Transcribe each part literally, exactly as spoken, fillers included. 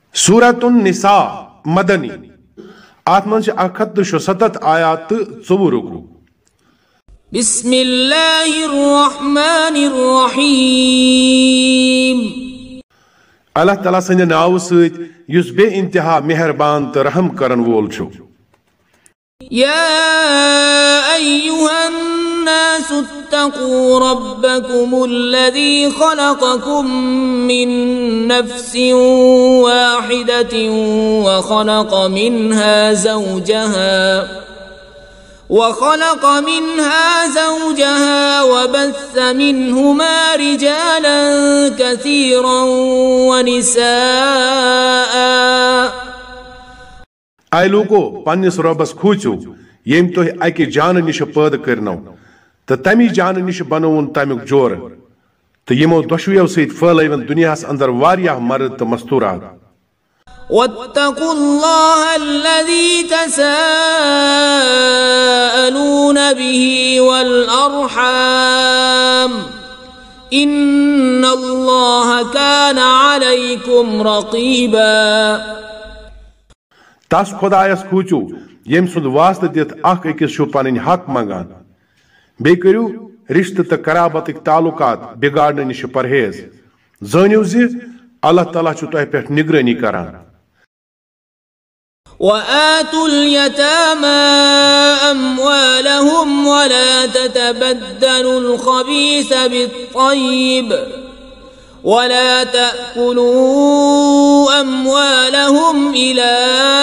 सूरतुन निसा मदनी आत मन अख तो शुसतत आयात चौवह रुकू। बिस्मिल्लाहिर्रहमानिर्रहीम। अल्लाह ताला संद नाव सत युस बे इंतहा मेहरबान तो रहम करन वोल छु। या अय्युहन नास इत्तक़ू रब्बकुमुल्लज़ी ख़लक़कुम मिन नफ्सिन वाहिदतिन व ख़लक़ मिन्हा ज़ौजहा وخلق منها زوجها وبث منهما رجالا كثيرا ونساء आई लोगो पन्निस रबस खूचो येम तो अकि जान निश पैद करनो तो तमी जान निश बनोन तमुक जोर तो यमो दोशवियों सहित फैलवन दुनियास अंदर वारियाह मर्द तो मस्तूरात। वत्तकुल्लाह अल्लज़ी तसाअलून बिही वल अर्हाम इन्नल्लाह कान अलैकुम रक़ीबा। तस खुदायस खूचो येम सुंद वास्त दित अख अकिस छु पनन हक मंगान बे करू रिश्ते तो कराबतिक तालुकात बिगाड़ने निश परहेज जानियो जे अल्लाह ताला छु तोह पे निगरानी करान। وآتوا اليتامى أموالهم ولا تتبدلوا الخبيث بالطيب ولا تأكلوا أموالهم إلى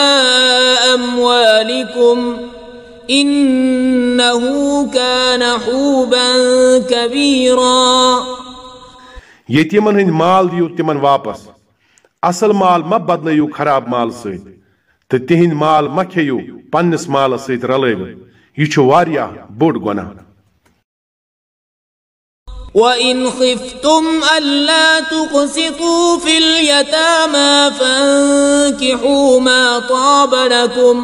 أموالكم إنه كان حوبا كبيرا। यतीमन हंद माल दियो तिमन वापस असल माल म बदलयू खराब माल सत तो तिहिंद माल म खेयू पन्निस माल सत रलयित यह वारियाह बोड़ गुनाह। وإن خفتم ألا تقسطوا في اليتامى فانكحوا ما طاب لكم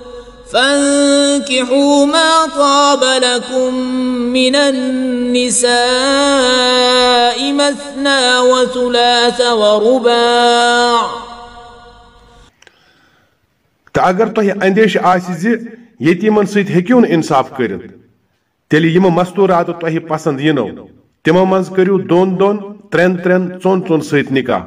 فانكحوا ما طاب لكم من النساء مثنى وثلاث ورباع। तो अगर तुह अंदेश आसि यतीमन सत हेक्यू न इंसाफ कर तेल यम मस्तूरात तुह पसंद यनो तिमो मज करू दोन दोन त्रेन त्रेन चोन चोन सत निकाह।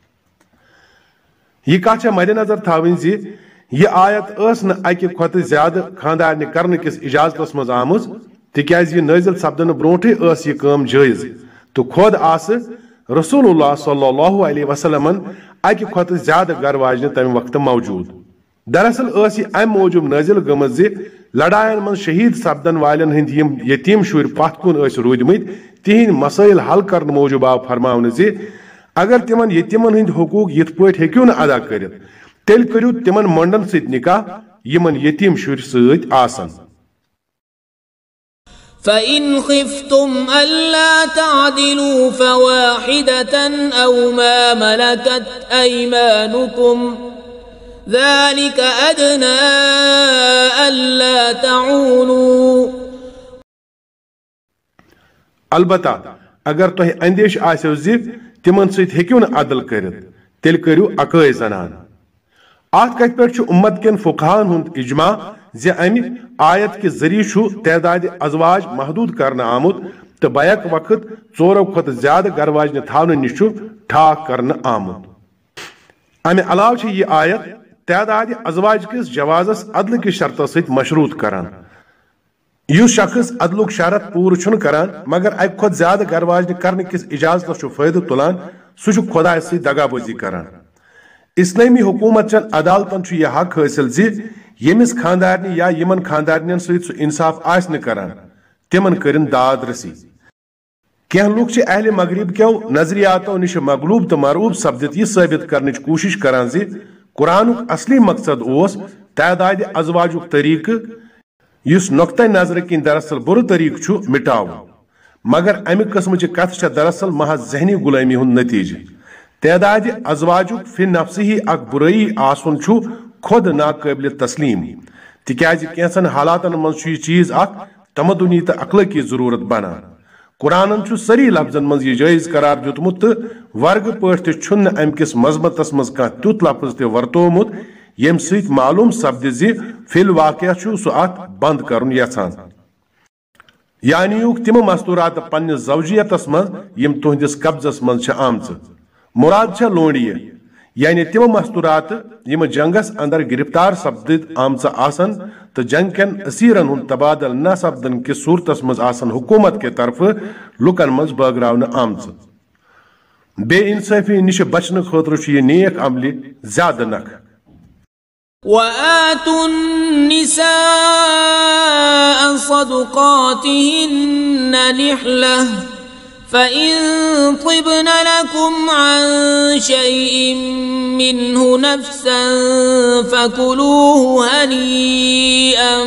यह कथ मद्देनजर थावन जी यह आयत न अकि खुत ज्यादा खानदारन करने किस इजाजत मज आमुज तिक्याज यह नाजिल सपदन ब्रोटे यह काम जायज तो खुद आस रसूलुल्लाह सल्लल्लाहु अलैहि वसल्लमन अकि खुत ज्यादा गर वाजन तम वक्त मौजूद। दरअसल यह अम मूजूब नाजिल गमज लड़ायन मन शहीद सपदन वालन हंद यम यतीम शुर पथ कुन रूदमत तिहिंद मसाइल हल करने मूजूब आव फरमावन जे अगर तिमन यतीमन हंद हुकूक यथ पट हेक्यू न अदा कर तेल करू तिमन मंडन सत निकाह यमन यतीम शुर सत आसन। فإن خفتم ألا تعدلوا فواحدة أو ما ملكت أيمانكم ذلك أدنى ألا تعولوا। अलबत्ता अगर तुह अंदेश आसो जे तिमन सत हेक्यू न अदल कर तेल करू अकय जनान। अत कथ पे उम्मत केन फुकहान हुंद इजमा जे अमि आयत के जरिए तैदाद अजवाज महदूद करना आमुत तो बैक वक्त चोरों खुद ज्यादा गरवाजन थावन निश ठाक करना आमुत। अमे अलाव यह आयत तैदाद अजवाज किस जवाजस अदल की शर्त सत मशरूत करान। युस शख्स अदलुक शरत पूर छुन करान मगर अक खुद ज्यादा गरवाजन करने किस इजाजत फायदे तुलान सह खुदा सत दगाबाजी करान। इस्लामी हुकूमत चन अदालतन यह हक हासिल जे यमिस खानदारनी या यमन खानदारन सत इंसाफ आस करान तिमन करिन दाद रसी। कह लुक अहले मगरिब क्यों नजरियातों निश मगलूब तो मरूब सपदित यह साबित करने कोशिश करान जे कुरानुक असली मकसद ओस तैदाद अजवाजुक तरीक युस नुक्ता नजर किन दरअसल बुर तरीक छु मिटाव मगर अमि किस्म कथ दरअसल महज जहनी गुलामी हुंद नतीजे। तैदाद अजवाजुक फि नफ्स ही अक बुराई आसन छु खुद नाकाबिल तस्लीम तिक्याज कैंसन हालातन मज यह चीज अख तमदुनी तो अखलाकी जरूरत बनान। कुरानन छु सरी लफ्जन मज यह जायज करार दितमुत वर्ग पठ तुन अमकिस मजमतस मज कह तुत लफ्ज ते वर्तोमुत यम सत मालूम सपद जि फिल वाक़या छु सु अत बंद करन यछान यानी युक तिम मस्तूरात पन्ने जवजियतस मज यम तुहदिस कब्जस मज छ आमच मुराद छ लोंडिय यानी तिम मस्तूरात यम जंगस अंदर गिरफ्तार सपदित आमच आसन तो जंग कन असीरन हुन तबादल न सपदन के सूरतस मज आसन हुकूमत के तरफ लुकन मज बगरावन आमच बे इंसाफी निश बचन खतर छु ये नेक अमली ज्यादा नख وآتوا النساء صدقاتهن نحلة فإن طبن لكم عن شيء منه نفسا فكلوه هنيئا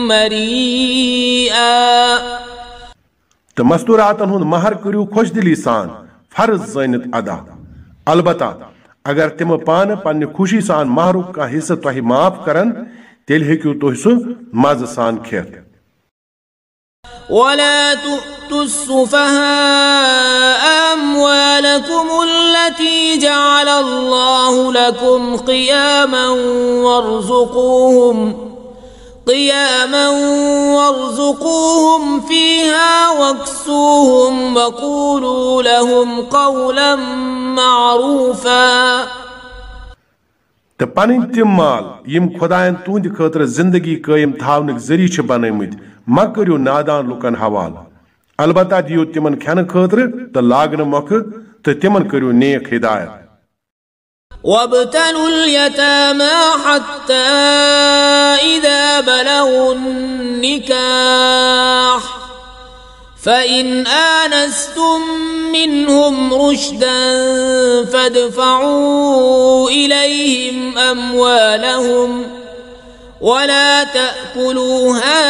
مريئا تمستوراتن هن مہر کریو خوش دلی سان فرض زینت ادا البتہ अगर तिम पान पन्ने खुशी सान महरुक का हिस्सा तुह माफ करन तेल हेक्यू तुह सु मज सान खेत ولا تؤتوا السفهاء أموالكم التي جعل الله لكم قياما وارزقوهم قياما وارزقوهم فيها واكسوهم وقولوا لهم قولا معروفا तो पन तम माल यम खुदायन तुंद खतर जिंदगी कायम थावनक जरिए बनमत म करियो नादान लुकन हवाल अलबत्ता दियो तिमन खन खतर तो लागन मौक तो तिमन करियो नेक हिदायत وابتلوا اليتامى حتى إذا بلغوا النكاح فإن آنستم منهم رشدا فادفعوا إليهم أموالهم ولا تأكلوها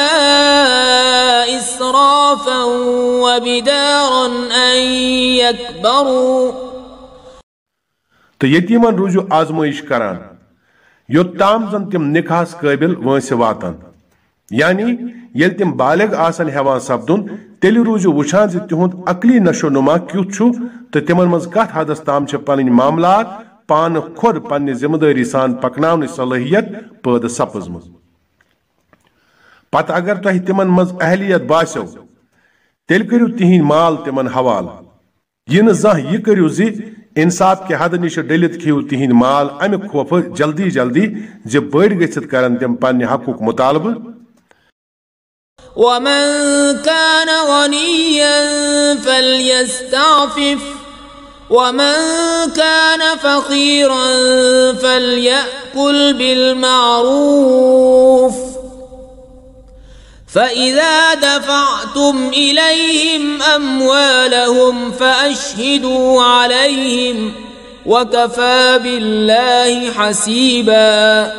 إسرافا وبدارا أن يكبروا तो यतीमन रूजु आजमाइश करान योत्ताम जन तिम निकास काबिल वंस वातन यानी येल तिम बालिग आसन हेवान सपदुन तेल रूजु वुछान ज तिहुंद अकली नशो नुमा क्युत छु तो तिमन मज कथ हदस ताम छ पन मामलात पान खुद पन्ने जिम्मेदारी सान पकनावन सलाहियत पद सपजम पत अगर तुह तिमन मज अहलियत बास्यो तेल करियो तिहिन माल तिमन हवाल यन जह यह करियो जि इंसाफ के हद निश डलित खियो तिहिन माल अमि खोफ जल्दी जल्दी जे बड़ गछित करन तिम पन्ने हकुक मुतालब ومن كان غنيا فليستعفف ومن كان فقيرا فليأكل بالمعروف فإذا دفعتم إليهم أموالهم فأشهدوا عليهم وكفى بالله حسيبا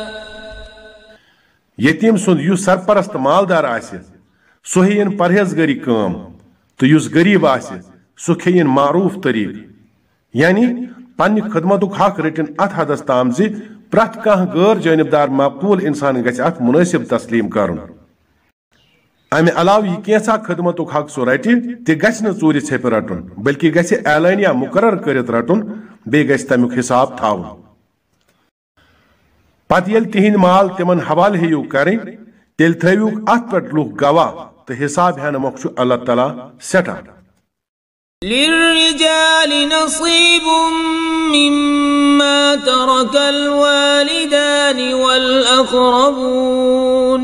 यतीम सुंद यु सरपरस्त मालदार आसे सो हेयन परहेजगारी काम तो युस गरीब आसे सो खेयन मारूफ तरीक यानी पन्ने खदमतुक हक रटिन अत हदस ताम जि प्रथ कह गैर जानबदार मकबूल इंसान गछ अत मुनासिब तस्लीम करन अमे अलाव यह कैसा खदमतुक हक सो रटि ते गछ न चोरी छेप रटुन बल्कि गछ एलानिया मुकर्रर करित रटुन बे गछ तमुक हिसाब थाउन पत येल तिहिन माल तिमन हवाल हेयू करें तेल थयुक अत पे लुक गवाह तो हिसाब हेन मोख अल्लाह ताला सेठा للرجال نصيب مما ترك الوالدان والأقربون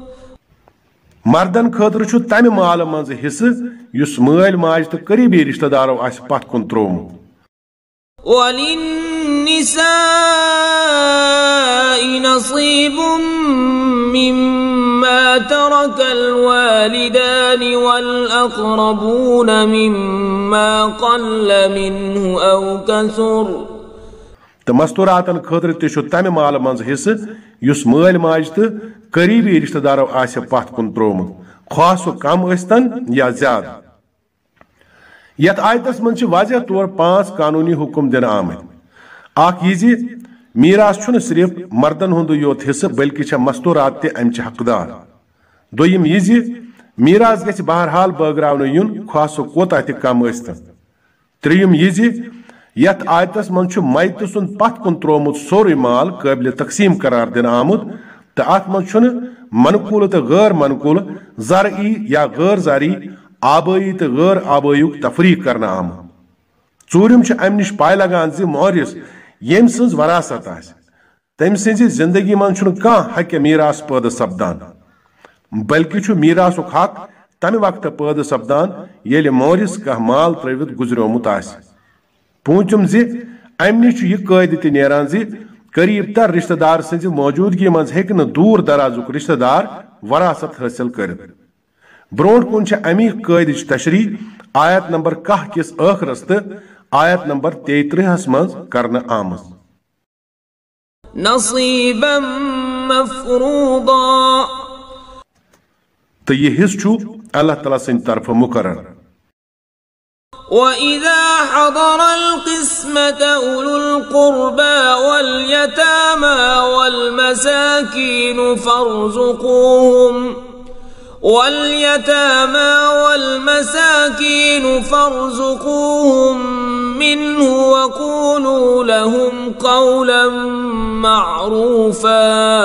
मर्दन खतर छु तमि माल मज हिस्स युस माल माज तो करीबी रिश्तेदारों आस पत कुन त्रोमुत وللنساء نصيب مما ترك الوالدان والأقربون مما قل منه أو كثر तो मस्तूरातन खतर तु तमि माल मज हिस्स युस माल माज तो करीबी रिश्तेदारों आस पत कुन त्रोमुत ख्वाह सो कम स्तन या ज्यादा यत आयतस मन वाजह तौर पांच कानूनी हुक्म दिन आमत आख यह मीरास सिर्फ मर्दन हुंद योत हिस्स बल्कि मस्तूरात ते अमच हकदार दोयम यह मीरास गछ बहरहाल बगरावन युन ख्वाह सो कोता त कम स्तन। त्रियम यह यथ आयतस मन मैत सुंद पत कुन त्रोमुत सोरे माल काबिल तकसीम करार दिन आमुत तो अत मन मनकूल तो गैर मनकूल ज़रई या गैर ज़रई आबई तो गैर आबयुक तफरीक करना आमुत। चूरिम अम नश पाय लगान जि मोहरिस यम सज वरासत आस तम सज जिंदगी मन कह हक मीरास पैद सपदान बल्कि मीरासुक हक तम वक्त पैद सपदान ये मोहरिस कह माल त्रिवित गुजरोमुत आस। पूंचम जि अम नश यह कयद त नेरान जि करीब तर रिश्तेदार सज मौजूदगी मज हेक न दूर दराजुक रिश्तेदार वरासत हासिल कर। ब्रोट कुन अमी कयद तशरी आयत नंबर कह किस आखरस तो आयत नंबर तेतृहस मज करना आमज। नसीबम मफरूदा तो यह हिस्सु अल्लाह तआला सिंद तरफ मुकर्रर। वइज़ा हदरल क़िस्मत उलुल क़ुरबा वल यतामा वल मसाकीन फर्ज़ुक़ूहुम वल यतामा वल मसाकीन फर्ज़ुक़ूहुम मिन्हु वक़ूलू लहुम क़ौलन मअरूफ़ा।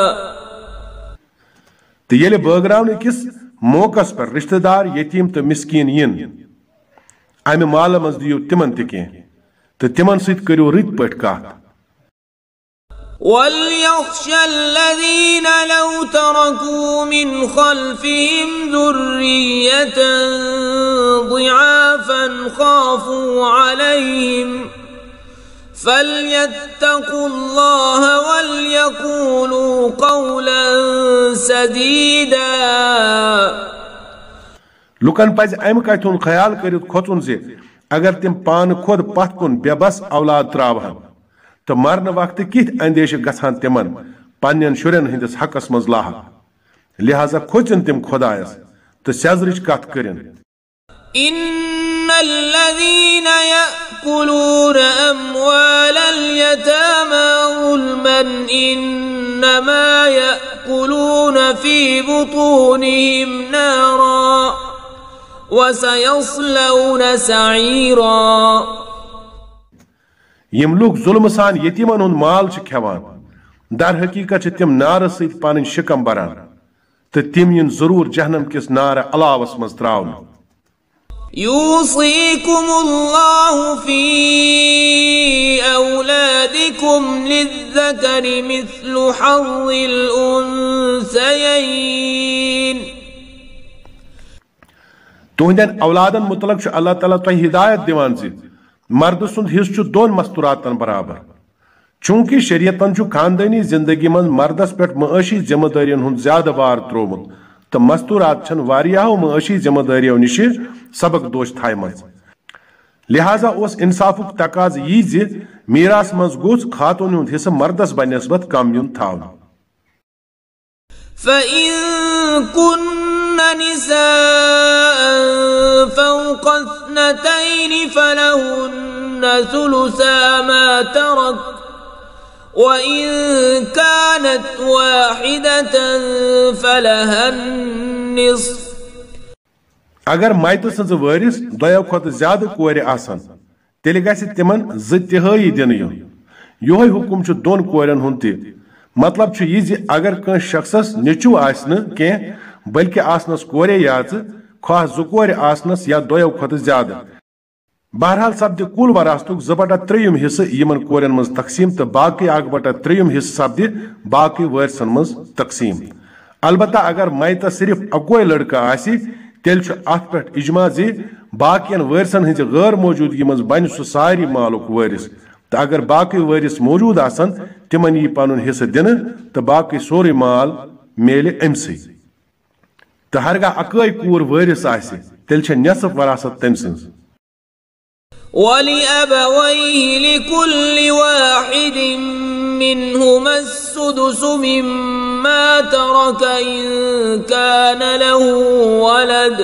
तो ये बगरावन किस मौकस पर रिश्तेदार यतीम तो मिस्कीन यिन अमि माल मज दियो तिमन त तो तिमन सत करियो रित पट कत। वल्यख्शा अल्लज़ीना लौ तरकू मिन खल्फिहिम ज़ुर्रिय्यतन ज़िआफ़न ख़ाफ़ू अलैहिम फल्यत्तक़ुल्लाह वल्यक़ूलू क़ौलन सदीदा। लुकन पज अम कथ हुंद ख्याल करित खोचुन जे अगर तिम पान खुद पथ कुन बेबस औलाद त्रावहन तो मरन वक्त कित अंदेश गछान तिमन पन्न शुरन हंदिस हकस मज लाहक। लिहाजा खोचन तिम खुदायस तो सेजरिच कथ करिन। इन्नल्लज़ीन यअकुलून अम्वालल यतामा ज़ुल्मन इन्नमा यअकुलून फी बुतूनिहिम नारा वसयस्लौन सईरा। यम लोग जुल्म सान यतीमन हुंद माल खेवान दर हकीकत तिम नार सत पन शिकम बरान तो तिम इन जरूर जहनम किस नार अलावस मज त्रावन। यूसीकुमुल्लाहु फी औलादिकुम लिज़्ज़करि मिस्लु हज़्ज़िल उन्सयैन। तुहंदन औलादन मुतलक अल्लाह ताला तुह हिदायत दिवान ज मर्द सुंद हिस्स दोन मस्तूरातन बराबर। चूंकि शरीयतन खानदानी जिंदगी मज मर्दस पे मआशी जिम्मेदारियन हुंद ज्यादा बार त्रोमुत तो मस्तूरात छन वारियाहो मआशी जिम्मेदारियों निश सबक दोष थायमज। लिहाजा उस इंसाफुक तकाज यी ज मीरास मज गोस खातून हुंद हिस्सा मर्दस बनस्बत कम युन थावन। फ़इन कुन्न निसाअन फ़ौक़ इस्नतैनि फ़लहुन्न सुलुसा मा तरक वइन कानत वाहिदतन फ़लहन निस्फ़। अगर माइत सज वारिस दयो खोत ज्यादा कोर आसन तेल गछ तिमन ज तिहाई दिन युन। योह हुकुम छु दोन कोरन हुंद ति मतलब छु यह ज अगर कं शख्सस निचु आसन के बल्कि आसनस कोरे याच ख्वाह जुकोर आसनस या दयो खोत ज्यादा। बहरहाल सपद कुल वरासतुक ज बटा त्रेयुम हिस्से यमन कोरन मज तकसीम तो बाकी अक बटा त्रेयुम हिस्से सपद बाकी वारिसन मज तकसीम। अलबत्ता अगर माइत सिर्फ अकोय लड़का आसि तेल अत पे इजमा जी बाकियन वारिसन हज गैर मौजूदगी मज बन सह सारी मालुक वारिस तो अगर बाकी वारिस मौजूद आसन तिमन यी पनुन हिस्से दिन तो बाकी सोरे माल मेले अमसे तो हरगा अकय कूर वारिस आसि तेल नेसफ वरासत तम सन्ज। वलिअबवैहि लिकुल्लि वाहिदिन मिन्हुमा अस्सुदुसु मिम्मा तरक इन कान लहु वलद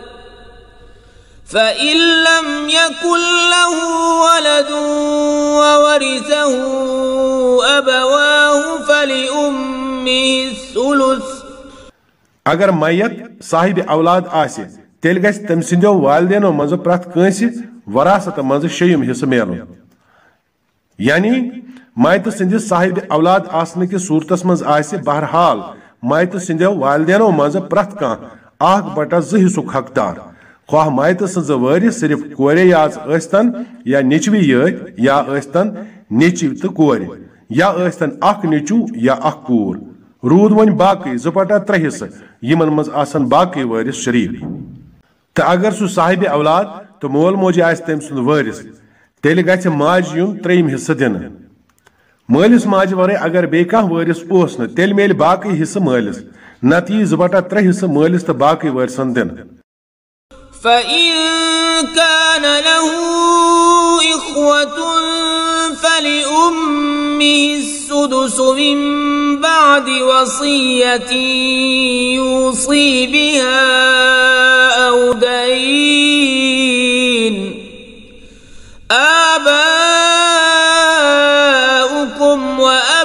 फ़इन लम यकुन लहु वलद ववरिसहु अबवाहु फ़लिउम्मिहि अस्सुलुस। अगर मैयत साहिब औलाद आसे तेल गस तम सिंदो वालिदेनो मज प्रथ कंसी वरासत मज शेयम हिस्स मेलुन। यानी मैत सिंदिस साहिब औलाद आसने की सूरतस मज आसे बहरहाल मैत सिंदो वालिदेनो मज प्रथ कां आख बटा ज हिस्सुक हकदार, ख्वाह मैत सज वारिस सिर्फ कोरे याज अस्तन या निचवी यत या अस्तन निचव तो कोर या अस्तन अख निचू या अख कूर। रूद वन बाकी जुपटा त्रे हिस्स यमन मज आसन बाकी वारिस शरीफ। तो अगर सह साहिब औलाद तो मोल मोज आस तम सुंद वारिस तेल गछ माज युन त्रेम हिस्स दिन। मालिस माज वरे अगर बे कह वारिस ओस न तेल मेल बाकी हिस्स मालिस, नत यी जुपटा त्रे हिस्स मालिस तो बाकी वारिसन दिन। فإن كان له إخوة فلأمه السدس من بعد وصية يوصي بها أو دين. آباؤكم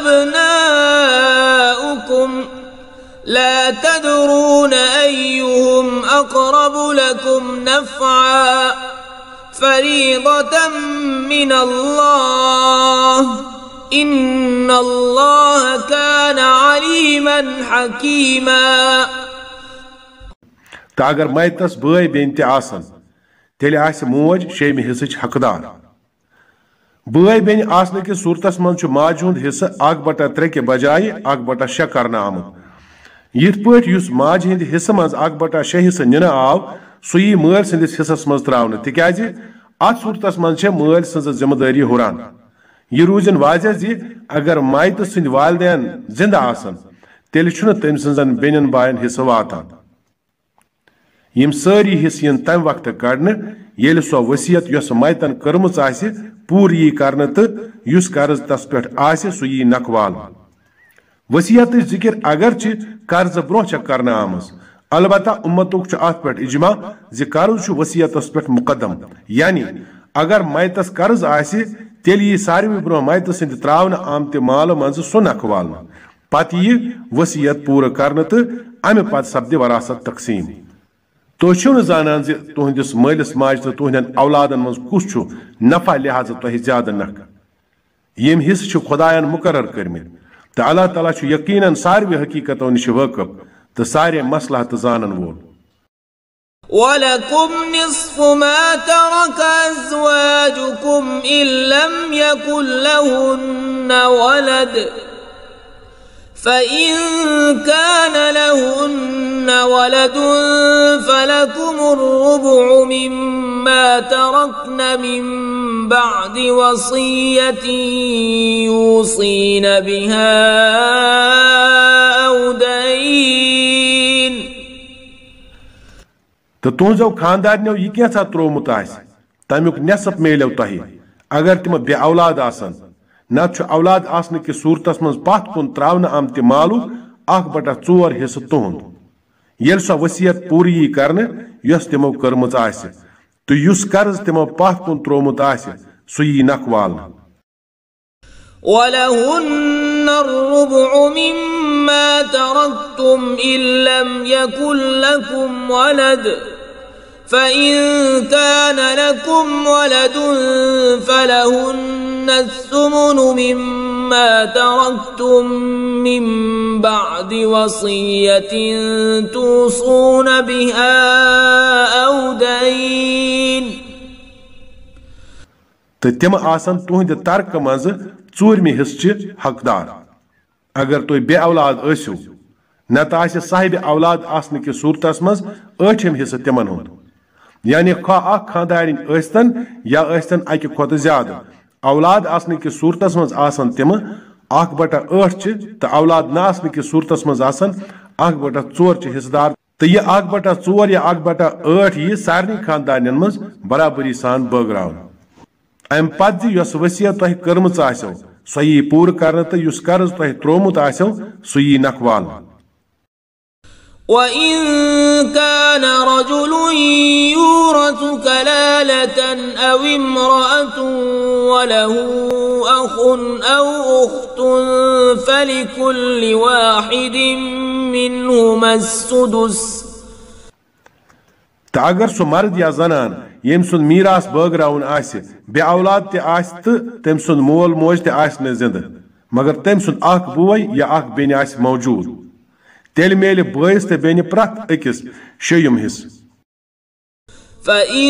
وأبناؤكم لا تدرون أيهم أقرب لكم نفعا فريضة من الله إن الله كان عليما حكيما. अगर मैतस बय बेन ते आसन तेल आस मोज शेम हिस्सच हकदार। बय बेन आसने की सूरतस मन माज हुंद हिस्स अक बटा त्रे के बजाय अक बटा शे करना आमुत। यिथ पट युस माज हिंद हिस्स मज अक बटा शे हिस्स निन आव सु यी मल सिंदिस हिस्सस मज त्रावने, तिक्याज अत सूरतस मज छे मल सिंज जिम्मेदारी हुरान। यह रूजन वाजह जी अगर माइत सिंद वालिदैन जिंदा आसन तेल छुन तम सिंजन बेनन बायन हिस्स वातान। यम सारी हिस्स यन तम वक्त कड़न येल सो वसीयत यस माइतन करमच आसि पूर यी करन त युस कर्ज तस पेठ आसि सु यी नखवाल। वसीयत जिक्र अगर छि कर्ज ब्रोह छ करना आमस, अलबत्ता उम्मतुक छ अत पेठ इजमा जि कर्ज छु वसीयतस पेठ मुकद्दम। यानी अगर माइतस कर्ज आसि तेल यी सारवी ब्रोह माइत सिंद त्रावन आमते माल मंज सु नखवाल, पत यी वसीयत पूर करन त अमे पत सब्दि वरासत तकसीम। तो छो न जानन जि तुहंदिस मालिस माज तो तुहंदन औलादन मंज कुछ छु नफा लिहाज तोहि ज्यादा नख। यम हिस्स छु खुदायन मुकर्रर करमित तो अल्लाह ताला छु यकीनन सारवी हकीकतों निश वाकिफ तो सारे मसलहत जानन वोल। ولكم نصف ما ترك أزواجكم إن لم يكن لهن ولد فإن كان لهن ولد فلكم الربع مما تركن من بعد وصية يوصين بها أو دين. तो तुझो खानदार यह क्या त्रोमुत तमुक नेसफ मेलो तह अगर तम बे औलाद आसन नत औलाद आसने की सूरतस मज पत कुन त्रावन आमत मालू अख बटा चोर हिस्स तुहद ये सो वसीयत पूरी यी करने यस तमो कर्मच आसि तो युस कर्ज तमो पत कुन त्रोमुत आसि सु यी नखवाल। ولهن الربع مما تركتم إن لم يكن لكم ولد فإن كان لكم ولد فلهن الثمن مما تركتم من بعد وصية توصون بها أو دين. تم आसन तुहंद तर्क मज चूरमि हिस्स हकदार। अगर तुम बे औलाद आसो नत आसि साहिब औलाद आसने की सूरतस मज आठम हिस्स तिमन हुंद, यानी खा अख खानदारिन आस्तन या आस्तन अकि खोत ज्यादा औलाद आसने की सूरतस मज आसन तिम अख बटा आठ तो औलाद न आसने की सूरतस मज आसन अख बटा चोर हिस्सेदार। तो यह अख बटा चोर या अख बटा आठ यह सारनी खानदान मज बराबरी सान बगरावन। अम पत यस वसीयत तह कर्मच आसो सो यी पूर कर तो युस कर्ज तह त्रोमुत आसो सो यी नखवाल। وإن كان رجل يورث كلالة أو امرأة وله أخ أو أخت فلكل واحد منهما السدس. تا اگر سو مرد یا زنان یم سن میراث بٲگراوُن آسہِ بے اولاد تہِ آسہِ تہٕ تٔمۍ سُنٛد مول موج تہِ آسہِ نہٕ زِندٕ مگر تٔمۍ سُنٛد اکھ بوے یا اکھ بیٚنہِ آسہِ موجوٗد تیٚلہِ میلہِ بٲیِس تہٕ بیٚنہِ پرٛٮ۪تھ أکِس شیٚیِم حِصہٕ. فإن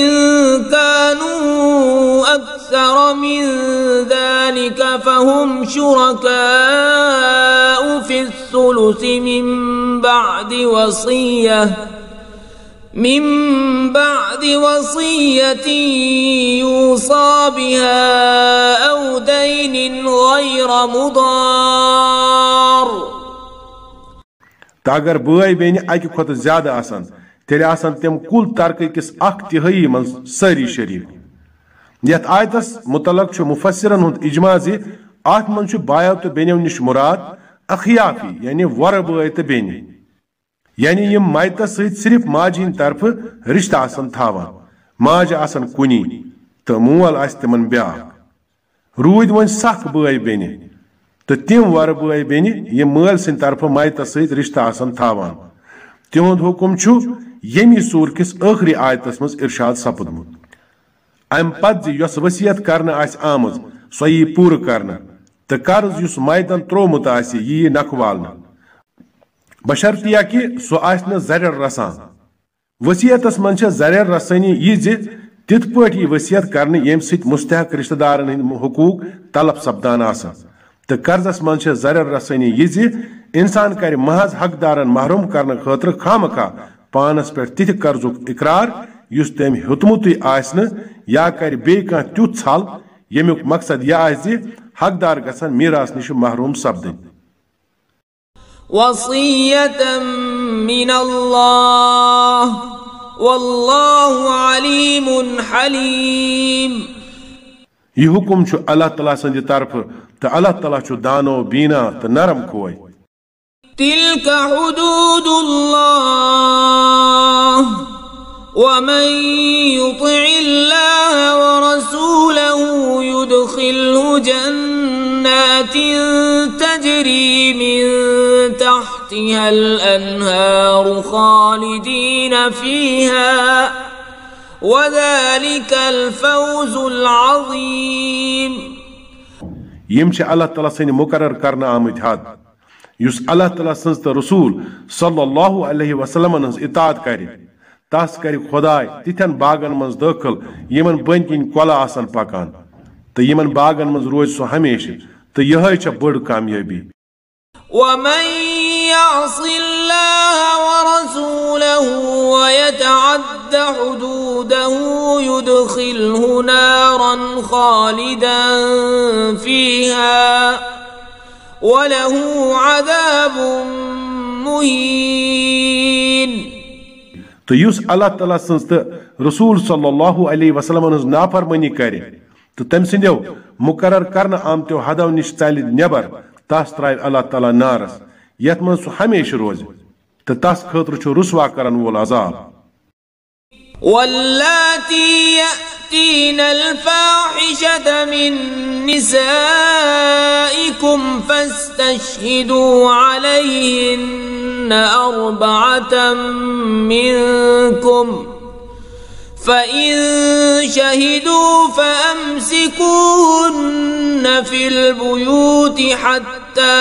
كانوا أكثر من ذلك فهم شركاء في الثلث من بعد وصية من بعد وصية يوصى بها أو دين غير مضار. اگر بٲے بیٚنہِ اکہِ کھۄتہٕ زیادٕ آسان تیٚلہِ آسان تِم کُل ترکہٕ کِس اکھ تِہٲیی منٛز سٲری شریٖک. یتھ آیتس متعلق چھُ مُفسِرن ہُنٛد اجماع زِ اتھ منٛز چھُ بایو تہٕ بیٚنیو نِش مُراد اخیافی یعنی وۄرٕ بٲے تہٕ بیٚنہِ یعنی یِم مایتس سۭتۍ صرف ماجہِ ہٕنٛدۍ طرفہٕ رشتہٕ آسان تھاوان ماجہِ آسان کُنی تہٕ مول آسہِ تِمن بیٛاکھ. روٗدۍ وۄنۍ سکھ بٲے بیٚنہِ تہٕ تِم وۄرٕ بٲے بیٚنہِ یِم مٲلۍ سٕنٛدۍ طرفہٕ مایتس سۭتۍ رشتہٕ آسان تھاوان تِہُنٛد حُکم چھُ ییٚمہِ سوٗر کِس ٲخری آیتس منٛز ارشاد سپُدمُت. امہِ پتہٕ زِ یۄس ؤصیت کرنہٕ آسہِ آمٕژ سۄ یی پوٗرٕ کرنہٕ تہٕ قرض یُس مایتن تروومُت آسہِ یہِ یی نکھوالنہٕ بشرطیہ کہِ سُہ آسہِ نہٕ زرٮ۪ر رسان. ؤصیتس منٛز چھےٚ زرٮ۪ر رسٲنی یہِ زِ تِتھ پٲٹھۍ یی ؤصیت کرنہٕ ییٚمہِ سۭتۍ مستحق رشتہٕ دارن ہٕنٛدۍ حقوٗق طلب سپدان آسان تہٕ قرضس منٛز چھےٚ زرٮ۪ر رسٲنی یہِ زِ انسان کرِ محض حقدارن محروم کرنہٕ خٲطرٕ خامخواہ پانس پٮ۪ٹھ تِتھِ قرضُک اقرار یُس تٔمۍ ہیوٚتمُتٕے آسہِ نہٕ یا کرِ بیٚیہِ کانٛہہ تیُتھ ژھل ییٚمیُک مقصد یہِ آسہِ زِ حقدار گژھن میراث نِش محروم سپدٕنۍ. وصية من الله والله عليم حليم. یہِ حُکم چھُ اللہ تعالیٰ سٕنٛدِ طرفہٕ تہٕ اللہ تعالیٰ چھُ دانو بیٖنا تہٕ نرم خوے. تلك حدود الله ومن يطع الله ورسوله يدخله جنات تجري من تحتها الأنهار خالدين فيها وذلك الفوز العظيم. یِم چھِ اللہ تعالیٰ سٕنٛدِ مُقرر کرنہٕ آمٕتۍ حد یُس اللہ تعالیٰ سٕنٛز تہٕ رسوٗل صلی اللہ علیہ وسلمن ہٕنٛز اطاعت کرِ تس کرِ خۄداے تِتھٮ۪ن باغن منٛز دٲخل یِمن بٔنۍ کِنۍ کۄلہٕ آسن پکان تہٕ یِمن باغن منٛز روزِ سُہ ہمیشہٕ تہٕ یِہوٚے چھےٚ بٔڑ کامیٲبی. ومن يعص الله ورسوله ويتعد حدوده يدخله نارا خالدا فيها وله عذاب مهين. تہٕ یُس اللہ تعالیٰ سٕنٛز تہٕ رسوٗل صلی اللہ علیہ وسلمن ہٕنٛز نافرمٲنی کرِ تہٕ تٔمۍ سٕنٛدیو مُقرر کرنہٕ آمتیو حدو نِش ژلہِ نٮ۪بر تس ترٛاوِ اللہ تعالیٰ نارس یتھ منٛز سُہ ہمیشہٕ روزِ تہٕ تس خٲطرٕ چھُ رسوا کرن وول عذاب. واللاتي يأتين الفاحشة من نسائكم فاستشهدوا عليهن أربعة منكم فإن شهدوا فأمسكوهن في البيوت حتى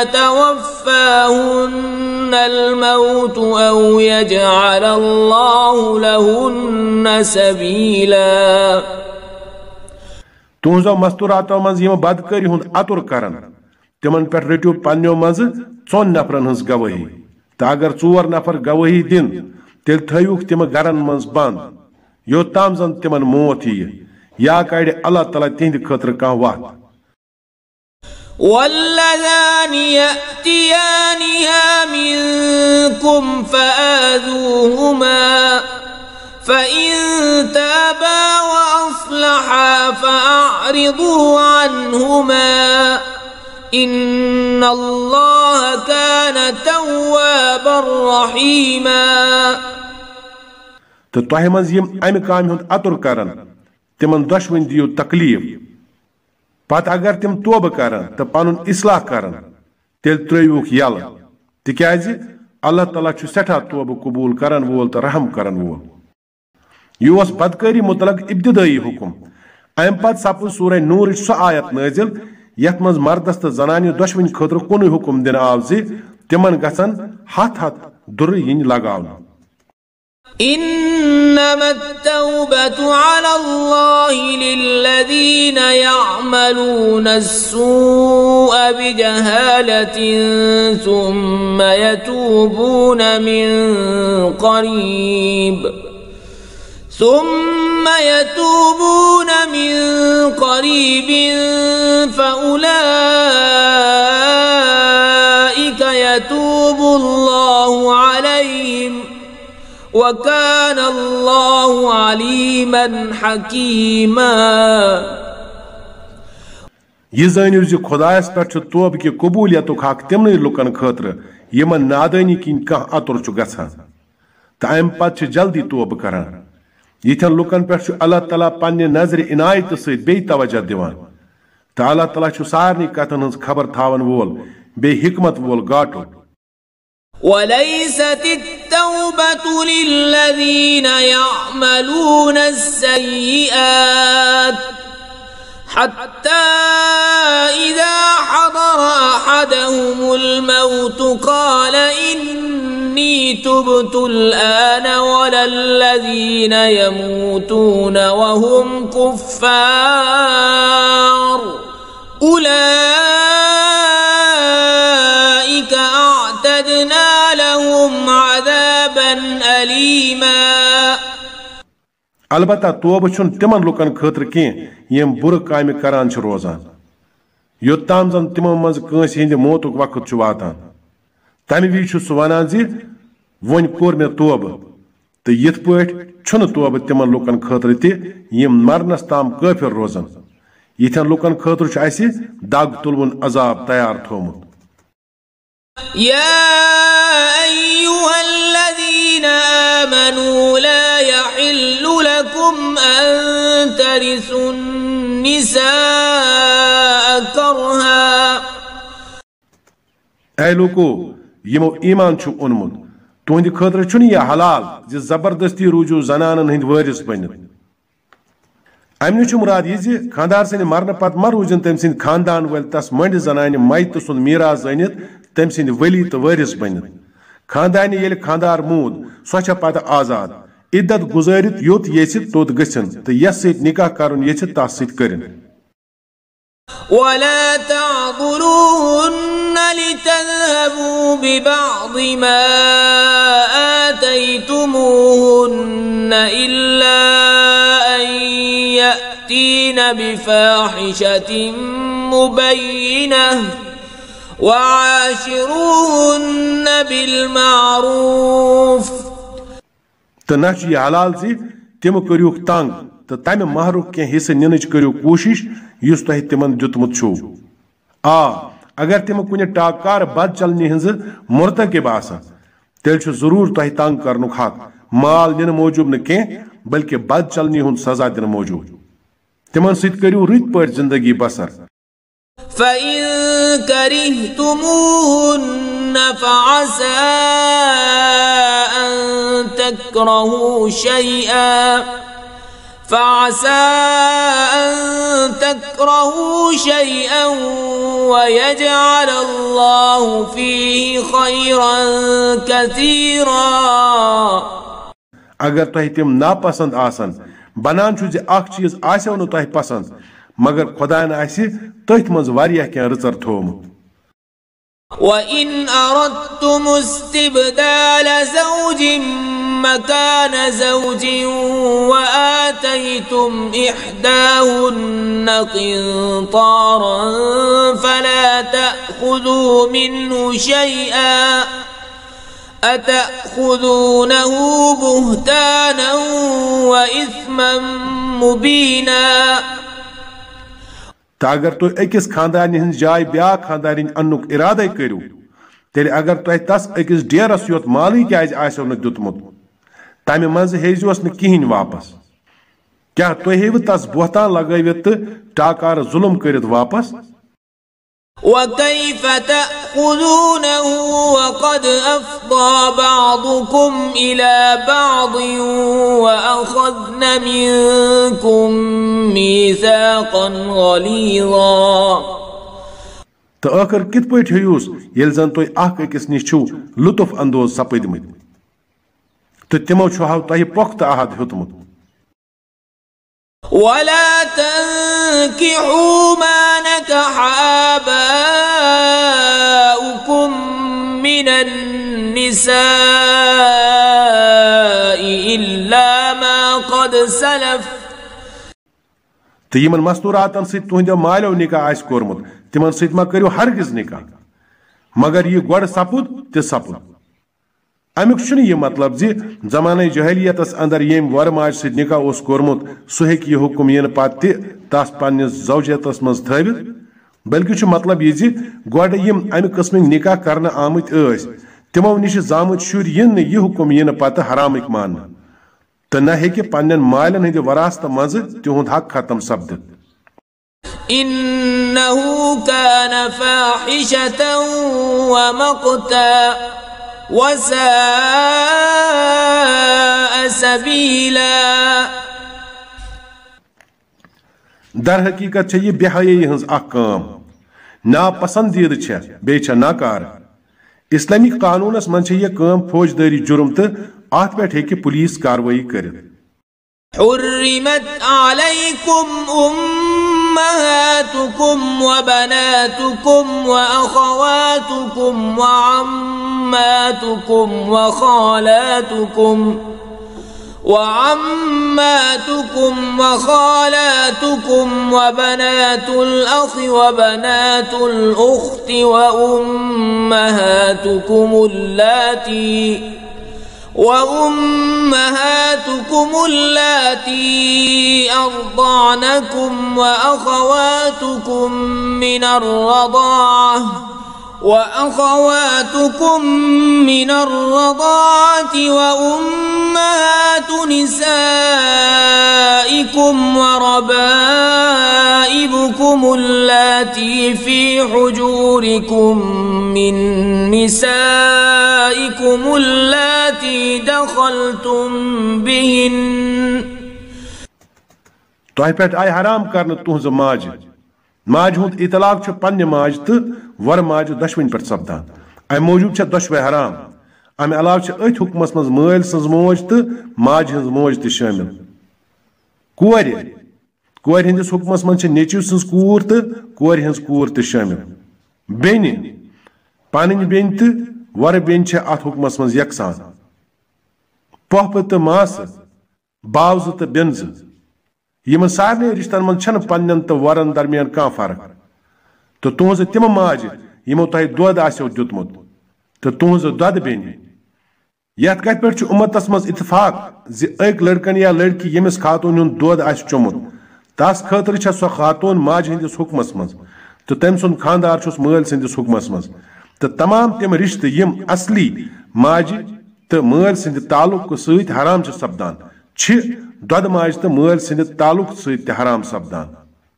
يتوفاهن الموت أو يجعل الله لهن سبيلا. تُہنٛزو مستوراتو منٛز یِم بدکٲری ہُنٛد اَتُر کرن تِمن پٮ۪ٹھ رٔٹِو پننیو منٛزٕ ژۄن نفرن ہٕنٛز گوٲہی تہٕ اگر ژور نفر گوٲہی دِن تیٚلہِ تھٲیوُکھ تِم گرن منٛز بنٛد یوٚتام زن تِمن موت یِیہِ یا کڑِ اللہ تعالیٰ تِہنٛدِ خٲطرٕ کانٛہہ وَتھ. واللذان يأتيانها منكم فآذوهما فإن تابا وأصلحا فأعرضوا عنهما إن الله كان توابا رحيما. تہٕ تۄہہِ منٛز یِم امہِ کامہِ ہُنٛد اَتُر کرن تِمن دۄشوٕنۍ دِیِو تکلیٖف پتہٕ اگر تِم توبہٕ کرن تہٕ پنُن اصلاح کرن तेल त्रुक यल तिकाज अल्लाह ताला छु सठा तौबह कबूल करन वोल तो रहम करन वोल। यह ओस बदकारी मुतलक इब्तिदाई हुकुम। अम पत सपद सूरह नूर सो आयत नाजिल यथ मज मर्दस तो जनानि दुश्मन खतर कुन हुकुम दिन आव जि तिमन गसन हथ हथ दुर यिन लगावन। إنما التوبة على الله للذين يعملون السوء بجهالة ثم يتوبون من قريب ثم يتوبون من قريب فأولئك يتوب الله عليهم وكان الله عليما حكيما। यह जानियो जि खुदायस पे तौबह कि कबूलियत हक तिमन लुकन खतर यमन नादानी किन कह अतुर गसान तो अम पत जल्दी तौबह करान। यिथन लुकन पे अल्लाह ताला पन्ने नजर इनायत सहित बे तवज्जो दिवान तो अल्लाह ताला सारनी कथन हज खबर थावन वोल बे हिकमत वोल गाटो। وليست التوبة للذين يعملون السيئات حتى إذا حضر أحدهم الموت قال إني تبت الآن ولا الذين يموتون وهم كفار أولئك أعتدنا لهم عذابا أليما। अलबत्ता तौबह छुन तिमन लुकन खतर कह यम बुर काम करान रोजान योत्ताम जन तिमो मज कंस हिंद मौतुक वक्त वातान तमि वि सह वनान जि वन कोर मे तौबह तो यथ पठ छुन तौबह तिमन लुकन खतर ति यम मरनस ताम काफिर रोजन। यिथन लुकन खतर छ असि दाग तुलवन अजाब तैयार थोमुत। يا أيها الذين آمنوا لا يحل لكم أن ترثوا النساء كرها। ऐ लोको यमो ईमान छु उनमुत तुहंद खतर छुन यह हलाल जि जबरदस्ती रूजू जनानन हिंद वारिस बनित। अमि छु मुराद यह जि खानदार सिंद मरन पत म रूजन तम सिंद खानदान वल तस मंड जनानि मई तो सुन मीरास जनित तम सिंद वली तो वारिस बनित। खानदानी येल खानदार मूद सो छ पत आजाद इद्दत गुजारित योत येसित तोत गसन तो यस सित निकाह करन येसित तस सित करिन। ولا تعضلوهن لتذهبوا ببعض ما آتيتموهن إلا أن يأتين بفاحشة مبينة وعاشروهن بالمعروف। تنچ यह हलाल जी तिम करियुक तंग तो तमि महरुक के हिस्से निनच करियो कोशिश युस तह तिमन दुतमुत छु। आ अगर तिम कुन टाकार बद चलनी हज मुर्तकिब आसन तेल छु जरूर तह तंग करनुक हक माल निन मौजूब न के बल्कि बद चलनी हुन सजा दिन मौजूद। तिमन सित करियो रित पर जिंदगी बसर। فإن كرهتموهن فعسى أن تكرهوا شيئا فعسى أن تكرهوا شيئا ويجعل الله فيه خيرا كثيرا। अगर तह तिम नापसंद आसन बनान छु जे अख चीज आसो न तह पसंद मगर खुदान आसि तथ मज वारिया के रचर थोमुत। وإن أردتم استبدال زوج مكان زوج وآتيتم إحداهن قنطارا فلا تأخذوا منه شيئا أتأخذونه بهتانا وإثما مبينا। तो अगर तुम अकिस खानदानी हज जाय ब्या खानदानी अन्नुक इरादे करू तेल अगर तुह तस अकिस डेरस योत माली क्या आसो न दुतमुत तमि मज हेजोस न किहिन वापस। क्या तुह हेव तस बोहतान लगवित टाकार जुल्म करित वापस। وكيف تأخذونه وقد أفضى بعضكم إلى بعض وأخذن منكم ميثاقا غليظا تو آخر کت پٲٹھۍ ہیوٗس ییٚلہِ زن تُہۍ اکھ أکِس نِش چھِو لطف اندوز سپٕدمٕتۍ تہٕ تِمو چھُ ہاو تۄہہِ پۄختہٕ عہد ہیوٚتمُت ولا تنكحوا ما نكح آباؤكم من النساء إلا ما قد سلف تہٕ یِمن مستوٗراتن سۭتۍ تُہنٛدیو مالیو نِکاح آسہِ کوٚرمُت تِمن سۭتۍ ما کٔرِو ہرگز نِکاح مگر یہِ گۄڈٕ سپُد تہِ سپُد امیُک چھُنہٕ یہِ مطلب زِ زمانَے جہلیتس اندر ییٚمۍ وۄرٕ ماجہِ سۭتۍ نِکاح اوس کوٚرمُت سُہ ہیٚکہِ یہِ حُکم یِنہٕ پتہٕ تہِ تس پننِس زوجیتس منٛز تھٲوِتھ بلکہِ چھُ مطلب یہِ زِ گۄڈٕ یِم امہِ قٕسمٕکۍ نِکاح کرنہٕ آمٕتۍ ٲسۍ تِمو نِش زامٕتۍ شُرۍ یِن نہٕ یہِ حُکم یِنہٕ پتہٕ حرامٕکۍ ماننہٕ تہٕ نہ ہیٚکہِ پننٮ۪ن مالٮ۪ن ہٕنٛدِ وراثتہٕ منٛزٕ تِہُنٛد حق ختم سپدِتھ إنه كان فاحشة ومقتا وساء سبيلا در حقیقت چھے یہ بے حیائی ہنز اکھ کام ناپسندیدٕ چھے بیٚیہِ چھے ناکار اسلامی قانونس منٛز چھے یہ کٲم فوجدٲری جرم تہٕ اتھ پٮ۪ٹھ ہیٚکہِ پولیس کاروٲیی کٔرِتھ حرمت عليكم أمهاتكم وبناتكم وأخواتكم وعماتكم وخالاتكم وعماتكم وخالاتكم وبنات الأخ وبنات الأخت وأمهاتكم اللاتي وأمهاتكم اللاتي أرضعنكم وأخواتكم من الرضاعة وأخواتكم من الرضاعة وأمهات نسائكم وربائبكم اللاتي في حجوركم من نسائكم اللاتي دخلتم بهن تۄہہِ پٮ۪ٹھ آیہِ حرام کرنہٕ تُہنٛزٕ ماجہِ ماجہِ ہُنٛد اطلاق چھُ پننہِ ماجہِ تہٕ وۄرٕ ماجہِ دۄشوٕنی پٮ۪ٹھ سپدان امہِ موٗجوٗب چھےٚ دۄشوے حرام امہِ علاوٕ چھِ أتھۍ حُکمس منٛز مٲلۍ سٕنٛز موج تہٕ ماجہِ ہٕنٛز موج تہِ شٲمِل کورِ کورِ ہٕنٛدِس حُکمس منٛز چھِ نیٚچوۍ سٕنٛز کوٗر تہٕ کورِ ہٕنٛز کوٗر تہِ شٲمِل بیٚنہِ پنٕنۍ بیٚنہِ تہٕ وۄرٕ بیٚنہِ چھےٚ اتھ حُکمس منٛز یکسان پۄپھٕ تہٕ ماسہٕ باوزٕ تہٕ بیٚنزٕ یِمن سارنٕے رِشتن منٛز چھنہٕ پننٮ۪ن تہٕ وۄرن درمیان کانٛہہ فرق تہٕ تُہنٛزٕ تِمہٕ ماجہِ یِمو تۄہہِ دۄد آسیو دیُتمُت تہٕ تُہنٛزٕ دۄدٕ بیٚنہِ یتھ کتھِ پٮ۪ٹھ چھُ اُمتس منٛز اتفاق زِ أکۍ لڑکن یا لڑکی ییٚمِس خاتوٗن ہُنٛد دۄد آسہِ چوٚمُت تس خٲطرٕ چھےٚ سۄ خاتوٗن ماجہِ ہٕنٛدِس حُکمس منٛز تہٕ تٔمۍ سُنٛد خانٛدار چھُس مٲلۍ سٕنٛدِس حُکمس منٛز تہٕ تمام تِم رِشتہٕ یِم اصلی ماجہِ تہٕ مٲلۍ سٕنٛدِ تعلُق سۭتۍ حرام چھِ سپدان چھِ دۄدٕ ماجہِ تہٕ مٲلۍ سٕنٛدِ تعلُق سۭتۍ تہِ حرام سپدان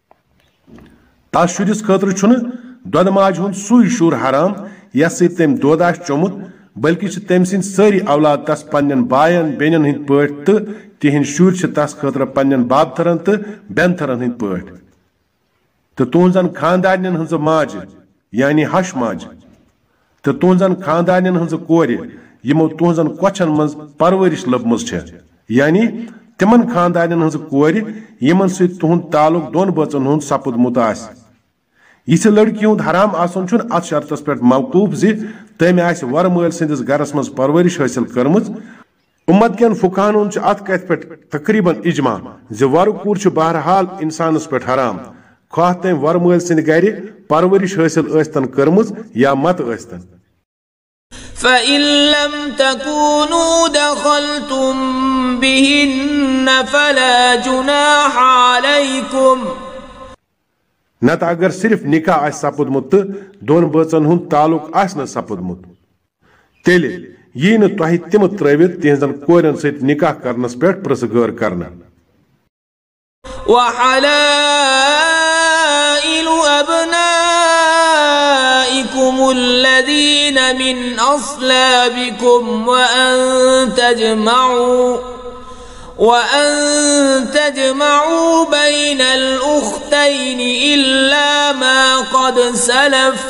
تس شُرِس خٲطرٕ چھُنہٕ دۄدٕ ماجہِ ہُنٛد سُے شُر حرام یس سۭتۍ تٔمۍ دۄد آسہِ چوٚمُت بلکہِ چھِ تٔمۍ سٕنٛدۍ سٲری اولاد تس پننٮ۪ن باین بیٚنٮ۪ن ہٕنٛدۍ پٲٹھۍ تہٕ تِہنٛدۍ شُرۍ چھِ تس خٲطرٕ پننٮ۪ن بابتھرن تہٕ بیٚنتھرن ہٕنٛدۍ پٲٹھۍ تہٕ تُہنٛزن خاندارنٮ۪ن ہٕنٛزٕ ماجہِ یعنی ہش ماجہِ تہٕ تُہنٛزن خاندارنٮ۪ن ہٕنٛزٕ کورِ یِمو تُہنٛزن کۄچھن منٛز پرورِش لٔبمٕژ چھےٚ یعنی تِمن خاندارنٮ۪ن ہٕنٛزٕ کورِ یِمن سۭتۍ تُہنٛد تعلُق دۄن بٲژن ہُنٛد سپُدمُت آسہِ یِژھِ لڑکی ہُنٛد حرام آسُن چھُنہٕ اتھ شرطس پٮ۪ٹھ موقوٗف زِ تٔمۍ آسہِ وۄرٕ مٲلۍ سٕنٛدِس گرس منٛز پرورِش حٲصِل کٔرمٕژ اُمت کٮ۪ن فُقہاہن ہُنٛد چھُ اتھ کتھِ پٮ۪ٹھ تقریٖبن اجماع زِ وۄرٕ کوٗر چھِ بہرحال انسانس پٮ۪ٹھ حرام خواہ تٔمۍ وۄرٕ مٲلۍ سٕنٛدِ گرِ پرورِش حٲصِل ٲسۍتن کٔرمٕژ یا مت ٲسۍتن فإن لم تكونوا دخلتم بهن فلا جناح عليكم نتہٕ اگر صرف نکاح آسہِ سپُدمُت تہٕ دۄن بٲژن ہُنٛد تعلُق آسہِ نہٕ سپُدمُت تیٚلہِ یی نہٕ تۄہہِ تِمہٕ ترٲوِتھ تِہنٛزن کورٮ۪ن سۭتۍ نکاح کرنس پٮ۪ٹھ پرٛژھٕ غٲر کرنہٕ وحلائل أبنائكم أزواجكم الذين من أصلابكم وأن تجمعوا وأن تجمعوا بين الأختين إلا ما قد سلف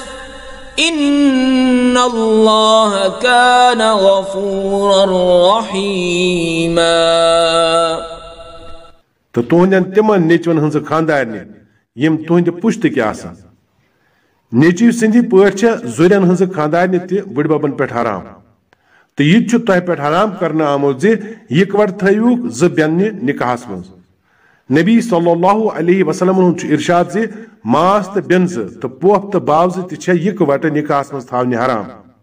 إن الله كان غفورا رحيما. तो तुहंदन तिमन नेचवन हंस खानदारनि यम तुहंद पुश्तक आसान नेचीव सिंधी पे जुरन हंस खानदारनि त बुढ़बबन पे हराम तो यह तह पे हराम करना आमुत जे इकवट थवुक ज बेन्ने निकाहस मज नबी सल्लल्लाहु अलैहि वसल्लम इरशाद जे मास तो बेन तो पोफ तो बाव तह इकवट निकाहस मज थवनि हराम।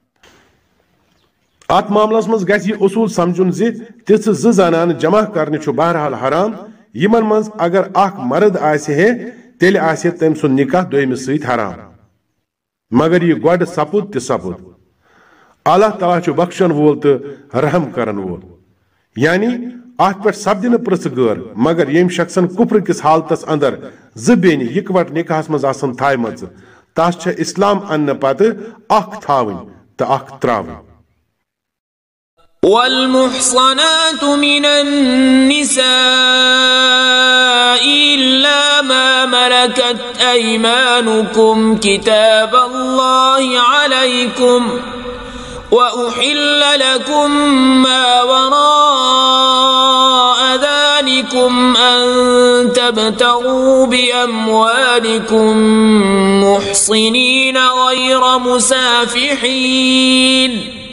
अत मामलस मज गि उसूल समझुन जे तिथ ज जनान जमा करने बहरहाल हराम यमन मज अगर अख मर्द आसे तेल आसे तम सुन निकाह दोयमिस सत हराम मगर यह गोड सपुद त सपुद अल्लाह ताला छु बख्शन वोल तो रहम करन वोल यानी अत पे सपदिन प्रस गौर मगर यम शख्सन कुफ्र किस हालतस अंदर ज बेन इकवट निकाहस मज आसन थायमज तस छ इस्लाम अन्न पत अख थावन तो अख त्रावन। والمحصنات من النساء إلا ما ملكت أيمانكم كتاب الله عليكم وأحل لكم ما وراء ذلكم أن تبتغوا بأموالكم محصنين غير مسافحين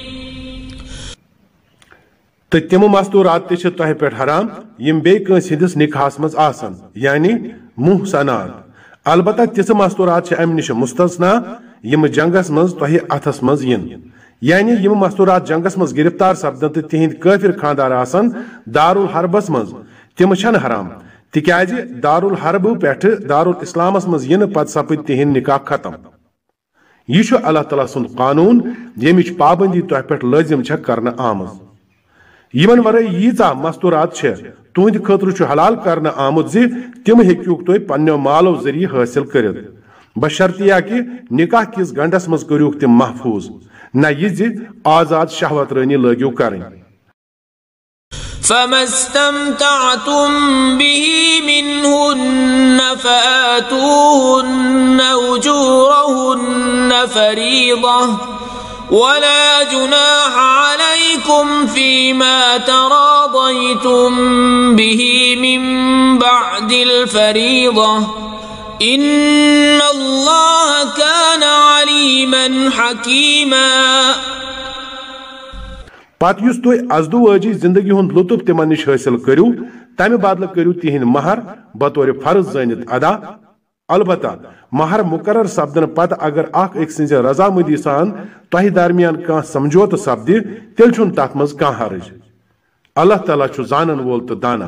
तो तम मस्तूरात तह पे हराम यम बेस हंदिस निकाहस मज आसन यानी मुहसनात अलबत्ता तिस मस्तूरात अम नश मुस्तस्ना यम जंगस मज तह अथस मज इन यानी यम मस्तूरात जंगस मज गिरफ्तार सपदन तो तिहिंद काफिर खानदार आसन दारुल हरबस मज तिम छन हराम तिक्याज दारुल हरब पे दारुल इस्लामस मज इन पत सपद तिहिंद निकाह खत्म। यह अल्लाह ताला सुंद कानून यमिच पाबंदी तह पे लाजिम करना आमज। यमन वरै यीचा मस्तूरात तुंद खतर हलाल करना आमुत जे तिम हेक्यूक तुह पन्नो मालो जरिए हासिल करित बशर्तिया कि निकाह किस गंडस मज करूक तिम महफूज न यह आजाद शहवत रानी लगियो करें। فما استمتعتم به منهن فآتوهن أجورهن فريضة ولا جناح عليكم فيما تراضيتم به من بعد الفريضة إن الله كان عليما حكيما। पत युस तुह अजदु वाजी जिंदगी हुंद लुत्फ तिमन निश हासिल करू तमि बदल करू तिहिंद महर बतौर फर्ज जानित अदा अलबत्ता महर मुकर्रर सपदन पत अगर अख एक सिंज रजामंदी सान तह दरमियान कह समझौत सपदि तेल छुन तथ मज कह हरज अल्लाह ताला छु जानन वोल तो दाना।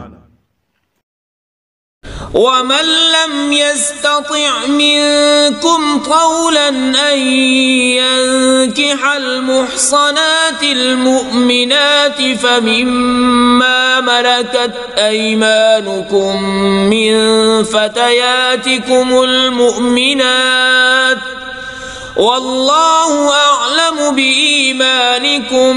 ومن لم يستطع منكم طولا أن ينكح المحصنات المؤمنات فمما ملكت أيمانكم من فتياتكم المؤمنات والله أعلم بإيمانكم।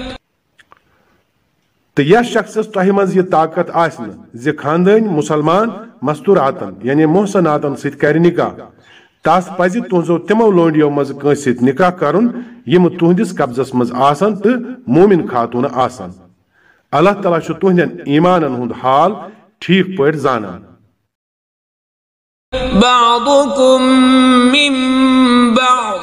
तो यह शख्स तह मज यह ताकत आसन जे खानदान मुसलमान मस्तूरातन यानी मोहसनातन सत कर निकाह तस पज तुहजो तिमो लोंडियो मज कंस सत निकाह करन यम तुहदिस कब्जस मज आसन तो मोमिन खातून आसन अल्लाह ताला छु तुहदन ईमानन हुंद हाल ठीक पट जानन। بعضكم من بعض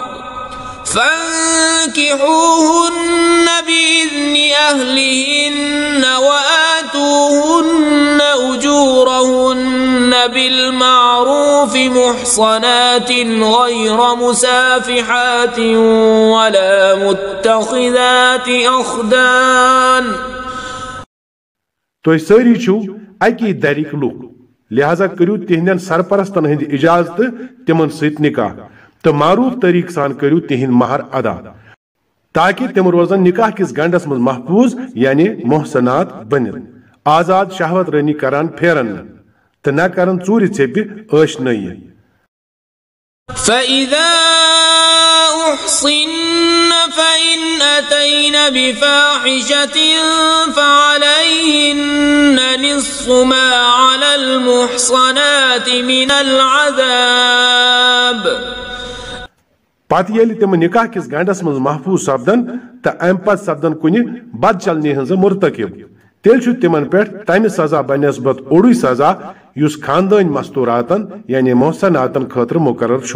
فانكحوهن بإذن أهلهن وآتوهن أجورهن بالمعروف محصنات غير مسافحات ولا متخذات أخدان। तो सारी छु अकी दरिक लुक लिहाजा करू तिहंदन सरपरस्तन हंद इजाजत तिमन सत निकाह तो मारूफ तरीक सान करू तिहिंद महर अदा ताकि तिम रोजन निकाह किस गंडस मज महफूज यानी मोहसनात बनित आजाद शहवत रानी करान फेरन तो न करन चूरि छेपि अश नई। فإذا يحصن فإن أتين بفاحشة فعليهن نصف ما على المحصنات من العذاب. پتہ ییٚلہِ تِم نکاح کِس گنڈس منٛز محفوظ سپدن تہٕ امہِ پتہٕ سپدن کُنہِ بد چلنہِ ہٕنٛز مرتکب تیٚلہِ چھُ تِمن پٮ۪ٹھ تمہِ سزا بنسبت اوڑُے سزا یُس خاندٲنی مستوراتن یعنی محسناتن خٲطرٕ مقرر چھُ.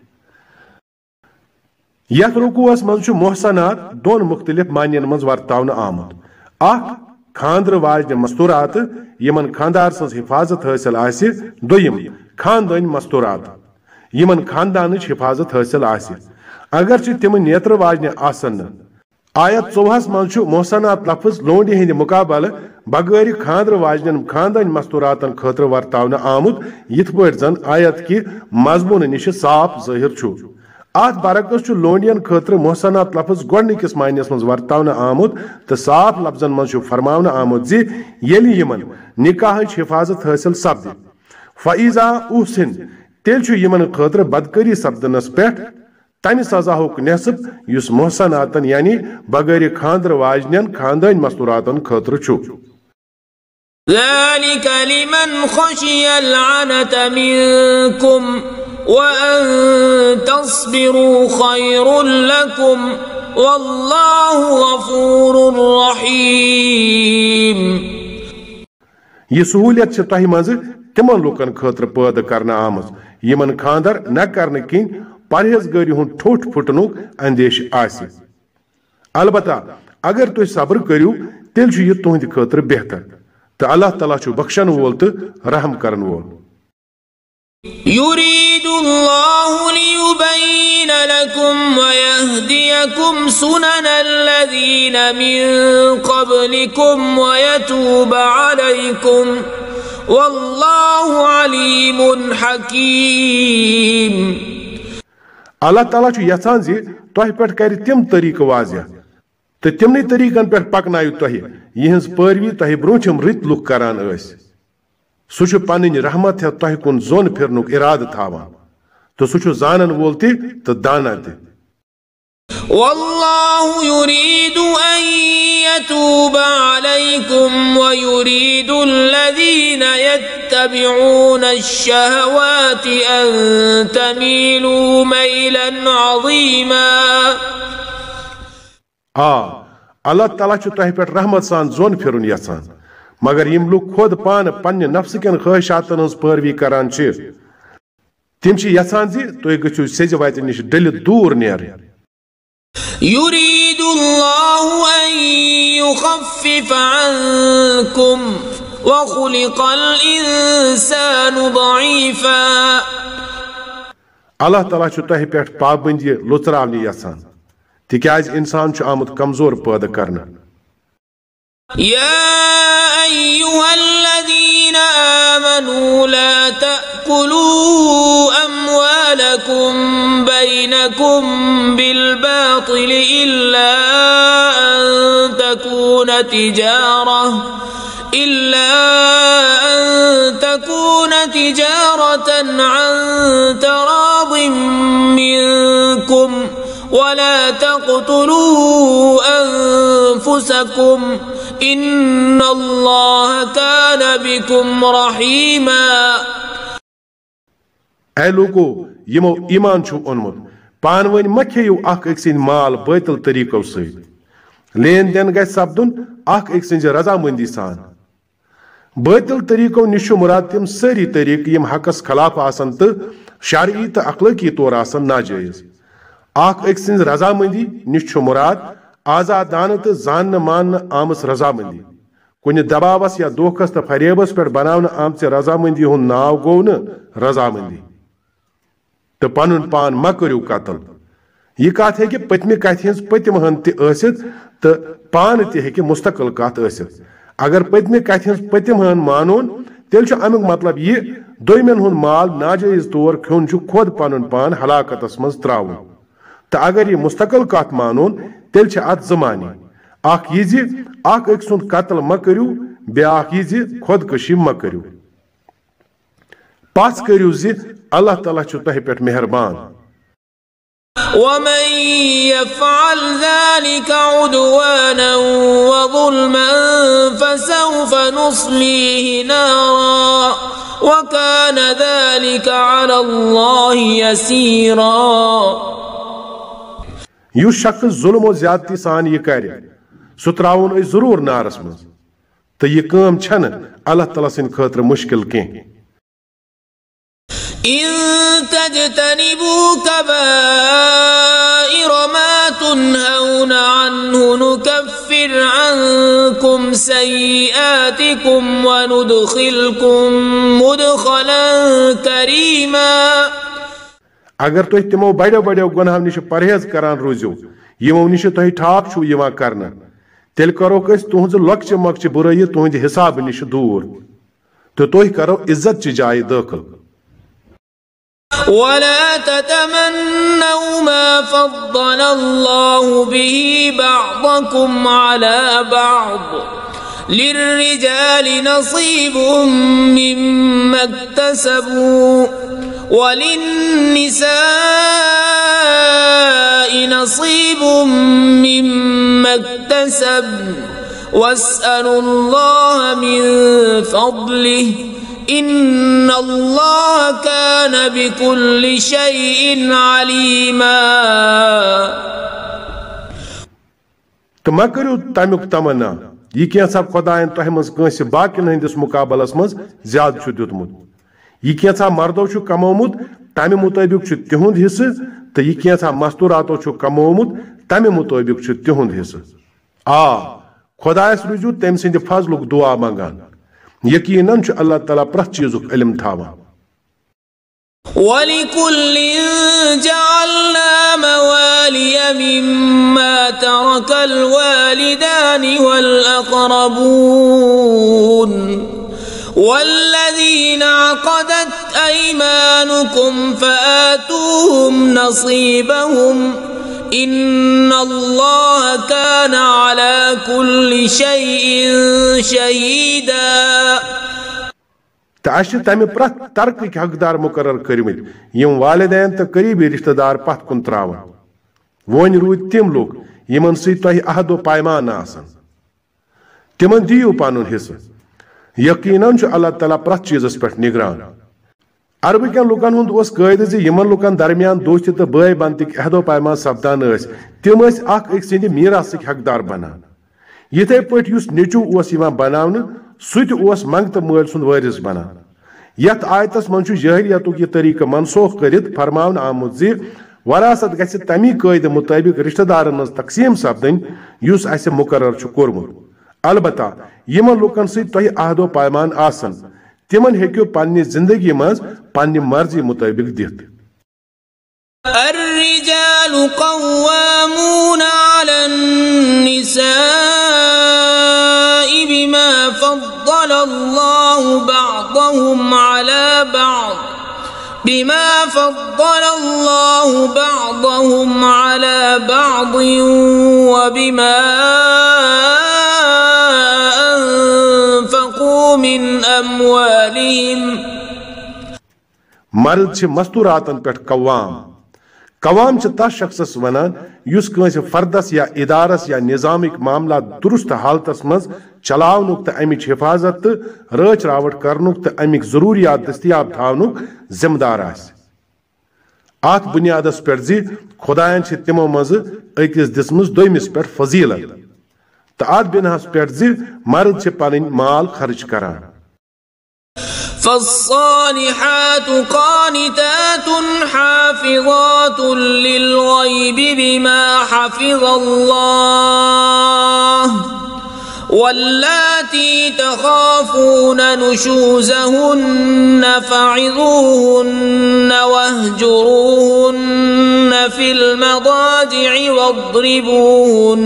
یتھ رکوعس منٛز چھُ محسنات دۄن مختلف معنین منٛز ورتاونہٕ آمُت. اکھ خاندرٕ واجنہِ مستورات یمن خاندار سٕنٛز حفاظت حٲصِل آسہِ. دوٚیِم خاندٲنی مستورات یمن خاندانٕچ حفاظت حٲصِل آسہِ اگرچہِ تِم نیترٕ واجنہِ آسن نہٕ. آیت ژوہس منٛز چھُ محسنات لفظ لونڈِ ہٕنٛدِ مقابلہٕ بغٲرِ خاندرٕ واجنٮ۪ن خاندٲنی مستوراتن خٲطرٕ ورتاونہٕ آمُت یِتھ پٲٹھۍ زن آیت کہِ مضموٗنہٕ نِش صاف ظٲہِر چھُ. اتھ برعکس چھُ لونڈین خٲطرٕ محسنات لفظ گۄڈنِکِس معنیس منٛز ورتاونہٕ آمُت تہٕ صاف لفظن منٛز چھُ فرماونہٕ آمُت زِ ییٚلہِ یِمن نکاحٕچ حفاظت حٲصِل سپدِ فإذا احسن تیٚلہِ چھُ یِمن خٲطرٕ بدکٲری سپدنس پٮ۪ٹھ تمہِ سزاہُک نٮ۪صف یُس محسناتن یعنی بغٲرِ خاندرٕ واجنٮ۪ن خاندٲنی مستوراتن خٲطرٕ چھُ. ذلك لمن خشي العنة منكم وأن تصبروا خير لكم والله غفور رحيم. یہ سہولیت چھِ تۄہہِ منٛزٕ تِمن لوٗکن خٲطرٕ پٲدٕ کرنہٕ آمٕژ یِمن خاندر نہ کرنہٕ کِنۍ پرہیزگٲری ہُنٛد ٹھوٚٹھ پھُٹنُک اندیشہٕ آسہِ. البتہ اگر تُہۍ صبر کٔرِو تیٚلہِ چھُ یہِ تُہنٛدِ خٲطرٕ بہتر تہٕ اللہ تعالیٰ چھُ بخشن وول تہٕ رحم کرن وول. يريد الله ليبين لكم ويهديكم سنن الذين من قبلكم ويتوب عليكم والله عليم حكيم. اللہ تعالیٰ چھُ یژھان زِ تۄہہِ پٮ۪ٹھ کرِ تِم طریٖقہٕ واضح تہٕ تِمنٕے طریٖقن پٮ۪ٹھ پکنٲیِو تۄہہِ یِہٕنٛز پٲروی تۄہہِ برٛونٛٹھِم رٕتۍ لُکھ کران ٲسۍ. سُہ چھُ پنٕنۍ رحمت ہٮ۪تھ تۄہہِ کُن زوٚن پھِرنُک اِرادٕ تھاوان تہٕ سُہ چھُ زانن وول تہِ تہٕ دانا تہِ. والله يريد أن يتوب عليكم ويريد الذين يتبعون الشهوات أن تميلوا ميلا عظيما. آ اللہ تعالیٰ چھُ تۄہہِ پٮ۪ٹھ رحمت سان زوٚن پھِرُن یژھان مگر یِم لُکھ خۄد پانہٕ پننہِ نفسہٕ کٮ۪ن خٲہشاتن ہٕنٛز پٲروی کران چھِ تِم چھِ یژھان زِ تُہۍ گٔژھِو سیٚزِ وتہِ نِش ڈٔلِتھ دوٗر نیرٕنۍ. يريد الله أن يخفف عنكم وخلق الإنسان ضعيفا. اللہ تعالیٰ چھُ تۄہہِ پٮ۪ٹھ پابندی لُژراونہِ یژھان تِکیازِ اِنسان چھُ آمُت کمزور پٲدٕ کرنہٕ. يا أيها الذين آمنوا لا تأكلوا أموالكم بينكم بالباطل إلا أن تكون تجارة إلا أن تكون تجارة عن تراض منكم ولا تقتلوا أنفسكم إن الله كان بكم رحيما. اے لوگو یمو ایمان چھُ اونمُت پانوٲنۍ مہ کھیٚیِو اکھ أکۍ سٕنٛدۍ مال بٲطل طریٖقو سۭتۍ. لین دین گژھِ سپدُن اکھ أکۍ سٕنٛزِ رضامندی سان. بٲطل طریٖقو نِش چھُ مُراد تِم سٲری طریٖقہٕ یِم حقس خلاف آسن تہٕ شرعی تہٕ اخلٲقی طور آسن ناجٲیز. اکھ أکۍ سٕنٛز رضامندی نِش چھُ مُراد آزادانہٕ تہٕ زاننہٕ ماننہٕ آمٕژ رضامندی. کُنہِ دباوس یا دھوکھس تہٕ فریبس پٮ۪ٹھ بناونہٕ آمژِ رضامندی ہُنٛد ناو گوٚو نہٕ رضامندی. تہٕ پنُن پان مہ کٔرِو قتل. یہِ کتھ ہیٚکہِ پٔتمہِ کتھِ ہٕنٛز پٔتِم ہن تہِ ٲسِتھ تہٕ پانہٕ تہِ ہیٚکہِ مستقل کتھ ٲسِتھ. اگر پٔتمہِ کتھِ ہٕنٛز پٔتِم ہن مانون تیٚلہِ چھُ امیُک مطلب یہِ دوٚیمٮ۪ن ہُنٛد مال ناجٲیز طور کھیوٚن چھُ خۄد پنُن پان ہلاکتس منٛز تراوُن. تہٕ اگر یہِ مستقل کتھ مانون تیٚلہِ چھِ اتھ زٕ معنی. اکھ یہِ زِ اکھ أکۍ سُنٛد قتل مہ کٔرِو بیاکھ یہِ زِ خۄدکٔشی مہ کٔرِو. پژھ کٔرِو زِ اللہ تعالیٰ چھُ تۄہہِ پٮ۪ٹھ مہربان. ومن يفعل ذلك عدوانا وظلما فسوف نصليه نارا وكان ذلك على الله يسيرا. युस शख्स जुल्म और ज्यादती सान यह कर सह त्रावन अस जरूर नारस मज तो यह काम छन अल्लाह तआला सिन खतर मुश्किल कह. إن تجتنبوا كبائر ما تنهون عنه نكفر عنكم سيئاتكم وندخلكم مدخلا كريما. अगर तुम तिमो बड़ो बड़ो गुनाह निश परहेज करान रोजो यमो निश तुह ठाक छु यवा करना तेल करो तुहज लक्ष्य मक्ष बुराई तुहद हिसाब निश दूर तो तुह करो इज्जत ची जाय दाखिल. ولا تتمنوا ما فضل الله به بعضكم على بعض للرجال نصيب مما اكتسبوا وللنساء نصيب مما اكتسبن واسألوا الله من فضله إن الله كان بكل شيء عليما. तो मा करो तमुक तमन्ना यह कैसा खुदायन तुह मज कंस बाकिन हंदिस मुकाबलस मज ज्यादा छु दितमुत यह कैसा मर्दो छु कमोमुत तमे मुताबिक छु तिहुंद हिस्से तो यह कैसा मस्तूरातो छु कमोमुत तमे मुताबिक छु तिहुंद हिस्से. आ खुदायस रुजू तम सिंद फजलुक दुआ मंगान यकीनन छु अल्लाह ताला प्रत चीजुक इल्म थावा. وَلِكُلٍّ جَعَلْنَا مَوَالِيَ مِمَّا تَرَكَ الْوَالِدَانِ وَالْأَقْرَبُونَ وَالَّذِينَ عَقَدَتْ أَيْمَانُكُمْ فَآتُوهُمْ نَصِيبَهُمْ إِنَّ اللَّهَ كَانَ عَلَى كُلِّ شَيْءٍ شَهِيدًا. तमे तमे प्रत तर्क हकदार मुकर्रर कर्मित यम वालिदैन तो करीबी रिश्तेदार पत कुन त्रावन वन रूद तिम लोग यमन सत तुह अहदो पैमान आसन तिमन दियो पनुन हिस्सा यकीनन छु अल्लाह ताला प्रत चीजस पे निगरान. अरबकन लुकन हुंद ओस कायद जे यमन लुकन दरमियान दोस्ती तो बाय बंतिक अहदो पैमान सपदान तिम अख अक सिंद मीरासक हकदार बनान यिथे पट युस नेचू ओस यवान बनावन सुत ओस मंगत मल सुंद वारिस बनान. यथ आयतस मन छु जहलियतुक यह तरीका मनसूख करित फरमावन आमुत जे वरासत गछि तमी कायद मुताबिक रिश्तेदारन मज तकसीम सपदन युस असे मुकर्रर छु कोरमुत. अलबत्ता यमन लुकन सत तुह अहदो पैमान आसन तिमन हेक्यो पन्नि जिंदगी मज पन्नि मर्जी मुताबिक दित. الرجال قوامون على النساء بما فضل الله بعضهم على بعض بما فضل الله بعضهم على بعض وبما أنفقوا من أموالهم. मर्द छ मस्तूरातन पे कवाम कवाम छ तस शख्सस वनान युस कंस फर्दस या इदारस या निजामिक मामला दुरुस्त हालतस मज चलावनुक तो अमिच हिफाजत तो रच रावट करनुक तो अमिक जरूरियात दस्तियाब थावनुक जिम्मेदार आस. अत बुनियादस पे जी खुदायन छ तिमो मज अकिस दिसमस दोयमिस पे फजीलत तो अत बिनहस पे जी मर्द छ पन माल खर्च करान. فالصالحات قانتات حافظات للغيب بما حفظ الله واللاتي تخافون نشوزهن فعظوهن واهجروهن في المضاجع واضربوهن.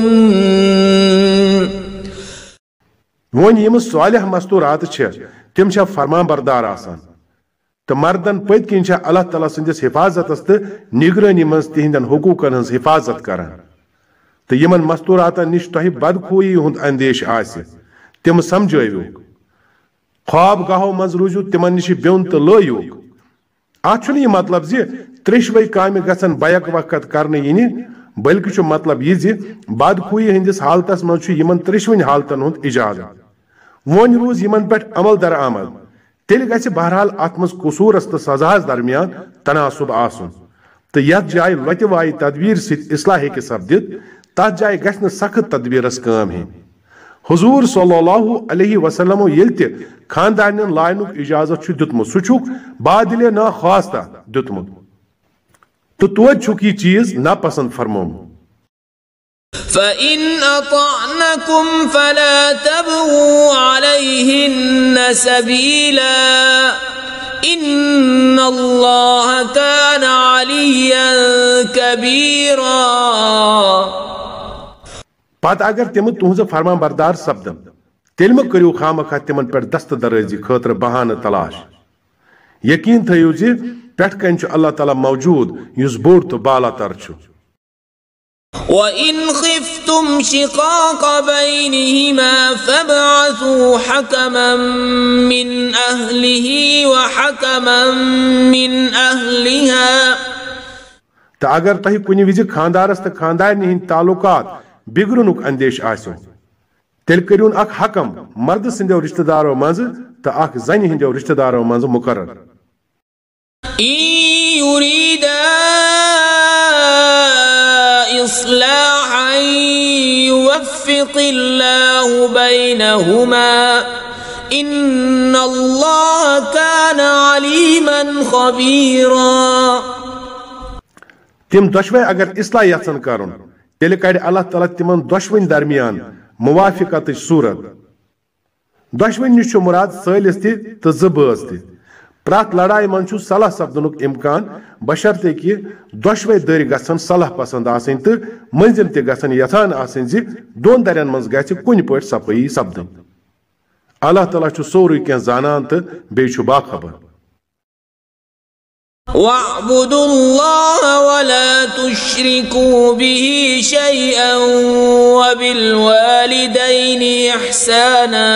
वन यम सालिह मस्तूरात छ तिम छ फरमान बरदार आसान तो मर्दन पत किन छ अल्लाह ताला संदिस हिफाजतस तो निगरानी मज तिहिंदन हुकूकन हंस हिफाजत करान. तो यमन मस्तूरातन निश तुह बदखोई हुंद अंदेश आसि तिम समझावुक ख्वाब गाहो मज रूजू तिमन निश ब्योन तो लयुक अत यह मतलब जी त्रिशवे काम गसन बैक वक्त करने यिनि बल्कि मतलब यह बदखुई हंदिस हालतस मज त्रिशवन हालतन हुंद इजाजत वन रूज यमन पे अमल दर आमद तेल गि बहरहाल अत मज कसूरस तो सजास दरमियान तनासुब आसन तो यथ जाय लत वाय तदबीर सत इस्लाह हेकि सपदित तथ जाय गि सख्त तदबीरस काम हें हुजूर सल्लल्लाहु अलैहि वसल्लम येल ते खानदान लायनुक इजाजत दितमुत सह बादिले ना खास्ता दितमुत तो तोज छुक यह चीज नापसंद फरमोमुत فإن أطعنكم فلا تبغوا عليهن سبيلا إن الله كان عليا كبيرا पत अगर तिम तुहज फरमान बरदार सपदन तेल म करियो खामखा तिमन पे दस्त दराजी खतर बहान तलाश यकीन थयो जे पेट कन अल्लाह ताला मौजूद युस बोड़ तो बाला तर छु وإن خفتم شقاق بينهما فابعثوا حكما من أهله وحكما من أهلها तो अगर तह कुन विज खानदारस तो खानदारनि हिंद तालुकात बिगरुनुक अंदेश आसो तेल करियोन अख हकम मर्द सिंदो रिश्तेदारों मज तो अख जन हिंदो रिश्तेदारों मज मुकर्रर إصلاحا يوفق الله بينهما إن الله كان عليما خبيرا तिम दशवे अगर इस्लाह यसन करुन तेल कड़ अल्लाह ताला तिमन दशवन दरमियान मुवाफिकत सूरत दशवन निश मुराद सलिस तो जबस प्रत लड़ाई मन सलाह सपदनुक इम्कान बशर्ते कि दशवे दर गसन सलाह पसंद आसन तो मंजिल ते गसन यथान आसन जि दोन दरियन मज गछि कुन पट सफाई सपदन अल्लाह ताला छु सोरुय के जानन तो बे छु बाखबर واعبدوا الله ولا تشركوا به شيئا وبالوالدين إحسانا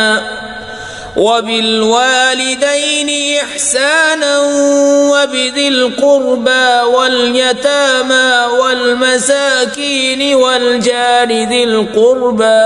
وبالوالدين إحسانا وبذي القربى واليتامى والمساكين والجار ذي القربى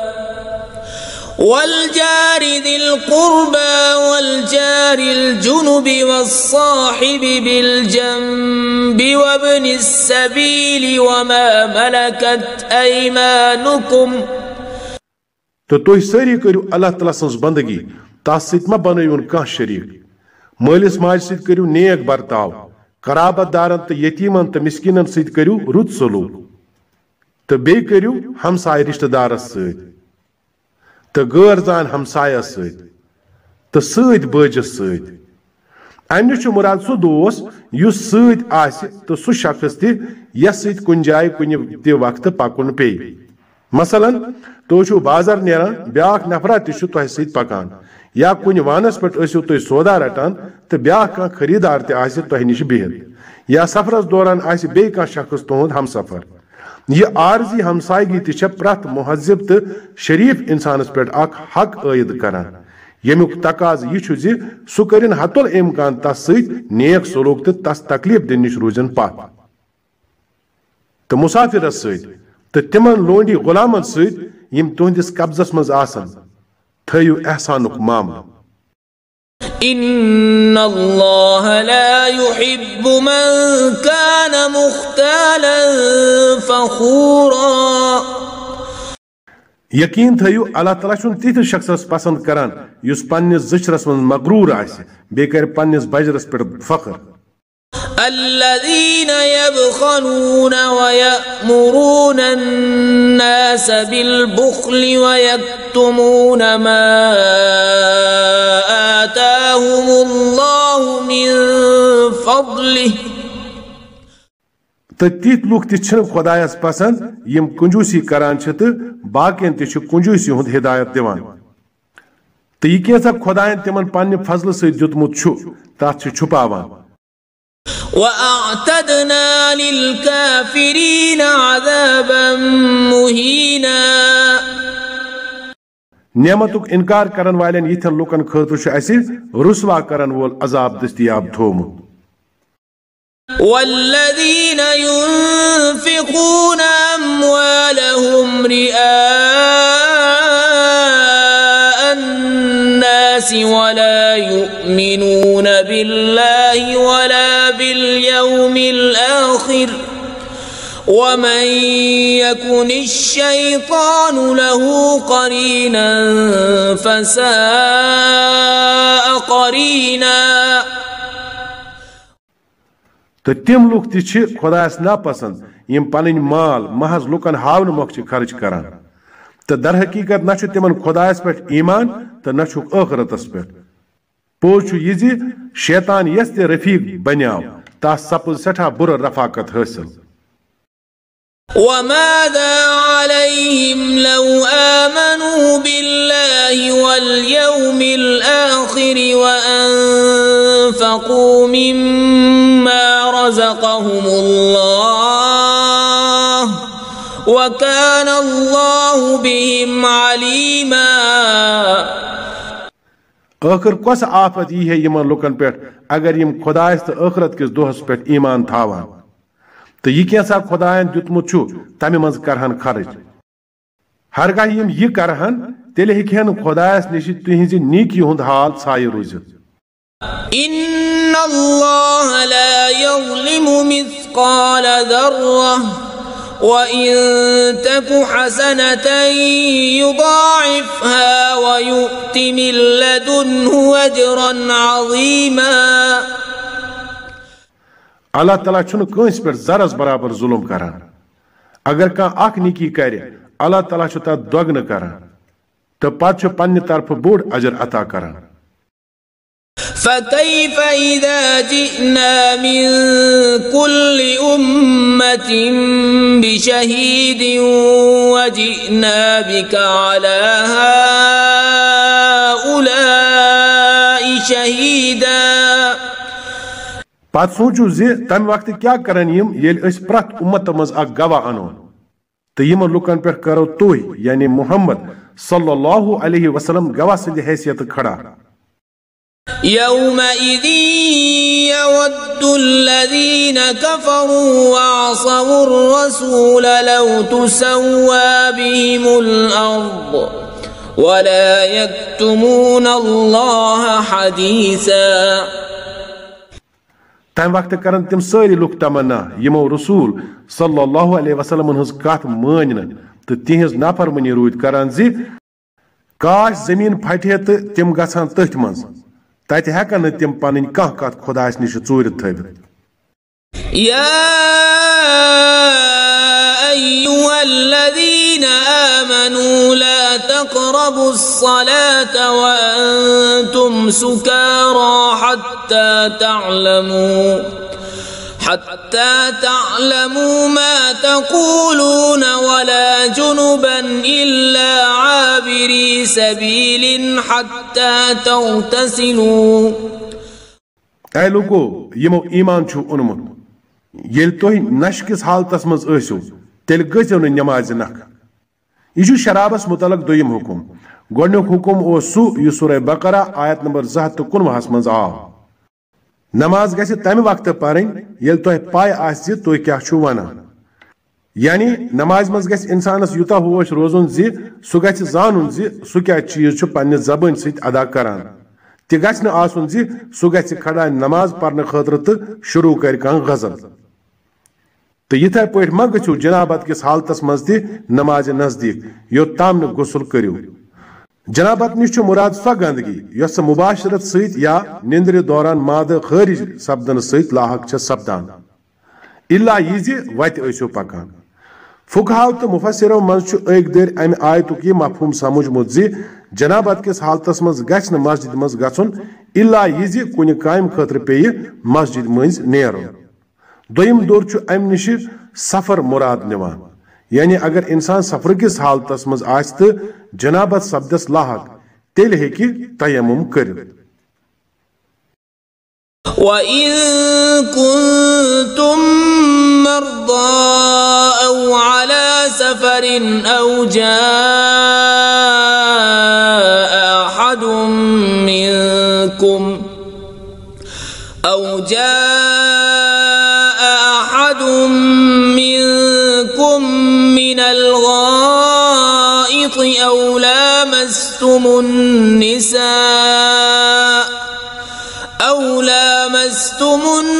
والجار ذي القربى والجار الجنب والصاحب بالجنب وابن السبيل وما ملكت أيمانكم तो तुह सारी करू अल्लाह ताला सज बंदगी तस सत मा बनवन कह शरीक मालिस माज सत करू नेक बर्ताव कराबत दारन तो यतीमन तो मिस्किनन सत करू रुत सलूक तो बे करू हमसाय रिश्तेदारस सत तो गैर जान हमसायस सत तो सत बजस सत अमि छु मुराद सु दोस्त युस सत आसि तो सु शख्स ति यस सत कुन जाय कुन ते वक्त पकुन पे मसलन तो छु बाजार नेरान ब्याख नफरा तह तह सत पकान या कुन वानस पे तुम सौदा रटान तो ब्याख कह खरीदार तह निश बिहित या सफरस दौरान आसि बे कह शख्स तुहद हम सफर यह आरजी हमसायगी तह प्रत महजब तो शरीफ इंसानस पे हक आयद करान यमुक तकाज यह सह करिन हतुल इम्कान तस सत नेक सलूक तो तस तकलीफ दिन निश रूजन पत तो मुसाफिरस सत तो तिमन लोंडी गुलामन सत यम तुहदिस कब्जस मज आसन थयु एहसानुक मामला إن الله لا يحب من كان مختالا فخورا यकीन थयु अल्लाह ताला छुन तिथ शख्सस पसंद करान युस पन्निस जिशरस मन मगरूर आसि बे कर पन्निस बजरस पे फख्र الذين يبخلون ويأمرون الناس بالبخل ويكتمون ما آتاهم الله من فضله तो तीत लूक तह खुदायस पसंद यम कंजूसी करान तो बाकियन तह कंजूसी हुंद हिदायत दिवान तो यह कैसा खुदायन तिमन पन्ने फजल सत दितमुत तथ छुपावान وأعتدنا للكافرين عذابا مهينا नेमतुक इनकार करन वालेन यिथन लुकन खतर रुसवा करन वोल अजाब दस्तियाब थोमुत والذين ينفقون أموالهم رئاء الناس ولا يؤمنون بالله ولا باليوم الآخر ومن يكن الشيطان له قرينا فساء قرينا. तो तिम लुक ति खुदास नापसंद यम पन माल महज लुकन हावन मोख खर्च करान तो दर हकीकत न तिमन खुदास पे ईमान तो न आखरतस पे पोज यह शैतान यस ते रफीक बनियाव तस सपज सठा बुर रफाकत हासिल. وماذا عليهم لو آمنوا بالله واليوم الآخر وأنفقوا مما رزقهم الله وكان الله بهم عليما. आखिर कस आफत यी है यमन लुकन पे अगर यम खुदास तो आखरत किस दोहस पे ईमान थावान तो यह कैसा खुदायन दुतमुत तमें मज करहन खर्च हरगाह यम यह करहन तेल हेन खुदायस निश तुहज नीकी हुंद हाल साय रूजित. इन्न अल्लाह ला यज़लिमु मिस्काल ज़र्रह व इन तकु हसनतन युदाइफहा व युअति मिन लदुन्हु अजरन अज़ीमा. अल्लाह ताला छुन कंस पे जरस बराबर जुल्म करान अगर कह अख निकी करे अल्लाह ताला छु तत दोगन करान तो पत छु पन्ने तरफ बोड़ अजर अता करान. فكيف إذا جئنا من كل أمة بشهيد وجئنا بك على هؤلاء شهيدا. पत सोचू जे तम वक्त क्या करन यम येल अस प्रत उम्मत मज अ गवाह अनो तो यम लुकन पे करो तुह यानी मुहम्मद सल्लल्लाहु अलैहि वसल्लम गवाह सिंध हैसियत खड़ा. يومئذ يود الذين كفروا وعصوا الرسول لو تسوى بهم الأرض ولا يكتمون الله حديثا. तम वक्त करन तम सारी लुक तमन्ना यमो रसूल सल्लल्लाहु अलैहि वसल्लम हज कथ मान तो तिहज नाफरमानी रूद करान जी काश जमीन फटे तो तिम गछान तथ मज तत हेकन तिम पन कह कथ खुदास निश चूर थवित. या अय्युहल्लज़ीना आमनू ला तक़रबुस्सलात व अंतुम सुकारा हत्ता तअलमू حتى تعلموا ما تقولون ولا جنبا إلا عابري سبيل حتى تغتسلوا. اے لوگو یمو ایمان چھو اونمت یل تُہۍ نشکس حالتس مز ٲسِو تیٚلہِ گٔژھِو نہٕ نمازِ نکھ. یہِ چھُ شرابس متعلق دوٚیِم حکم. گۄڈنیُک حکم اوس سُہ یُس سورہ بقرہ آیت نمبر زٕ ہتھ تہٕ کُنوُہس منٛز آو. नमाज गि तम वक्त पढ़ ये तुह पाय आस तुह क्या वनान यानी नमाज मज गि इंसानस यूता होश रोजुन जि सह गि जान जि सह क्या चीज पन्ने जबान सत अदा करान तह गि आसन जि सह गि खड़ा नमाज पढ़ने खतर तो शुरू कर गजल तो यिथे पे मा गु जनाबत किस हालतस मज ति नमाज नजदीक योताम न गुसल करू. जनाबत निश मुराद सो गंदगी यस मुबाशरत सत या निंद्र दौरान माद खारिज सपदन सत लाहक सपदान इल्ला यह वत ऐसो पकान. फुकहाव तो मुफसरो मज अक दर अमि आयतुक यह मफहूम समझमुत जि जनाबत किस हालतस मज गछ न मस्जिद मज गछुन इल्ला यह कुन काम खतर पे मस्जिद मज नेरुन. दोयम दौर अमि निश सफर मुराद निवान यानी अगर इंसान सफर किस हालतस मज आस तो जनाबत सपदस लाहक तेल हेकि तयम्मुम करित. وَإِن كُنتُم مَّرْضَىٰ أَوْ عَلَىٰ سَفَرٍ أَوْ جَاءَ أَحَدٌ مِّنكُمْ أَوْ جَاءَ لامستم النساء أو لامستم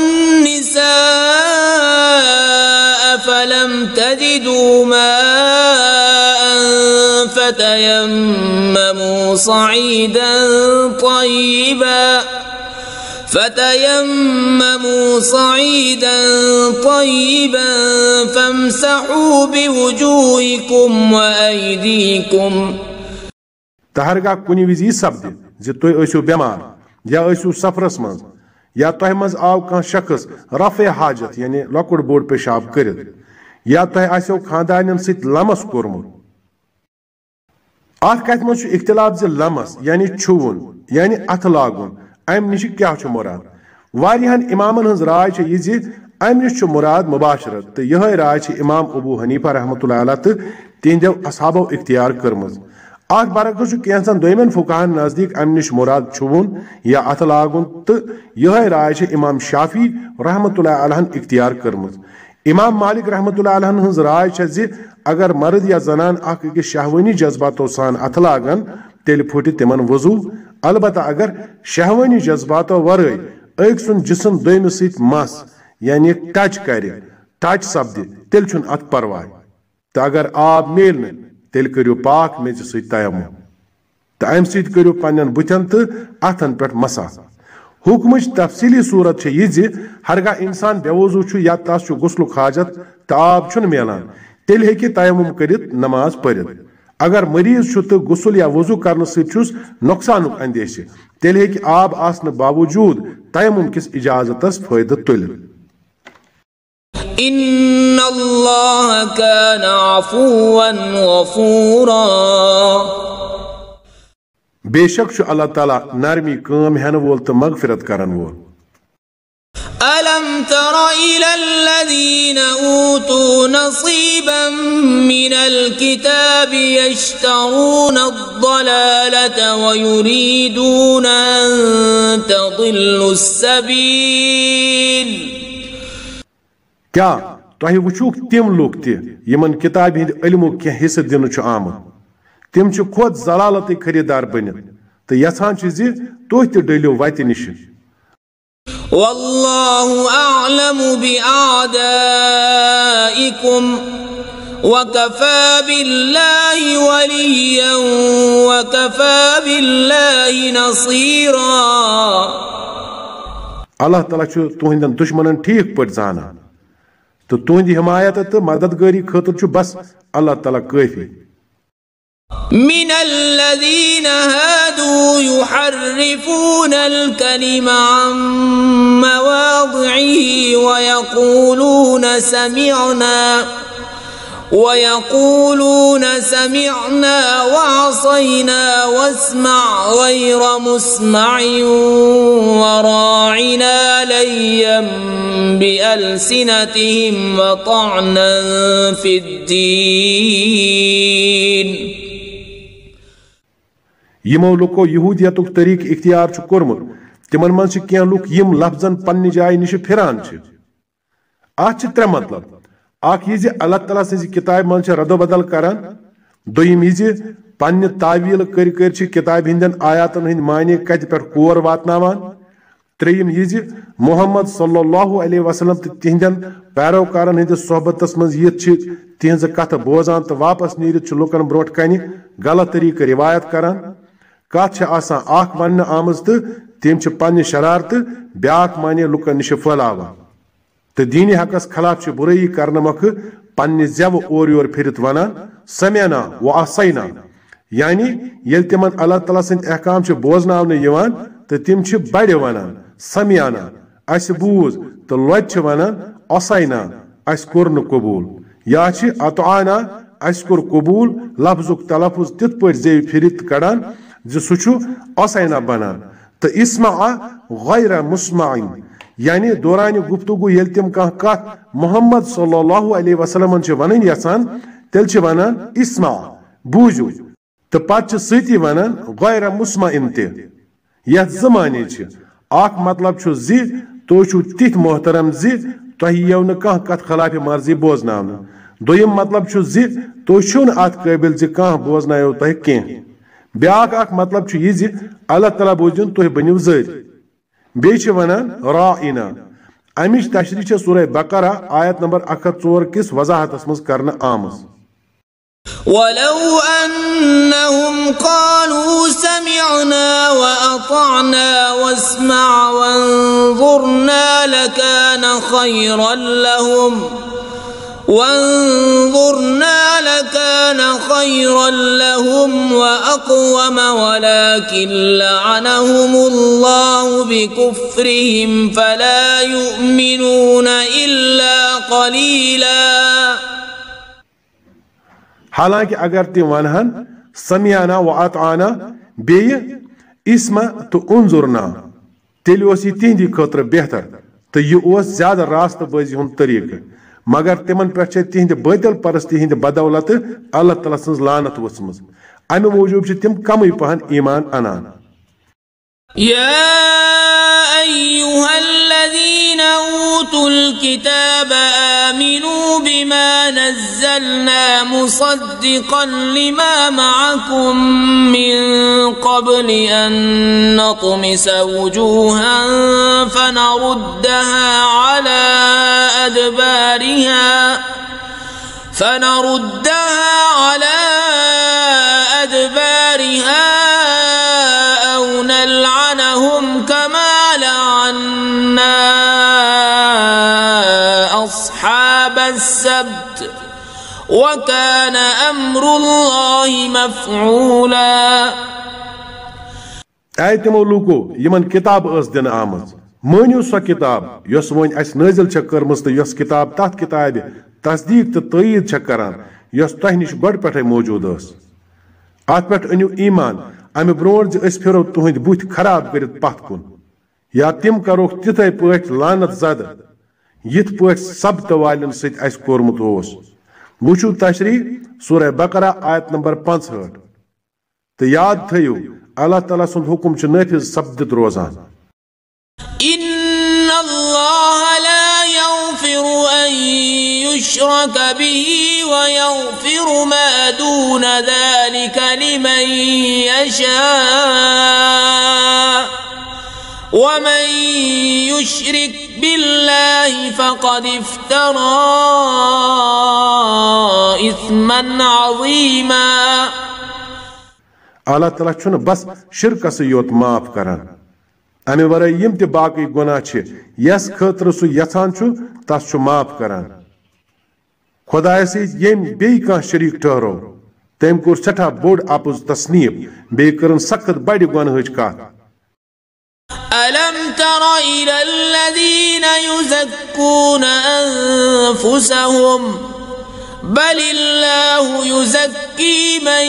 النساء فلم تجدوا ماء فتيمموا صعيدا طيبا فتيمموا صعيدا طيبا فامسحوا بوجوهكم وأيديكم. تہرگاہ کُنہِ وِزِ سپدِ زِ تُہۍ ٲسِو بٮ۪مار یا ٲسِو سفرس منٛز یا تۄہہِ منٛز آو کانٛہہ شخص رفع حاجت یعنی لۄکُٹ بوٚڑ پیشاب کٔرِتھ یا تۄہہِ آسیو خاندارنٮ۪ن سۭتۍ لمس کوٚرمُت. اتھ کتھِ منٛز چھُ اختلاف زِ لمس یعنی چھُوُن یعنی اتھٕ لاگُن امہِ نِش کیٛاہ چھُ مُراد. واریاہن اِمامن ہٕنٛز راے چھِ یہِ زِ امہِ نِش چھُ مُراد مُباشرت تہٕ یِہے راے چھِ اِمام ابو حنیفہ رحمۃ اللہ علیہ تہٕ تِہنٛدٮ۪و اصحابو اختیار کٔرمٕژ. اتھ برعکس چھُ کینٛژن دویمٮ۪ن فقہاہن نزدیٖک امہِ نِش مُراد چھُوُن یا اتھٕ لاگُن تہٕ یِہے راے چھِ اِمام شافی رحمۃ اللہ علیہن اختیار کٔرمٕژ. اِمام مالک رحمۃ اللہ علیہن ہٕنٛز راے چھےٚ زِ اگر مرد یا زنان اکھ أکِس شہوٲنی جذباتو سان اتھٕ لاگن تیٚلہِ پھُٹہِ تِمن وضوٗ. البتہ اگر شہوٲنی جذباتو ورٲے أکۍ سُنٛد جسم دویمِس سۭتۍ مس یعنی ٹچ کرِ ٹچ سپدِ تیٚلہِ چھُنہٕ اتھ پرواے تہٕ اگر آب میلہِ نہٕ تیٚلہِ کٔرِو پاک میژِ سۭتۍ تیمم تہٕ امہِ سۭتۍ کٔرِو پننٮ۪ن بُتھٮ۪ن تہٕ اتھن پٮ۪ٹھ مسا. حُکمٕچ تفصیلی صورت چھےٚ یہِ زِ ہرگاہ انسان بے وضوٗ چھُ یا تس چھُ غسلُک حاجت تہٕ آب چھُنہٕ میلان تیٚلہِ ہیٚکہِ تیمم کٔرِتھ نماز پٔرِتھ. اگر مریض چھُ تہٕ غسل یا وضوٗ کرنہٕ سۭتۍ چھُس نۄقصانُک اندیشہِ تیٚلہِ ہیٚکہِ آب آسنہٕ باوجوٗد تیمم کِس اجازتس فٲیدٕ تُلِتھ. إن الله كان عفوا غفورا. بے شک چھُ اللہ تعالیٰ نرمی کٲم ہٮ۪نہٕ وول تہٕ مغفرت کرن وول. ألم تر إلى الذين أوتوا نصيبا من الكتاب يشترون الضلالة ويريدون أن تضلوا السبيل. کیٛاہ تۄہہِ وٕچھوُکھ تِم لُکھ تہِ یِمن کِتابہِ ہٕنٛدِ علمُک کینٛہہ حِصہٕ دِنہٕ چھُ آمُت تِم چھِ خۄد ضلالتٕکۍ خٔریٖدار بٔنِتھ تہٕ یژھان چھِ زِ تُہۍ تہِ ڈٔلِو وتہِ نِشہِ. والله أعلم بأعدائكم وكفى بالله وليا وكفى بالله نصيرا. اللہ تعالیٰ چھُ تُہنٛدٮ۪ن دُشمنن ٹھیٖک پٲٹھۍ زانان تہٕ تُہنٛدِ حمایت تہٕ مددگٲری خٲطرٕ چھُ بس اللہ تعالیٰ کٲفی. من الذين هادوا يحرفون الكلم عن مواضعه ويقولون سمعنا ويقولون سمعنا وعصينا واسمع غير مسمع وراعنا ليا بألسنتهم وطعنا في الدين. یمو لوکو یہودیتُک طریقہٕ اختیار چھُ کوٚرمُت تِمن منٛز چھِ کینٛہہ لُکھ یِم لفظن پننہِ جایہِ نِش پھران چھِ. اتھ چھِ ترٛےٚ مطلب. اکھ یہِ زِ اللہ تعالیٰ سٕنٛزِ کِتابہِ منٛز چھِ ردو بدل کران. دوٚیِم یہِ زِ پننہِ تعویٖل کٔرۍ کٔرۍ چھِ کِتابہِ ہٕنٛدٮ۪ن آیاتن ہٕنٛدۍ معنے کتہِ پٮ۪ٹھ کور واتناوان. ترٛیٚیِم یہِ زِ محمد صلی اللہ علیہ وسلم تہٕ تِہنٛدٮ۪ن پیروکارن ہٕنٛدِس صحبتس منٛز یِتھ چھِ تِہنٛزٕ کتھٕ بوزان تہٕ واپس نیٖرِتھ چھُ لُکن برٛونٛٹھ کنہِ غلط طریٖقہٕ رِوایت کران. کتھ چھِ آسان اکھ وننہٕ آمٕژ تہٕ تِم چھِ پننہِ شرارتہٕ بیٛاکھ معنے لُکن نِش پھٔہلاوان تہٕ دیٖنہِ حقس خلاف چھِ بُرٲیی کرنہٕ مۄکھٕ پننہِ زٮ۪وٕ اورٕ یور پھِرِتھ ونان سمعنا و عصینا یعنی ییٚلہِ تِمن اللہ تعالیٰ سٕنٛدۍ احکام چھِ بوزناونہٕ یِوان تہٕ تِم چھِ بڑِ ونان سمعنا اسہِ بوٗز تہٕ لۄتہِ چھِ ونان عصینا اسہِ کوٚر نہٕ قبوٗل یا چھِ اطعنا اسہِ کوٚر قبوٗل لفظُک تلفظ تِتھ پٲٹھۍ زیٚوِ پھِرِتھ کڑان زِ سُہ چھُ عصینا بنان تہٕ اسمع غیر مسمع یعنی دورانہِ گفتگو ییٚلہِ تِم کانٛہہ کتھ محمد صلی اللہ علیہ وسلمن چھِ ونٕنۍ یژھان تیٚلہِ چھِ ونان اسمع بوٗزِو تہٕ پتہٕ چھِ سۭتی ونان غیر مسمعن تہِ یتھ زٕ معنے چھِ. اکھ مطلب چھُ زِ تُہۍ چھِو تِتھۍ محترم زِ تۄہہِ یِیو نہٕ کانٛہہ کتھ خلاف مرضی بوزناونہٕ. دوٚیِم مطلب چھُ زِ تُہۍ چھِو نہٕ اتھ قٲبِل زِ کانٛہہ بوزنایو تۄہہِ کینٛہہ. ब्याक अख मतलब छु यह अल्लाह ताला बोझन तुह बनिव जर बेच वनान राइना अमिश तशरीह छ सूरह बकरा आयत नंबर एक हज़ ज़ोर किस वजाहतस मज करना आमज ولو أنهم قالوا سمعنا وأطعنا واسمع وانظرنا لكان خيرا لهم وانظرنا لكان خيرا لهم وأقوم ولكن لعنهم الله بكفرهم فلا يؤمنون إلا قليلا हालांकि अगर तिम वनहन समियाना व अताना बे इस्मा तो उनजुरना तेल तिहंद खतर बेहतर तो यह ज्यादा रास्त बाजी हुंद तरीक मगर तिमन पे तिहंद बातिल परस्ती हिंद बदौलत अल्लाह ताला सज लानत वचमज अमे मूजूब तिम कम पहन ईमान अनान या अय्युहल्लज़ीन ऊतुल किताब आमिनू बिमा नज़्ज़लना मुसद्दिक़न लिमा मअकुम मिन क़ब्लि अन नतमिस वुजूहन फनरुद्दहा अला अदबारिहा फनरुद्दहा अला अदबारिहा औ नलअनहुम कमा लअन्ना अस्हाब अस्सब्त वकान अम्रुल्लाहि मफ़ऊला ऐ तिमो लूको यमन किताब अस दिन आमज मानियो सो किताब यस वन अस नाजिल छ करमस तो यस किताब तथ किताब तस्दीक तो तयीद छ करान यस तह निश गड पेठे मौजूद अस अत पेठ अनियो ईमान अमे ब्रोट ज अस फिरो तुहंद बुथ खराब करित पथ कुन या तिम करोख तिथे पठ लानत जद यथ पठ सब तवालन सत अस कोरमुत ओस वुचु तशरीह सूरह बकरा आयत नंबर पैंसठ तो याद थयो अल्लाह ताला सुन हुकुम छ नफिज सब्दत रोजान इन्नल्लाह ला यग़फिरु अन युश्रक बिही व यग़फिरु मा दून ज़ालिका लिमन यशा व मन युश्रिक बिल्लाहि फक़द इफ्तरा इस्मन अज़ीमा अल्लाह ताला छुन बस शिरक से योत माफ करान अमे वर यम ते बाकी गुनाह छ यस खतर सु यछान छु तस छु माफ करान खुदा से यम बे का शरीक ठहरो तम कोर सठा बोड आपुज तस्नीब बे करन सख्त बड़ गुनाह का अलम तरा इलल्लज़ीन युज़क्कून अनफुसहुम बलिल्लाहु युज़क्की मन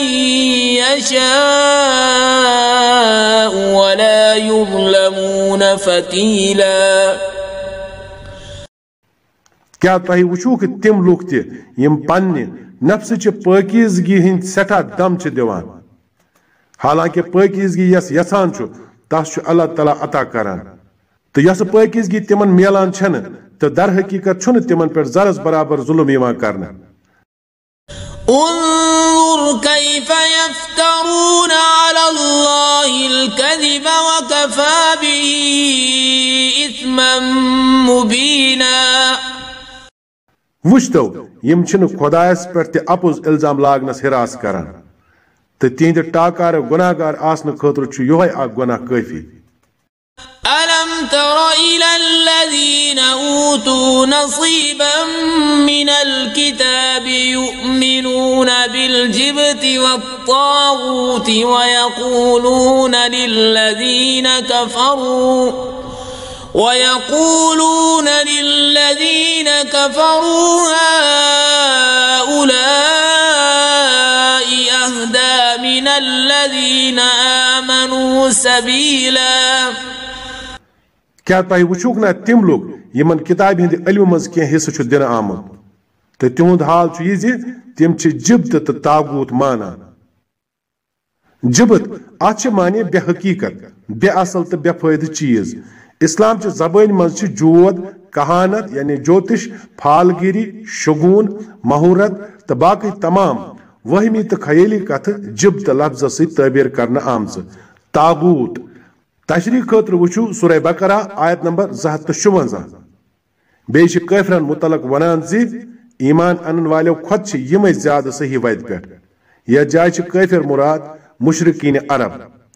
यशाअ वला युज़लमून फतीला क्या तह वुचु कि तिम लुक ते यम पन्ने नफ्स च पाकीज़गी हिंद सठा दम च दिवान हालांकि पाकीज़गी यस यसान छु तस छु अल्लाह ताला अता करान तो यस पाकीज़गी तिमन मिलान छन तो दर हकीकत छुन तिमन पर जरस बराबर जुल्म यवा करना انظر كيف يفترون على الله الكذب وكفى به إثما مبينا वुचतो यम छन खुदायस पर ते अपुज इल्जाम लागनस हिरास करान ते तिंद टाकार गुनाहगार आसन खतर छु योय आ गुनाह काफी ألم تر إلى الذين أوتوا نصيبا من الكتاب يؤمنون بالجبت والطاغوت ويقولون للذين كفروا ويقولون للذين كفروا هؤلاء أهدى من الذين آمنوا سبيلا क्या तह वुचुक ना तिम लोग यमन किताब हिंद इल्म मज के हिस्स दिन आमद तो तिहुंद हाल यह तिम जिब्त तो तागूत माना जिब्त अत माने बे हकीकत बे असल तो बे फायद चीज इस्लाम च जबान मज जोद कहानत यानी ज्योतिष फालगिरी शगुन महूरत तो बाकी तमाम वहमी तो खयाली कथ जिब तो लफ्ज सत ताबीर करना आमज तागूत तशरी खतर वुचु सूरह बकरा आयत नंबर ज़ तो शुवंजा बेश काफिरन मुतलक वनान जी ईमान अनन वाले खुद यम ज्यादा सही वद पे यह जाय काफिर मुराद मुशरिकीन अरब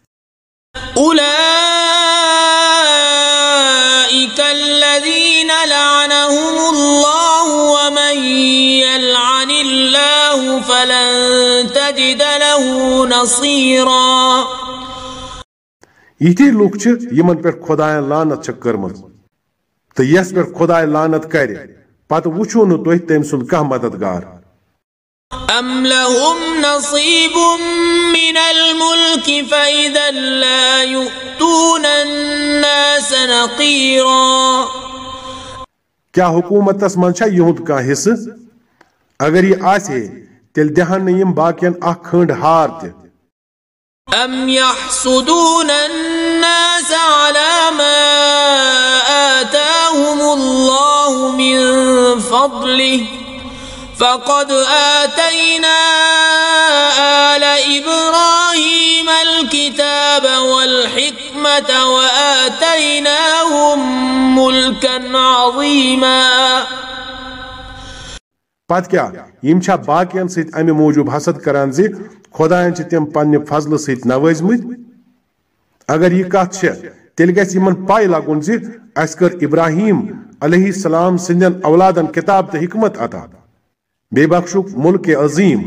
उलाइका अल्लज़ीना लअनहुमुल्लाहु व मन यलअनिल्लाहु फलन तजिद लहु नसीरा यी लुक यमन पे खुदायन लानत कर्मज तो यस पे खुदाय लानत कर पत वुचो नु तुह तम सुन कह मददगार अम लहुम नसीबुम मिनल मुल्क फइज़ा ला युतून अन्नास नक़ीरा क्या हुकूमतस मन छा युहुद का हिस्सा अगर ये आसे तेल दहन यम बाकियन अख खंड हार ते अम यहसुदून अन्नास अला मा आताहुमुल्लाहु मिन फضलिह फक़द आतैना आल इब्राहीम अल-किताब वल-हिक्मत व आतैनाहुम मुल्कन अज़ीमा पत क्या यम छा बाकियन सत अमे मूजूब हसद करान जे खुदायन छ तम पन्ने फजल सत नवाजमत अगर यह कथ तेल गस यमन पाय लगुन जे अस कर इब्राहीम अलैहिस्सलाम सिंदन औलादन किताब तो हिकमत अता बेबख्शुक मुल्क अजीम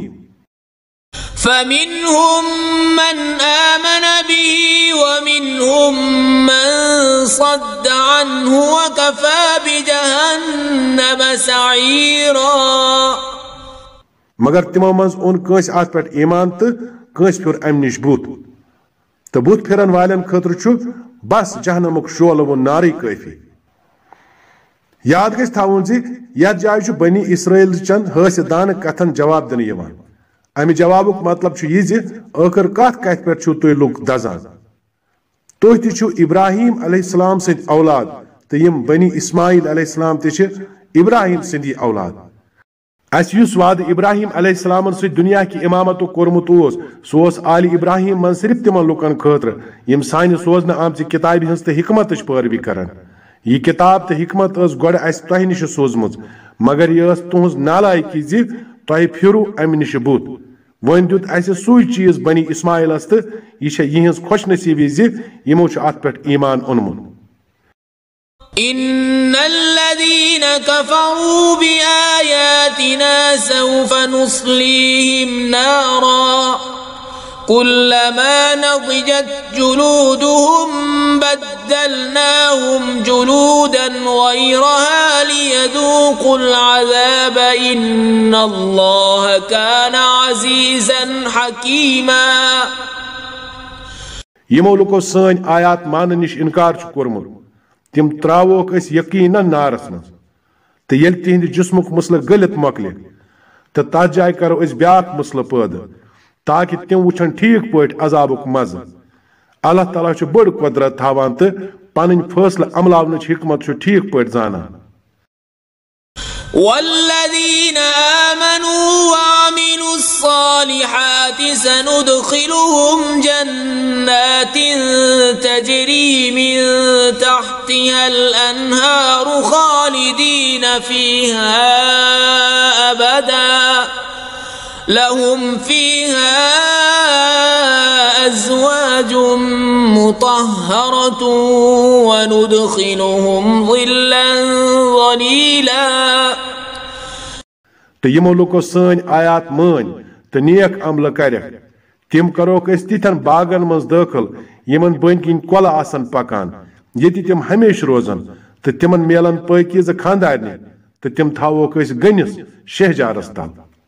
فمنهم من آمن به ومنهم من صد عنه وكفى بجهنم سعيرا मगर तिमो मज ओन कंस आत पे ईमान तो कंस फिर अम निश बुत तो बुत फिरन वालन खतर छु बस जहनमुक शोल वो नारी काफी याद गस थावन जी यत जाय छु बनी इसराइल चन हसदान कथन जवाब दिन यवान अमि जवाबुक मतलब छु यह जे आखिर कत कत पे छु तुय लुक दजान तुह ति छु इब्राहीम अलैहिस्सलाम सिंद औलाद तो यम बनी इस्माइल अलैहिस्सलाम ति छु इब्राहीम सिंदी औलाद अस युस वाद इब्राहीम अलैहिस्सलाम सु दुनिया की इमामत कोरमुत सोस आली इब्राहीम मन सिर्फ तिमन लुकन खतर यम सानि सोजन आमच किताब हंस तो हिकमत पैरवी करन यह किताब तो हिकमत गोड़ अस तह निश सोजमुज मगर यह तुहज नालायकी जी तह फिरू अमि निश बुत वन दुत अस सुई चीज बनी इस्माइलस तो यह यहज खुश नसीबी जी यमो अत पे ईमान ओनमुत इन्नल्लज़ीना कफ़रू बिआयातिना सौफ नुस्लीहिम नारा कुल्लमा नज़िजत जुलूदुहुम बद्दलनाहुम जुलूदन गयरहा लियज़ूक़ुल अज़ाब इन्नल्लाह कान अज़ीज़न हकीमा यमो लुको सन आयात मान निश इनकार छु कोरमुत तिम त्रावोक अस यकीनन नारस मज तो ये तिहंद जिस्मुक मसल गलित मकल तो तथ जाय करो अस ब्याक मसल पैदा ताकि तिम वुचन ठीक पट अजाबुक मज अल्लाह ताला छु बड़ कुदरत थावान तो पन फैसला अमलावन हिकमत छु ठीक पट जानान वल्लज़ीन आमनू वअमिलुस सालिहात सनुदखिलुहुम जन्नातिन तजरी मिन तहतिहल अनहार खालिदीन फीहा अबदा लहुम फीहा अज़वाजुम मुतहहरतुन वनुदखिलुहुम ज़िल्लन ज़लीला तो यमो लुको सन आयात मान तो नेक अमल कर तिम करोक अस तिथन बागन मज दाखिल यमन बन किन कोल आसन पकान ये तिम हमेश रोजन तो तिमन मेलन पाकीज़ खानदारनि तो तिम थावोक अस गनिस शहजारस तल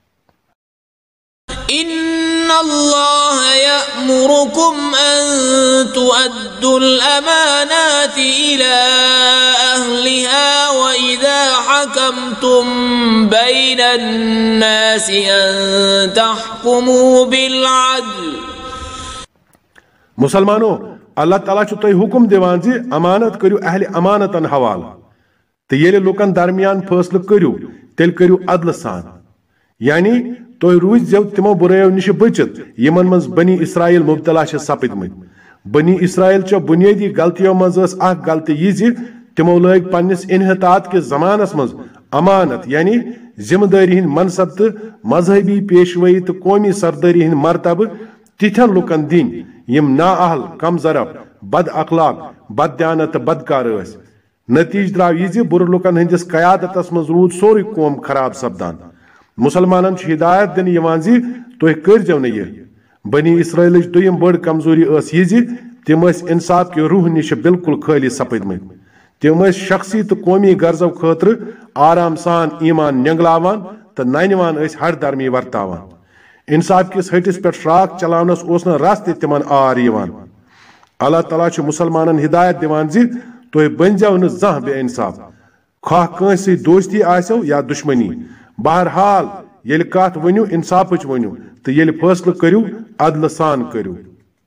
इन्नल्लाह यअमुरुकुम अन तुअद्दुल अमानाति इला अहलिहा व इज़ा हकमतुम बैनन नासि अन तहकुमू बिल अदल मुसलमानो अल्लाह ताला छु तोय हुकुम दिवान जे अमानत करियो अहले अमानतन हवाला तो येले लुकन दरमियान फैसला करियो तेल करियो अदल सान यानी तुह रूजो तमो बुरायो निश बचित यमन मज बनी इसराइल मुबतला सपदमत। बनी इसराइल चो बुनियादी गलतियों मज गलती यह तमो लग पन्निस इन्हतात के जमानस मज अमानत यानी जिम्मेदारी हंद मनसब तो मजहबी पेशवई तो कौमी सरदारी हंद मरतब तिथन लुकन दिन यम नाअहल कम जरब बद अखलाक बद दयानत तो बदकार। नतीज द्राव यह बुर लुकन हंदिस कयादतस मज रूद सोरे कौम खराब सपदान। मुसलमानन हिदायत दिन जी तुह करजो न यह। बनी इसराइल दोयम बड़ कमजोरी यह तिम इंसाफ के रूह निश बिल्कुल खाली सपदमत। तिम शख्सी तो कौमी गर्जों खतर आराम सान ईमान निगलावान तो ननवान हर दरमी वर्तावान। इंसाफ किस हटिस पे श्राक चलानस ओस न रास्ते तिमन आर यवान। अल्लाह ताला मुसलमानन हिदायत दिवान जी तुह बन जाओ न जह बे इंसाफ खा कंसी दोस्ती आसो या दुश्मनी। बहरहाल ये कत वनु इंसाफ वनु तो ये फैसला करू अदल सान करू।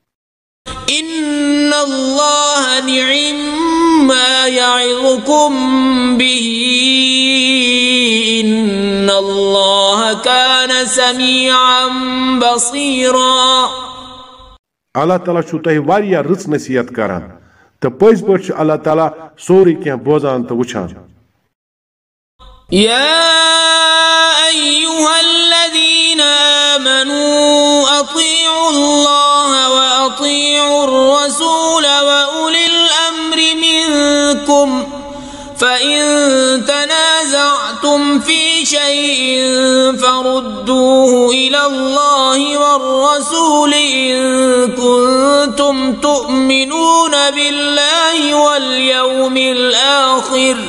इन्नल्लाह निअम्मा यइज़ुकुम बिही इन्नल्लाह कान समीअन बसीरा। अल्लाह ताला छु तुह वारिया रच नसीहत करान तो पज पे अल्लाह ताला सोरे क्या बोजान तो वुछान। या अय्युहल्लज़ीना आमनू अतीउल्लाह व अतीउर रसूल व उलिल अम्रि मिनकुम फ़इन तनाज़अतुम फ़ी शैइन फ़रुद्दूहु इलल्लाहि वर रसूल इन कुंतुम तुअमिनून बिल्लाहि वल यौमिल आखिर।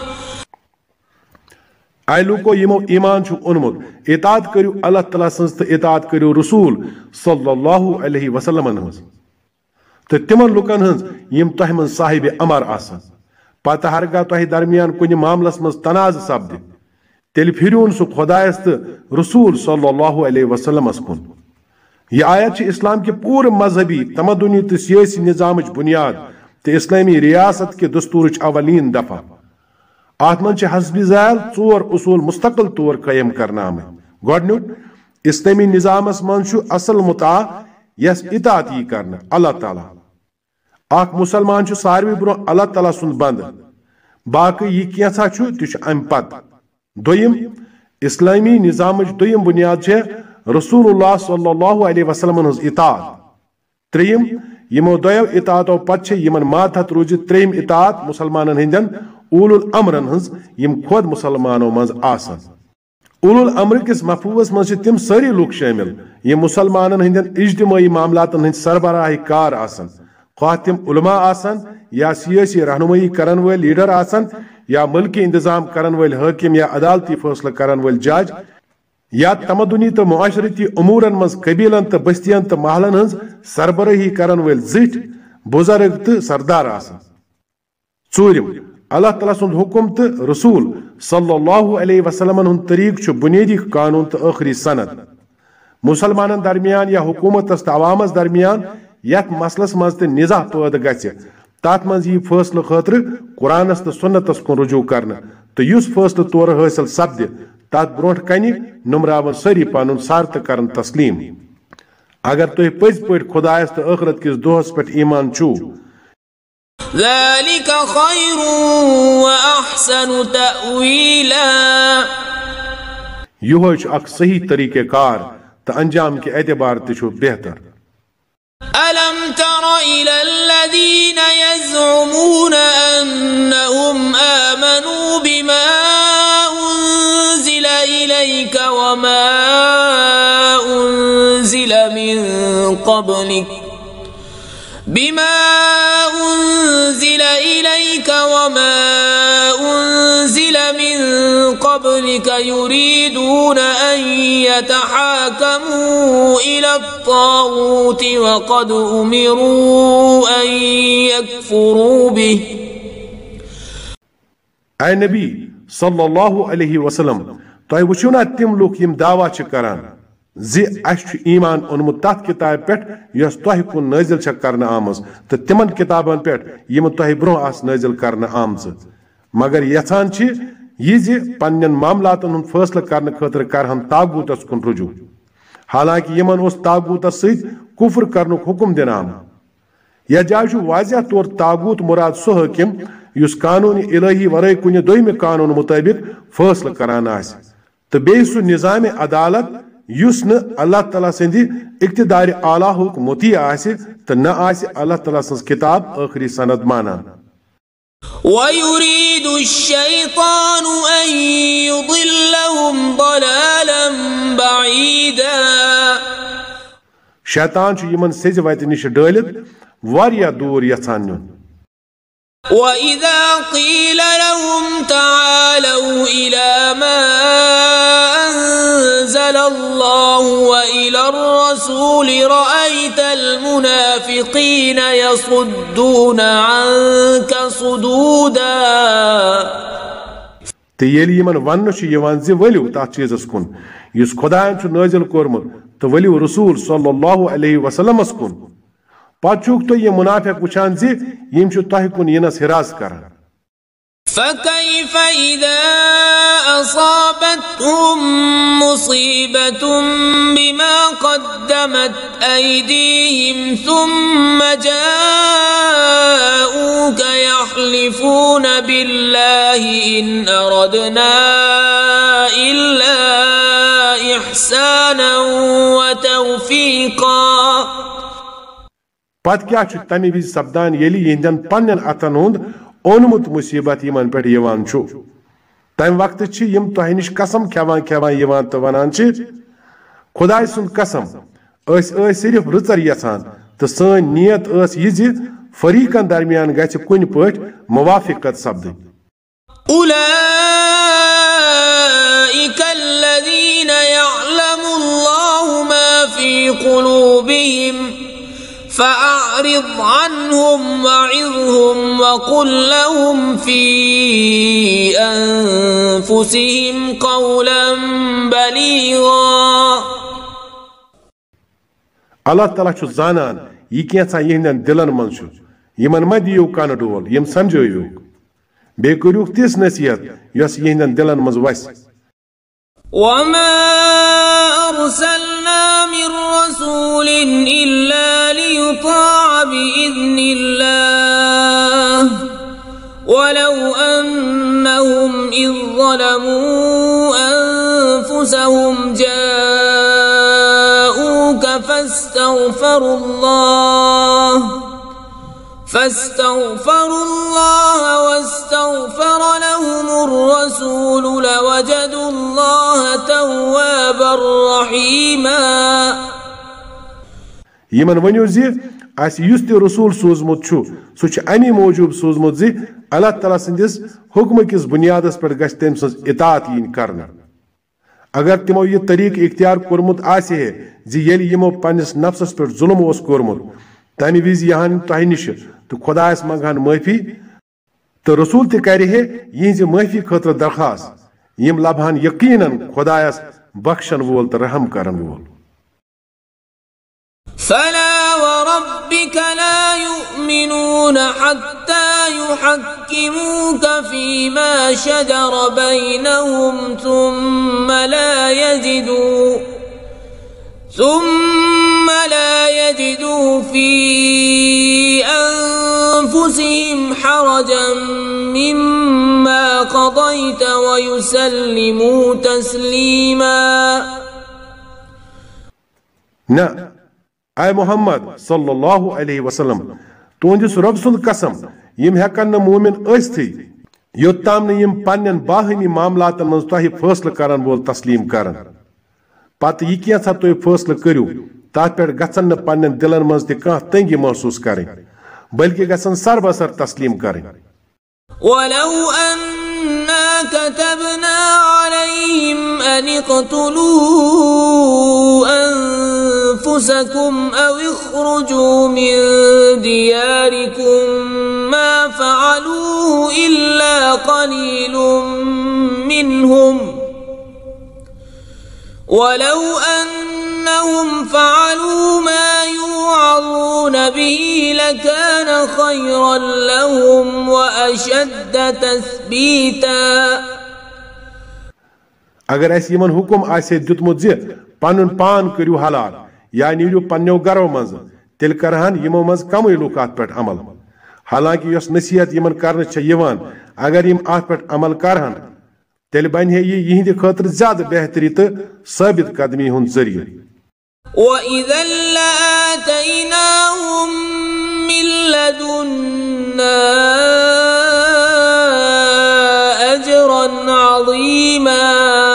आय लुको यमो ईमान छु ओनमुत इताअत करू अल्लाह ताला सन्स तो इताअत करू रसूल सल्लल्लाहु अलैहि वसल्लम हंस तो तिमन लुकन हंस यम तह मन साहिब अमर आसन। पत हरगा तह दरमियान कुन मामलस मज तनाज सपद तेल फिरून सु खुदायस तो रसूल सल्लल्लाहु अलैहि वसल्लम कुन। यह आयत इस्लाम के पूरे मजहबी तमदुनी तो सियासी निजाम बुनियाद तो इस्लामी रियासत के दस्तूर अवलीन दफा। अत मन हस्बी ज़ैल चोर उसूल मुस्तकिल तौर कायम करना आमत। गोडनुक इस्लामी निजामस मन असल मुता यस इताअत यी करना अल्लाह ताला। अख मुसलमान सारवी ब्रो अल्लाह ताला सुंद बंद बाकी यह कैसा तह अम पत। दोयम इस्लामी निजाम दोयम बुनियाद रसूलुल्लाह सल्लल्लाहु अलैहि वसल्लम हंस इताअत। त्रेयम यमो दोयो इताअतो पत यमन मातहत रूजित त्रेयम इताअत मुसलमानन हिंदन उलुल अमरन हंस यम खुद मुसलमानों मज आसन। उलुल अमर किस मफहूमस मज तिम सारी लोग शामिल यम मुसलमानन हिंदन इज्तिमाई मामलातन हिंद सरबराही कार आसन। खा तिम उलमा आसन या सियासी रहनुमाई करन वाल लीडर आसन या मुल्की इंतजाम करन वाल हाकिम या अदालती फैसला करन वाल जज या तमदुनी तो मुआशरती उमूरन मज कबीलन तो बस्तियन तो महलन हंस सरबराही करन वाल जिट बुजुर्ग तो सरदार आसन। चूरिम अल्लाह ताला सुंद हुकुम तो रसूल सल्लल्लाहु अलैहि वसल्लम हुंद तरीक छु बुनियादी कानून तो आखिरी सनद। मुसलमानन दरमियान या हुकूमत तो अवामस दरमियान यथ मसलस मज तो निज़ा पैदा गछि तथ मज यह फैसला खतर कुरानस तो सुन्नतस कुन रुजू करना तो युस फैसला तौर हासिल सपद तथ ब्रोट कनि नुमरावन सारी पनुन सर तो करन तस्लीम। अगर तुह पज पे खुदायस तो आखिरत किस दोहस पे ईमान छु ذلك خير وأحسن تأويلا। यह अख सही तरीके कार तो अंजाम के एतबार तो बेहतर। ألم تر إلى الذين يزعمون أنهم آمنوا بما أنزل إليك وما أنزل من قبلك بما أنزل إليك وما أنزل من قبلك يريدون أن يتحاكموا إلى الطاغوت وقد أمروا أن يكفروا به। أي نبي صلى الله عليه وسلم तो वुचुना तिम लोग यम दावा करान जी अस ईमान ओनमुत तथ किताब पे यस तह कुन नाजिल करना आमज तो तिमन किताबन पे यम तह ब्रो आस नाजिल करना आमज मगर यथान यह पन्न मामलातन हुंद फैसला करने खतर करहन तागूतस कुन रुजू हालांकि यमन उस तागूतस सहित कुफ्र करनुक हुक्म दिन आम यह जाय वाजिया तौर तागूत मुराद सह हकीम युस कानून इलाही वरै कुन दोयम कानून मुताबिक फैसला करान आस तो बे सु निजाम अदालत युस न अल्लाह ताला सिंदि इक्तिदार आला हुक मुती आसे तो न आसे अल्लाह ताला सन्स किताब आखिरी सनद मानान وَيُرِيدُ الشَّيْطَانُ أَن يُضِلَّهُمْ ضَلَالًا بَعِيدًا शैतान छु यमन सेज वत निश डलित वारिया दूर यछान न्युन وَإِذَا قِيلَ لَهُمْ تَعَالَوْا إِلَى مَا أَنزَلَ اللَّهُ وَإِلَى الرَّسُولِ رَأَيْتَ الْمُنَافِقِينَ يَصُدُّونَ عَنكَ صُدُودًا ते येली यमन वन्न छु यवान जे वलिउ ता चीजस कुन युस खुदायन छु नाजिल कोरमत तो वलिउ रसूल सल्लल्लाहु अलैहि वसल्लम कुन पाचुक तो ये मुनाफिक वुचान जे यम छु तह कुन यनस हिरास करन فكيف إذا أصابتهم مصيبة بما قدمت أيديهم ثم جاءوك يحلفون بالله إن أردنا إلا إحسانا وتوفيقا पत क्या छु तमी विज सपदान येली यंदन पन्न अतन हुंद ओनमुत मुसीबत यमन पे यवान छु तम वक्त छि यम तोह निश कसम खेवान खेवान यवान तो वनान छि खुदाय सुन कसम अस अस सिर्फ रुचर यसान तो सन नियत अस यि जि फरीकन दरमियान गछ कुन पट मुवाफिकत सब्द उलाइक الذين يعلم الله ما في قلوبهم فأعرض عنهم وعظهم وقل لهم في أنفسهم قولا بليغا Allah Ta'ala छु जानन यि केसा यहन दिलन मन छु यमन मदियो कान डोल यम समझयो बे करू तिस नसीहत यस यहन दिलन मज वस وما أرسلنا من رسول إلا ليطاع بإذن الله ولو أنهم إذ ظلموا أنفسهم جاءوك فاستغفروا الله فاستغفروا الله واستغفر لهم الرسول لوجدوا الله توابا رحيما यमन वन्यो जे आस युस ते रसूल सोजमुत छु सु छ अमी मौजूब सोजमुत जे अल्लाह ताला सिंदिस हुक्म किस बुनियादस पर गछ तेम सज इताअत यिन करना अगर तिमो ये तरीक इख्तियार कोरमुत आसे है जे येली यमो पन्निस नफ्सस पर जुल्म ओस कोरमुत तमी विज यहान तह निश तो खुदायस मंगहन माफी तो रसूल ते करे है यिंज माफी खतर दरखास्त यम लबहन यकीनन खुदायस बख्शन वोल तो रहम करन वोल فلا وربك لا يؤمنون حتى يحكموك فيما شجر بينهم ثم لا يجدوا ثم لا يجدوا في أنفسهم حرجا مما قضيت ويسلموا تسليما ना आय मोहम्मद सल्लल्लाहु अलैहि वसल्लम तुंदिस रब सुंद कसम यम हेकन न मोमिन अस्ति योत्ताम न यम पन्नन बाहमी मामलातन मज तोहि फैसला करन बोल तस्लीम करन पत यह कैसा तुम फैसला करू तथ पे गन न पन्न दिलन मज तह तंगी महसूस करें बल्कि गसन सरबसर तस्लीम करें ولو أنا كتبنا عليهم أن اقتلوا أنفسكم أو اخرجوا من دياركم ما فعلوه إلا قليل منهم ولو أنهم فعلوا ما يوعظون به لكان خيرا لهم وأشد تثبيتا अगर ऐसे यमन हुकुम आसे दितमुत जे पनुन पान करियो हलाल या नीरियो पन्यो गरो मज तेल करहन यमो मज कम लूक अत पे अमल हालांकि यस नसीहत यमन कर अगर यम अत पे अमल करहन तेल बन है ये यहिंद खतर ज्यादा बेहतरी तो साबित कदमी हुन जरिए وَإِذًا لَآتَيْنَاهُمْ مِن لَّدُنَّا أَجْرًا عَظِيمًا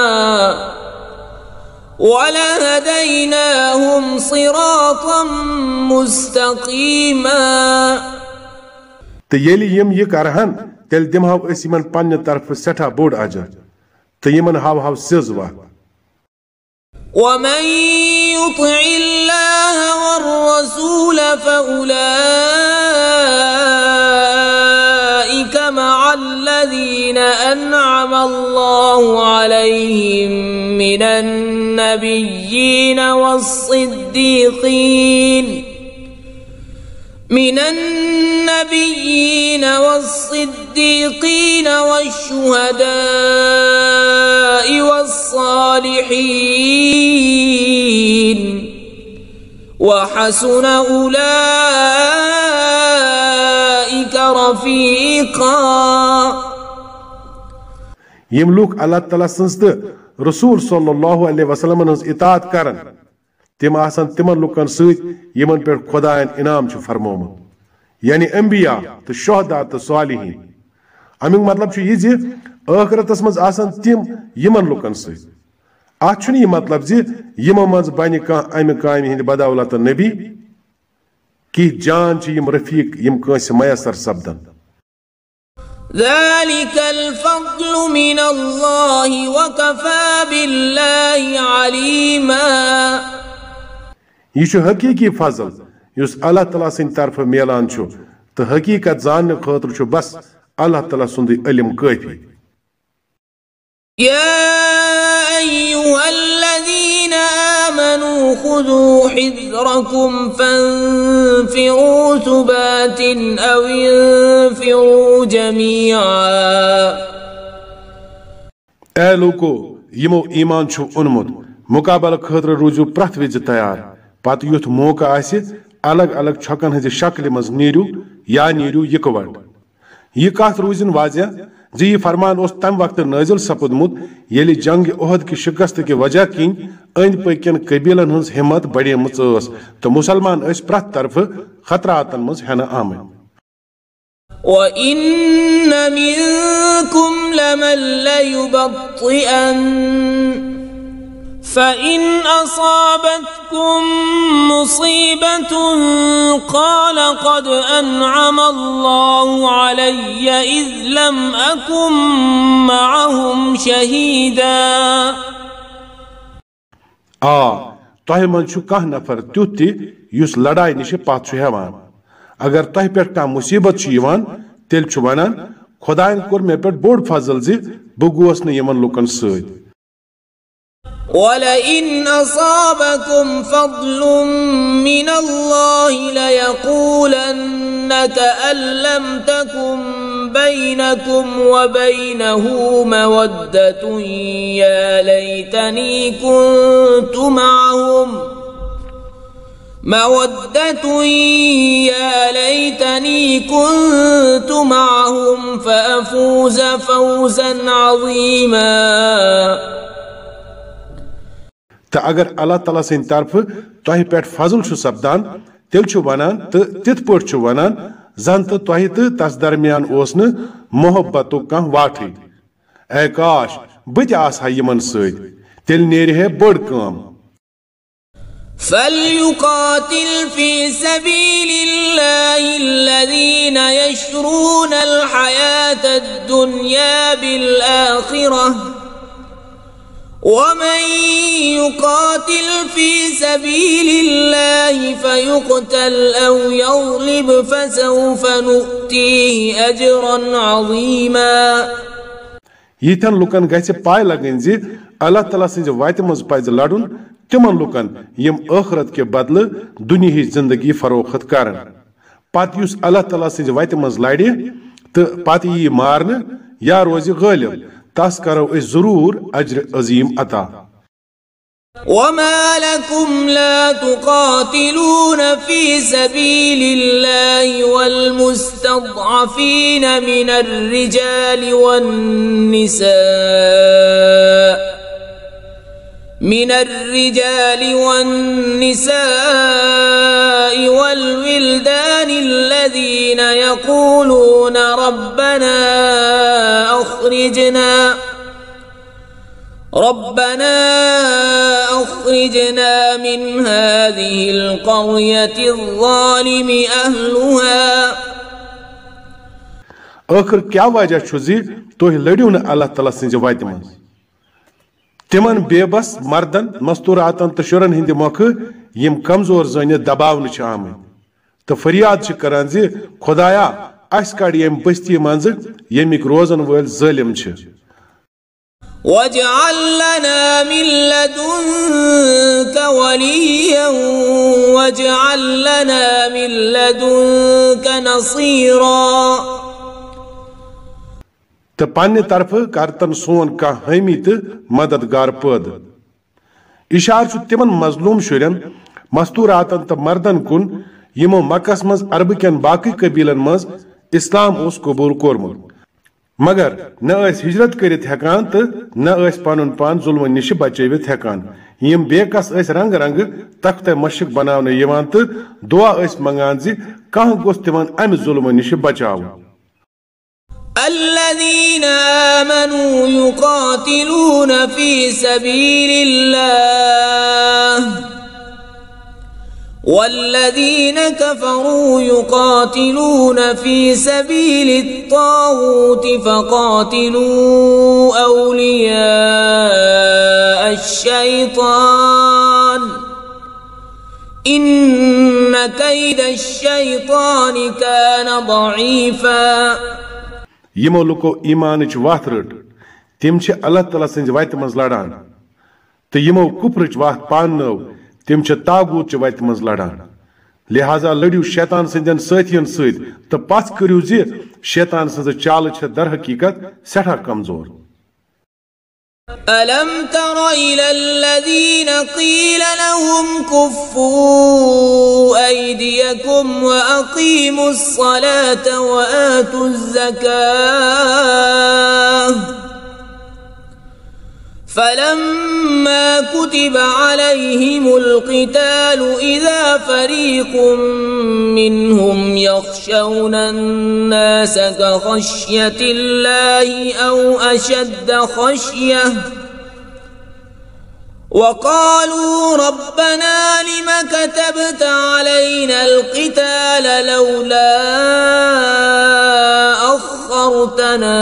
وَلَهَدَيْنَاهُمْ صِرَاطًا مُسْتَقِيمًا तो येली यम ये करहन तेल दिमहाव अस यमन पन्ने तरफ सठा बोड़ अजर तो यमन हाव हाव सिजवा ومن يطع الله والرسول فأولئك مع الذين أنعم الله عليهم من النبيين والصديقين من النبيين والصديقين والشهداء والصالحين وحسن أولئك رفيقا يملوك الله تعالى سنسد رسول صلى الله عليه وسلم نز اطاعت کرن تم آسان تمن لوکن سۭتۍ یمن پٮ۪ٹھ خۄدایَن انعام چھُ فرمومُت یعنی انبیاء تہٕ شہدا تہٕ صالحین امیُک مطلب چھُ یہِ زِ ٲخرتس منٛز آسان تِم یمن لوکن سۭتۍ اتھ چھُنہٕ یہِ مطلب زِ یمو منٛز بنہِ کانٛہہ امہِ کامہِ ہٕنٛدِ بدولت نبی کینٛہہ جان چھِ یِم رفیق یِم کٲنٛسہِ میسر سپدن ذلك الفضل من الله وكفى بالله عليما یہ چھُ حقیقی فضل یُس اللہ تعالیٰ سٕنٛدِ طرفہٕ میلان چھُ تہٕ حقیقت زاننہٕ خٲطرٕ چھُ بس اللہ تعالیٰ سُنٛدُے علم کٲفی يا أيها الذين آمنوا خذوا حذركم فانفروا ثبات أو انفروا جميعا اے لوکو یمو ایمان چھُ اوٚنمُت مقابلہٕ خٲطرٕ روٗزِو پرٛٮ۪تھ وِزِ تیار پتہٕ یُتھ موقع آسہِ الگ الگ چھۄکن ہٕنٛزِ شکلہِ منٛز نیٖرِو یا نیٖرِو یِکوَٹ یہِ کتھ روٗزِن واضح زِ یہِ فرمان اوس تمہِ وقتہٕ نٲزِل سپُدمُت ییٚلہِ جنگ اُحد کہِ شکست کہِ وجہ کِنۍ أنٛدۍ پٔکۍ کٮ۪ن قبیٖلن ہٕنٛز ہمت بڑیمٕژ ٲس تہٕ مُسلمان ٲسۍ پرٛٮ۪تھ طرفہٕ خطراتن منٛز ہٮ۪نہٕ آمٕتۍ وَإِنَّ مِنكُمْ لَمَن لَّيُبَطِّئَنَّ فَإِنْ أَصَابَتْكُم مُّصِيبَةٌ قَالَ قَدْ أَنْعَمَ اللَّهُ عَلَيَّ إِذْ لَمْ أَكُن مَّعَهُمْ شَهِيدًا آ تۄہہِ منٛز چھُ کانٛہہ نفر تیُتھ تہِ یُس لڑایہِ نِشہِ پتھ چھُ ہٮ۪وان اگر تۄہہِ پٮ۪ٹھ کانٛہہ مُصیبت چھُ یِوان تیٚلہِ چھُ ونان خۄدایَن کوٚر مےٚ پٮ۪ٹھ بوٚڑ فضل زِ بہٕ گوس نہٕ یِمن لُکن سۭتۍ وَلَئِنْ أَصَابَكُمْ فَضْلٌ مِّنَ اللَّهِ لَيَقُولَنَّ كَأَن لَّمْ تَكُن بَيْنَكُمْ وَبَيْنَهُ مَوَدَّةٌ يَا لَيْتَنِي كُنتُ مَعَهُمْ مَوَدَّةٌ يَا لَيْتَنِي كُنتُ مَعَهُمْ فَأَفُوزَ فَوْزًا عَظِيمًا تہٕ اگر اللہ تعالیٰ سٕنٛدِ طرفہٕ تۄہہِ پٮ۪ٹھ فضل چھُ سپدان تیٚلہِ چھُ ونان تہٕ تِتھ پٲٹھۍ چھُ ونان زن تہٕ تۄہہِ تہٕ تس درمیان اوس نہٕ محبتُک کانٛہہ واٹھٕے اے کاش بہٕ تہِ آسہٕ ہا یِمن سۭتۍ تیٚلہِ نیرِ ہے بٔڑ کٲم فَلْيُقَاتِلْ فِي سَبِيلِ اللَّهِ الَّذِينَ يَشْرُونَ الْحَيَاةَ الدُّنْيَا بِالْآخِرَةِ وَمَن يُقَاتِلْ فِي سَبِيلِ اللَّهِ فَيُقْتَلْ أَوْ يَغْلِبْ فَسَوْفَ نُؤْتِيهِ أَجْرًا عَظِيمًا یِتھٮ۪ن لُکن گژھِ پاے لگٕنۍ زِ اللہ تعالیٰ سٕنٛزِ وتہِ منٛز پزِ لڑُن تِمن لُکن یِم ٲخرت کہِ بدلہٕ دُنیہٕچ زندگی فروخت کرن پتہٕ یُس اللہ تعالیٰ سٕنٛزِ وتہِ منٛز لڑِ تہٕ پتہٕ یی مارنہٕ یا روزِ غٲلب तस करो इस जरूर अज्र अजीम अता। وما لكم لا تقاتلون في سبيل الله والمستضعفين من الرجال والنساء من الرجال والنساء والولدان الذين يقولون ربنا أخرجنا ربنا أخرجنا من هذه القرية الظالم أهلها आखिर क्या वजह छु जी तुह लड़ियो न अल्लाह ताला सिंज वत मज तिमन बेबस मर्दन मस्तूरातन तो शुरन हिंद मौख यम कमजोर जन दबाव आम तो फरियाद करान जी खुदाया अस कड़ यम बस्ती मज यमिक रोजन वल जालिम واجعل لنا من لدنك وليا واجعل لنا من لدنك نصيرا तो पन्ने तरफ करतन सोन का हामी तो मददगार पद इशार छु तिमन मजलूम शुरन मस्तूरातन तो मर्दन कुन यमो मक्कस मज अरब केन बाकी कबीलन मज इस्लाम उस कबूल कोरमुत मगर न हिजरत करित हेकान तो न पनुन पान जुल्म निश बचवित हेकान यम बेकस रंग रंग तख्त मशक बनाने यवान तो दुआ मंगान जी कह गोस तिमन अमि जुल्म निश बचाव। الذين آمنوا يقاتلون في سبيل الله والذين كفروا يقاتلون في سبيل الطاغوت فقاتلوا أولياء الشيطان إن كيد الشيطان كان ضعيفا यमो लुको ईमान वात रट तिम अल्लाह ताला सिंज वत मज लड़ान तो यमो कुफ्र वात पानो तिम तागूत वत मज लड़ान लिहाजा लड़ियो शैतान सिंदन साथियन सत तो पथ करियो जी शैतान सिंज चाल दर हकीकत सठा कमजोर। ألم تر إلى الذين قيل لهم كفوا أيديكم وأقيموا الصلاة وآتوا الزكاة فلما كتب عليهم القتال إذا فريق منهم يخشون الناس كخشية الله أو أشد خشية وقالوا ربنا لم كتبت علينا القتال لولا أخرتنا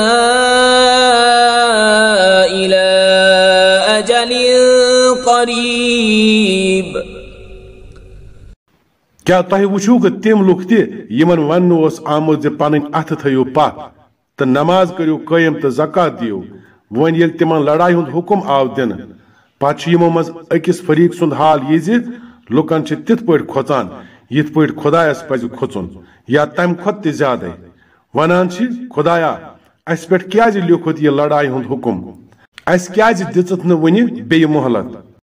إلى أجل قريب क्या तह वुचु तिम लुक तमन वन आमुत पन अथ थो पथ तो नमाज करो कायम तो ज़कात दियो वन ये तिमन लड़ाई हुंद हुकुम आव दिन पत यमो मज अकिस फरीक सुंद हाल यह लुकन तिथ पे खोचान यिथ पे खुदायस पज खोचुन या तम खत ज्यादा वनान खुदाया अस पे क्या लिखुत यह लड़ाई हुंद हुकुम अस क्या दित न वन बे मोहलत।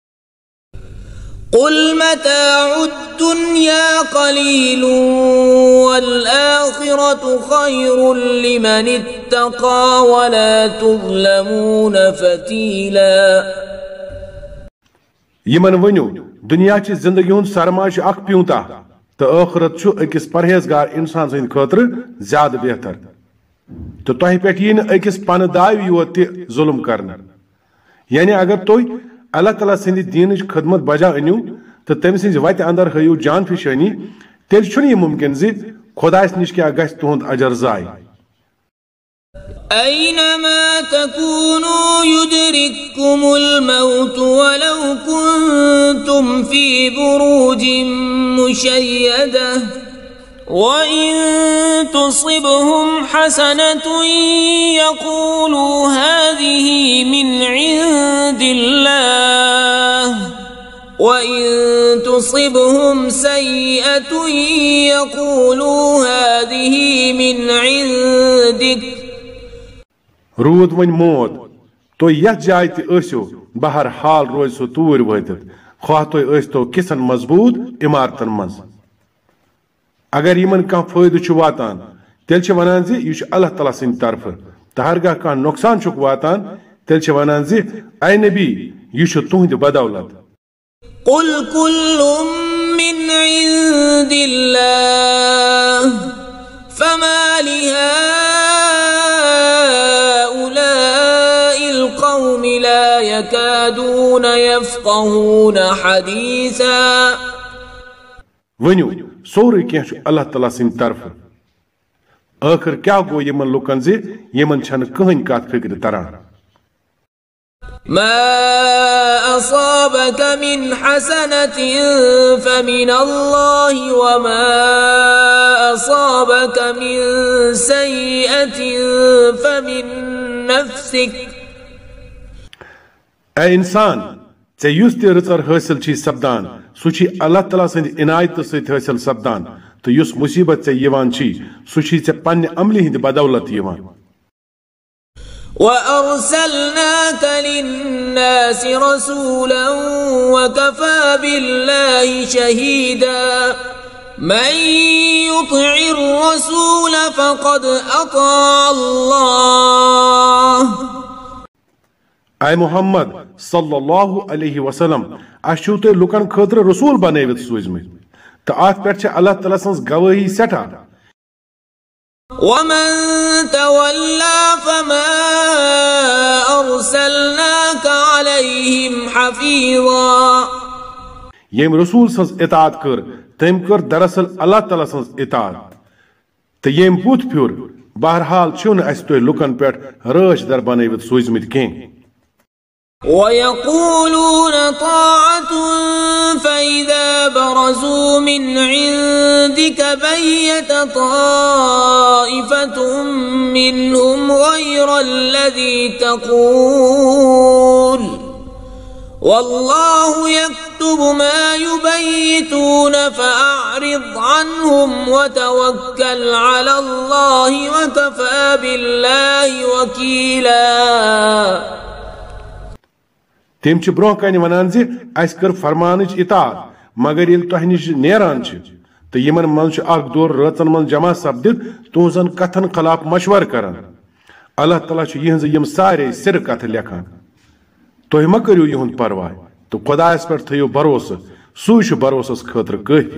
قل متاع الدنيا قليل والآخرة خير لمن اتقى ولا تظلمون فتيلا यमन वनु दुनिया की जिंदगी हुंद सरमाश अख प्यूता तो आखिरत छु अकिस परहेजगार इंसान सद खतर ज्यादा बेहतर तो तह पे अकिस पन दाव योत जुल्म करन यानी अगर तुम अल्लाह ताला सिंद दीन खदमत बजा अनु तो तम सिंज वत अंदर हयु जान फिशानी तेल छुन यह मुमकिन जी खुदास निश क्या गस तुहद अजर जाय। أينما تكونوا يدرككم الموت ولو كنتم في بروج مشيدة وإن تصبهم حسنة يقولوا هذه من عند الله وإن تصبهم سيئة يقولوا هذه من عندك रूद वन मौत तो यथ जाय तसो बहरहाल रोज सो तूर वतित खा तुम तो किसन मजबूत इमारतन मज अगर यमन कह फायदे वातान तेल वनान यह अल्लाह ताला सिंद तरफ तो हरगह कह नुकसान वातान तेल वनान ऐ नबी यह तुहद बदौलत कुल कुल्लुम मिन इंदिल्लाह फमा लिहाउलाइल क़ौमि ला यकादून यफ़क़हून हदीसा वनु सोरे कह अल्लाह ताला सिंद तरफ आखिर क्या गो यमन लुकन जे यमन छन कहन कत फिक्र तरान ما أصابك من حسنة فمن الله وما أصابك من سيئة فمن نفسك اے انسان ژے یُس تہِ رٕژر حٲصِل چھی سپدان سُہ چھی اللہ تعالیٰ سٕنٛدِ عنایتہٕ سۭتۍ حٲصِل سپدان تہٕ یُس مُصیبت ژےٚ یِوان چھی سُہ چھی ژےٚ پننہِ عملہِ ہٕنٛدِ بدولت یِوان وَأَرْسَلْنَاكَ لِلنَّاسِ رَسُولًا وَكَفَى بِاللَّهِ شَهِيدًا مَنْ يُطِعِ الرَّسُولَ فَقَدْ أَطَاعَ اللَّهَ اے محمد صلی اللہ علیہ وسلم اشو تُہۍ لُکن خٲطرٕ رسول بنٲوِتھ سوٗزمٕتۍ تہٕ اتھ پٮ۪ٹھ چھِ اللہ تعالیٰ سٕنٛز گوٲہی سٮ۪ٹھاہ وَمَن تَوَلَّى فَمَا أَرْسَلْنَاكَ عَلَيْهِمْ حَفِيظًا ییٚمۍ رسول سٕنٛز اطاعت کٔر تٔمۍ کٔر دراصل اللہ تعالیٰ سٕنٛز اطاعت تہٕ ییٚمۍ بُتھ پھیُر بہرحال چھِو نہٕ اَسہِ تُہۍ لُکن پٮ۪ٹھ رٲچھ در بنٲوِتھ سوٗزمٕتۍ کینٛہہ وَيَقُولُونَ طَاعَةٌ فَإِذَا بَرَزُوا مِنْ عِنْدِكَ بَيَّتَ طَائِفَةٌ مِّنْهُمْ غَيْرَ الَّذِي تَقُولُ وَاللَّهُ يَكْتُبُ مَا يُبَيِّتُونَ فَأَعْرِضْ عَنْهُمْ وَتَوَكَّلْ عَلَى اللَّهِ وَكَفَى بِاللَّهِ وَكِيلًا تم چھ برونٛہہ کنہِ ونان زِ اَسہِ کٔر فرمانٕچ اطاعت مگر ییٚلہِ تۄہہِ نِش نیران چھِ تہٕ یِمن منٛز چھُ اکھ دور رٲژن منٛز جمع سپدِتھ تُہنٛزن کتھن خلاف مشورٕ کران اللہ تعالیٰ چھُ یِہنٛزٕ یِم سارے سِرٕ کتھٕ لیکھان تُہۍ مہ کٔرِو یِہُنٛد پرواے تہٕ خۄدایس پٮ۪ٹھ تھٲیِو بھروسہٕ سُے چھُ بھروسس خٲطرٕ کٲفی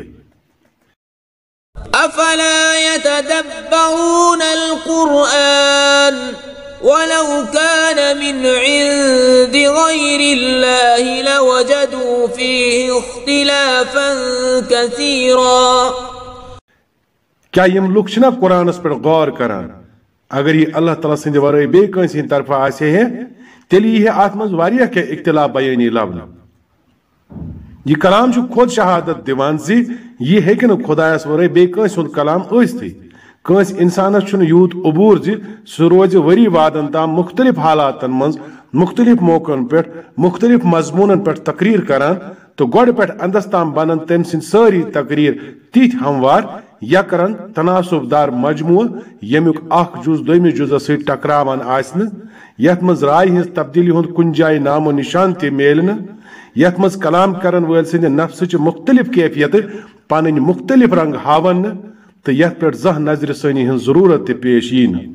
أفلا يتدبرون القرآن ولو كان من عند غير الله لوجدوا فيه اختلافا كثيرا کیا یم لُکھ چھِنا قرآنس پٮ۪ٹھ غور کران اگر یہِ اللہ تعالیٰ سٕنٛدِ ورٲے بیٚیہِ کٲنٛسہِ ہٕنٛدِ طرفہٕ آسہِ ہے تیٚلہِ یی ہے اتھ منٛز واریاہ کینٛہہ اختلاف بیٲنی لبنہٕ یہِ کلام چھُ خۄد شہادت دِوان زِ یہِ ہیٚکہِ نہٕ خۄدایس ورٲے بیٚیہِ کٲنٛسہِ ہُنٛد کلام ٲسۍتھٕے کٲنٛسہِ انسانس چھُنہٕ یوٗت عبوٗر زِ سُہ روزِ ؤری وادن تام مختلف حالاتن منٛز مختلف موقعن پٮ۪ٹھ مختلف مضموٗنن پٮ۪ٹھ تقریٖر کران تہٕ گۄڈٕ پٮ۪ٹھ انٛدس تام بنن تٔمۍ سٕنٛدۍ سٲری تقریٖر تِتھۍ ہموار یا کرن تناسب دار مجموعہٕ ییٚمیُک اکھ جُز دوٚیمِس جُزس سۭتۍ ٹکراوان آسہِ نہٕ یتھ منٛز راے ہٕنٛز تبدیٖلی ہُنٛد کُنہِ جایہِ نامو نشان تہِ میلہِ نہٕ یتھ منٛز کلام کرن وٲلۍ سٕنٛدِ نفسٕچہِ مختلف کیفیتہٕ پنٕنۍ مختلف رنگ ہاون نہٕ تہٕ یتھ پٮ۪ٹھ زانٛہہ نظرِ ثٲنی ہٕنٛز ضروٗرت تہِ پیش یی نہٕ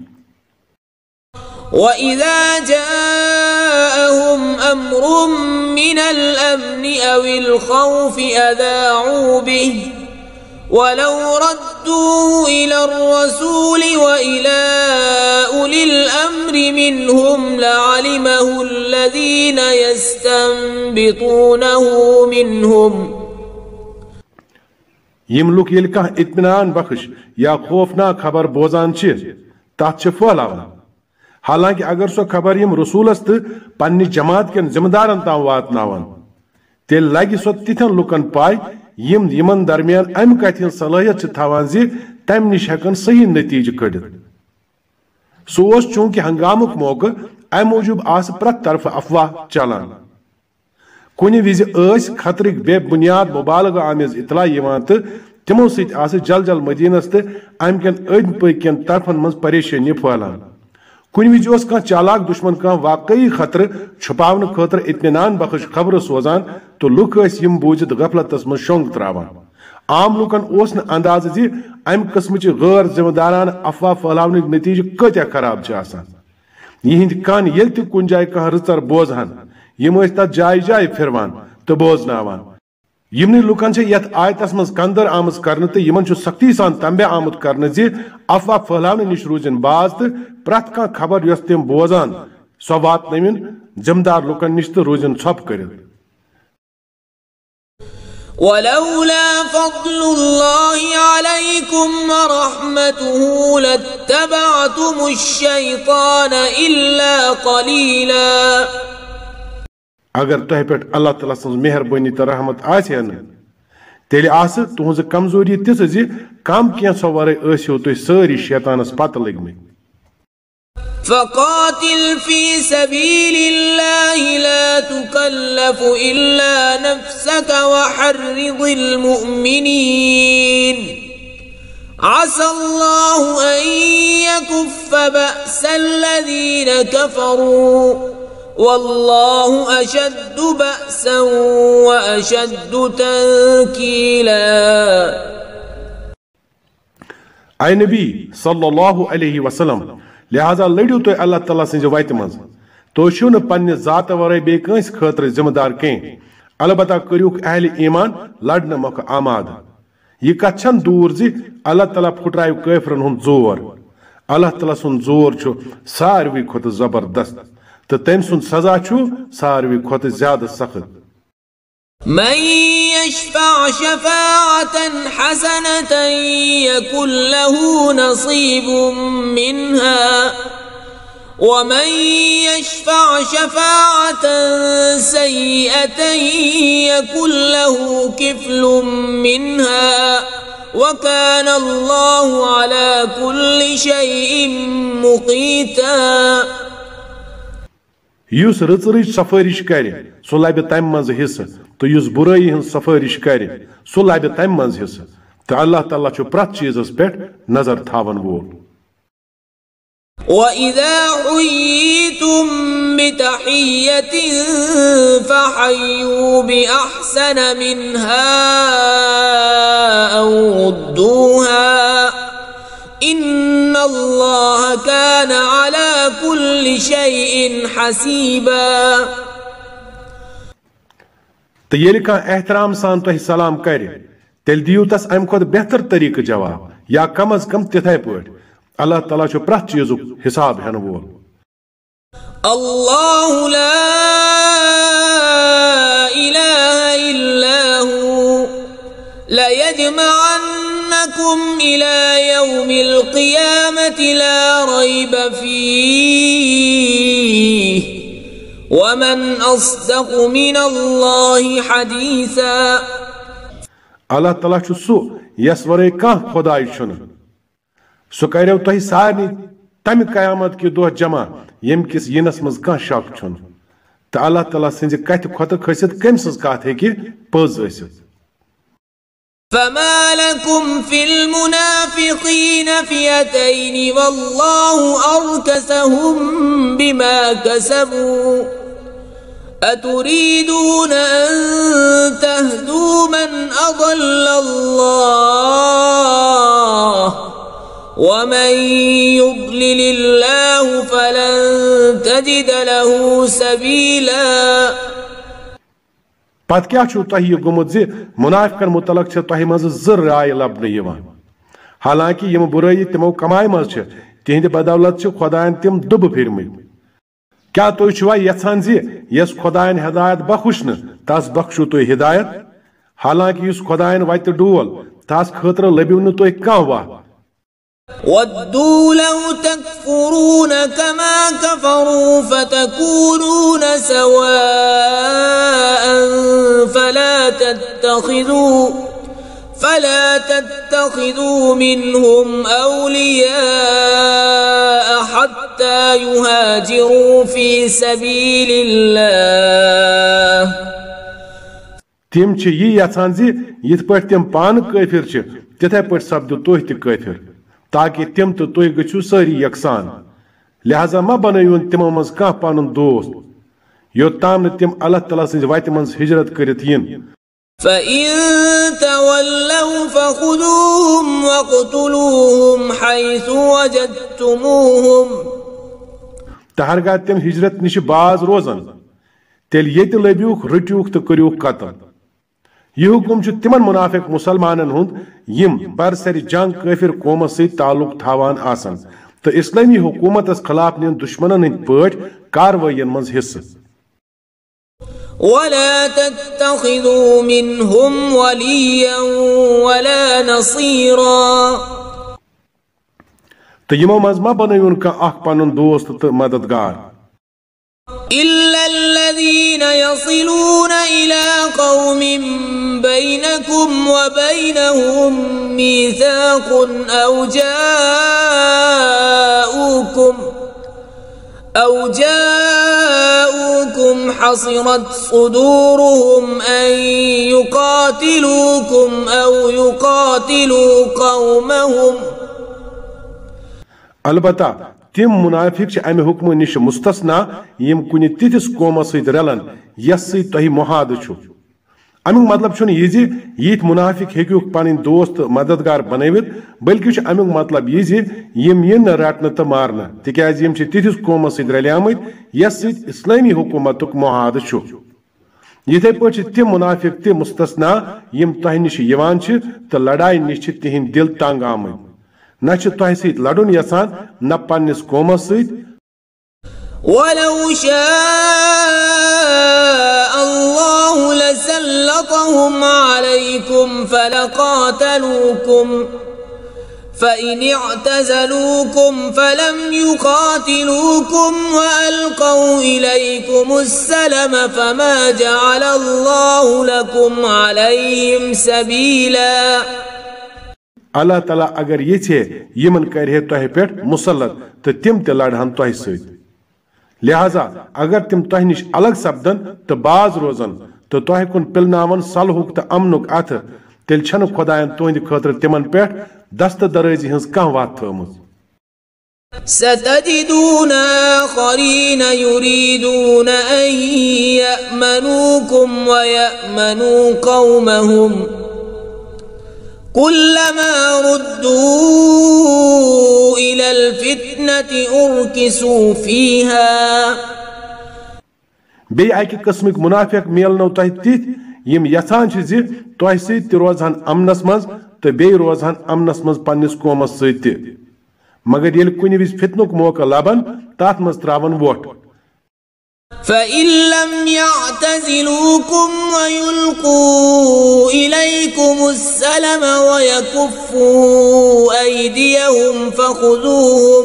وَإِذَا جَاءَهُمْ أَمْرٌ مِّنَ الْأَمْنِ أَوِ الْخَوْفِ أَذَاعُوا بِهِ وَلَوْ رَدُّوهُ إِلَى الرَّسُولِ وَإِلَى أُولِي الْأَمْرِ مِنْهُمْ لَعَلِمَهُ الَّذِينَ يَسْتَنبِطُونَهُ مِنْهُمْ یم لُکھ ییٚلہِ کانٛہہ اطمینان بخش یا خوفناک خبر بوزان چھِ تتھ چھِ پھٔہلاوان حالانکہِ اگر سۄ خبر یم رسوٗلس تہٕ پننہِ جماعت کٮ۪ن ذمہٕ دارن تام واتناون تیٚلہِ لگہِ سۄ تِتھٮ۪ن لُکن پاے یم یمن درمیان امہِ کتھِ ہٕنٛز صلٲحیت چھِ تھاوان زِ تمہِ نِش ہٮ۪کن صحیح نتیجہٕ کٔڑِتھ سُہ اوس چوٗنٛکہِ ہنگامُک موقعہٕ امہِ موٗجوٗب آسہٕ پرٛٮ۪تھ طرفہٕ افواہ چلان کُنہِ وِزِ ٲسۍ خطرٕکۍ بے بُنیاد مُبالغہٕ آمیز اطلاع یِوان تہٕ تِمو سۭتۍ آسہٕ جل جل مدیٖنس تہٕ امہِ کٮ۪ن أنٛدۍ پٔکۍ کٮ۪ن طرفن منٛز پریشٲنی پھٔہلان कुन विज कह चालाक दुश्मन कह वाकई खतर छुपावन खतर इत्मीनान बख्श खबर सोजान तो लुक यम बूझित गफलतस मज शोंग त्रावान। आम लुकन ओस न अंदाज जी अम किस्मच गैर जिम्मेदारान अफवाह फैलावन नतीजे कत्या खराब यिंद कान ये कुन जाय कह रचर बोजहान यम तथ जाय जाय फिरवान तो बोजनावान। यमन लुकन यथ आयतस मज कंदर आमज कर तो यमन सख्ती सान तंबे आमुत कर जी अफवाह फैलावन निश रूजन बाज तो प्रथ कह खबर यस तम बोजान सो वातन जिम्मेदार लुकन निश तो रूजन छप कर। वलौला फज़्लुल्लाहि अलैकुम व रहमतुहु लत्तबअतुमुश शैतान इल्ला क़लीला। अगर तुह पे अल्लाह ताला सज मेहरबानी तो रहमत आसे न तेल आस तुहज कमजोरी तिस जी कम कैंसो वरे आसियो तुह सारी शैतानस पत लगमि। फ़क़ातिल फ़ी सबीलिल्लाहि ला तुकल्लफ़ु इल्ला नफ़्सक वहर्रिज़िल मुअ्मिनीन असल्लाहु अन यकुफ़्फ़ बअसल्लज़ीन कफ़रू वल्लाहु अशद्दु बअसन व अशद्दु तंकीला। आय नबी सल्लल्लाहु अलैहि वसल्लम लिहाजा लड़ियो तो अल्लाह ताला सज वत मज तो छो न पन्ने जात वरे बे कंस खतर जिम्मेदार कह अलबत्ता करियुक अहल ईमान लड़न मौक आमाद। यह कथ छन दूर जी अल्लाह ताला फुटराय काफिरन हुंद जोर। अल्लाह ताला सुन जोर छु सारवी खुद जबरदस्त तो तम सुन सजा छु सारवी खुद ज्यादा सख्त। मन यशफ़अ शफ़ाअतन हसनतन यकुन लहु नसीबुम मिन्हा व मन यशफ़अ शफ़ाअतन सय्यअतन यकुन लहु किफ़्लुम मिन्हा व कान अल्लाहु अला कुल्लि शैइन मुक़ीता। युस रचरच सफारिश कर सो लबि तम मज हिस्स तो युस बुराई हन सफारिश कर सो लबि तम मज हिस्स तो अल्लाह ताला छु प्रत चीजस पे नजर थावन वोल। वइज़ा हुय्यितुम बितहिय्यतिन फहय्यू बिअहसन मिन्हा औ रुद्दूहा इन्नल्लाह कान अला कुल्लि शैइन हसीबा। तो ये कह एहतराम सान तुह सलाम कर तेल दियो तस अम खुद बेहतर तरीक जवाब या कम अज कम तिथे पे अल्लाह ताला छु प्रत चीजुक हिसाब हेन वोल। अल्लाहु ला इलाहा इल्ला हु ला यजमअन्नकुम इला यौमिल क़ियामति ला रैब फीह वमन अस्दक़ु मिनल्लाहि हदीसा। अल्लाह ताला छु सु यस वरे कह खुदाई छुन सु करो तुह सारनी तम कयामत कि दो जमा यम किस यिनस मज कह शक छुन तो अल्लाह ताला सज कथ खुत खसित कम सज कथ हेकि पज आसित। फमा लकुम फिल मुनाफिकीन फियतैन वल्लाहु अरकसहुम बिमा कसबू अतुरीदून अन तहदू मन अضल्लल्लाह वमन युद्लिलिल्लाहु फलन तजिद लहु सबीला। पत क्या छु तह यह गुमुत जी मुनाफिकन मुतलक तह मज ज राय लबन हालांकि यम बुराई तिमो कमाय मज तिहद बदौलत खुदायन तिम दुब फिरमित। क्या तुम छुआ यछान जी यस खुदायन हिदायत बख्श न तस बख्शु तुह हिदायत हालांकि इस खुदायन वत डोल तस खतर लबिव न तुह कह वाह। वद्दू लौ तकफुरून कमा कफरू फतकूनून सवाअन फला तत्तखिदू फला तत्तखिदू मिनहुम औलिया हत्ता युहाजिरू फी सबीलिल्लाह। तिम छ यह यछान जी यथ पे तिम पान काफिर तिथे पे सपद तुह त काफिर ताकि तिम तो तुह गु सारी यकसान लिहाजा मा बनयन तिमो मज कह पनुन दोस्त योत्ताम न तिम अल्लाह तआला सज वत मज हिजरत करित यिन فإن تولوا فخذوهم وقتلوهم حيث وجدتموهم तहरगा तिम हिजरत निश बाज रोजन तेल येत लब्यूख रट्यूख तो करूख कत्ल यह हुकुम छु तिमन मुनाफिक मुसलमानन हुंद यिम बरसर जंग काफिर कौम से ताल्लुक थावान आसन तो इस्लामी हुकूमतस खिलाफ निन दुश्मनन हिंद पट कार्रवाईयन मज हिस्सा ولا تتخذوا منهم وليا ولا نصيرا तो यमो मज मा बनयन का अख पनुन दोस्त तो मददगार إلا الذين يصلون إلى قوم بينكم وبينهم ميثاق أو جاءوكم أو جاءوكم حصرت صدورهم أن يقاتلوكم أو يقاتلوا قومهم अलबत्ता तिम मुनाफिक अमे हुक्म निश मुस्तस्ना यम कुन तिथिस कौम सत रलन यस सत तह मुहाद छु अमुक मतलब छु यह यिथ मुनाफिक हेक्यु पन दोस्त मददगार बनवित बल्कि अमुक मतलब यह यम इन रटन तो मारन तिकाज यम तिथिस कौम सत रलियामत यस सत इस्लामी हुकूमतुक मुहाद छु यथे पे तिम मुनाफिक ते मुस्तस्ना यम तह निश यवान छ तो लड़ाई निश तिहिंद दिल तंग आमत न तह सत लड़न यसान न पन्निस कौमस सत वलौ शाअ अल्लाहु लसल्लतहुम अलैकुम फलकातलूकुम فإن اعتزلوكم فلم يقاتلوكم وألقوا إليكم السلم فما جعل الله لكم عليهم سبيلا अल्लाह तआला अगर ये यमन करे तह पे मुसलत तो तिम ते लड़हन तह सत लिहाजा अगर तिम तह निश अलग सपदन तो बाज रोजन तो तह कुन पिलनावन सलहुक तो अमनुक अथ तेल छन खुदायन तुहद खतर तिमन पे दस्त दराजी हज कह वत थमज ستجدون آخرين يريدون أن يأمنوكم ويأمنوا قومهم كلما ردوا إلى الفتنة أركسوا فيها बे अकि किस्मिक मुनाफिक मिलनो तह तिथ यम यछान छ ज तह सत रोजहन अमनस मज तो बे रोजहन अमनस मज पन्निस कौमस सत मगर येल कुनि विज फितनुक मौका लबन तथ मज त्रावन वोट فإن لم يعتزلوكم ويلقوا إليكم السلم ويكفوا أيديهم فخذوهم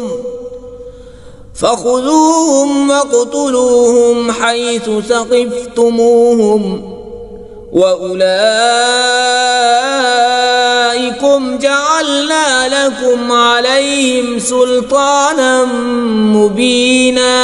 فخذوهم وقتلوهم حيث ثقفتموهم وأولئكم جعلنا لكم عليهم سلطانا مبينا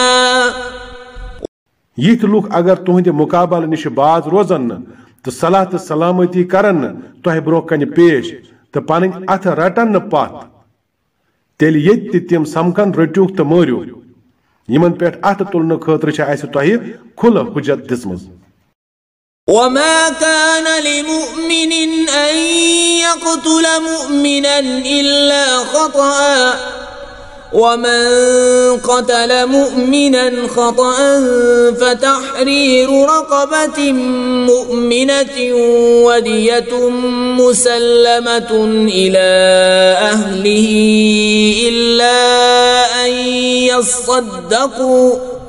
यिथ लुक अगर तुहद मुकाबल निश बाज रोजन तो सलाह तो सलामती करन तह ब्रो कन पेश तो पन अथ रटन पत तेल ये तिम समकन रट्यूक तो मारू यमन पे अथ तुलन खतर तह खुल हुजत दिसमज وما كان لمؤمن أن يقتل مؤمنا إلا خطأ ومن قتل مؤمنا خطأ فتحرير رقبة مؤمنة ودية مسلمة إلى أهله إلا أن يصدقوا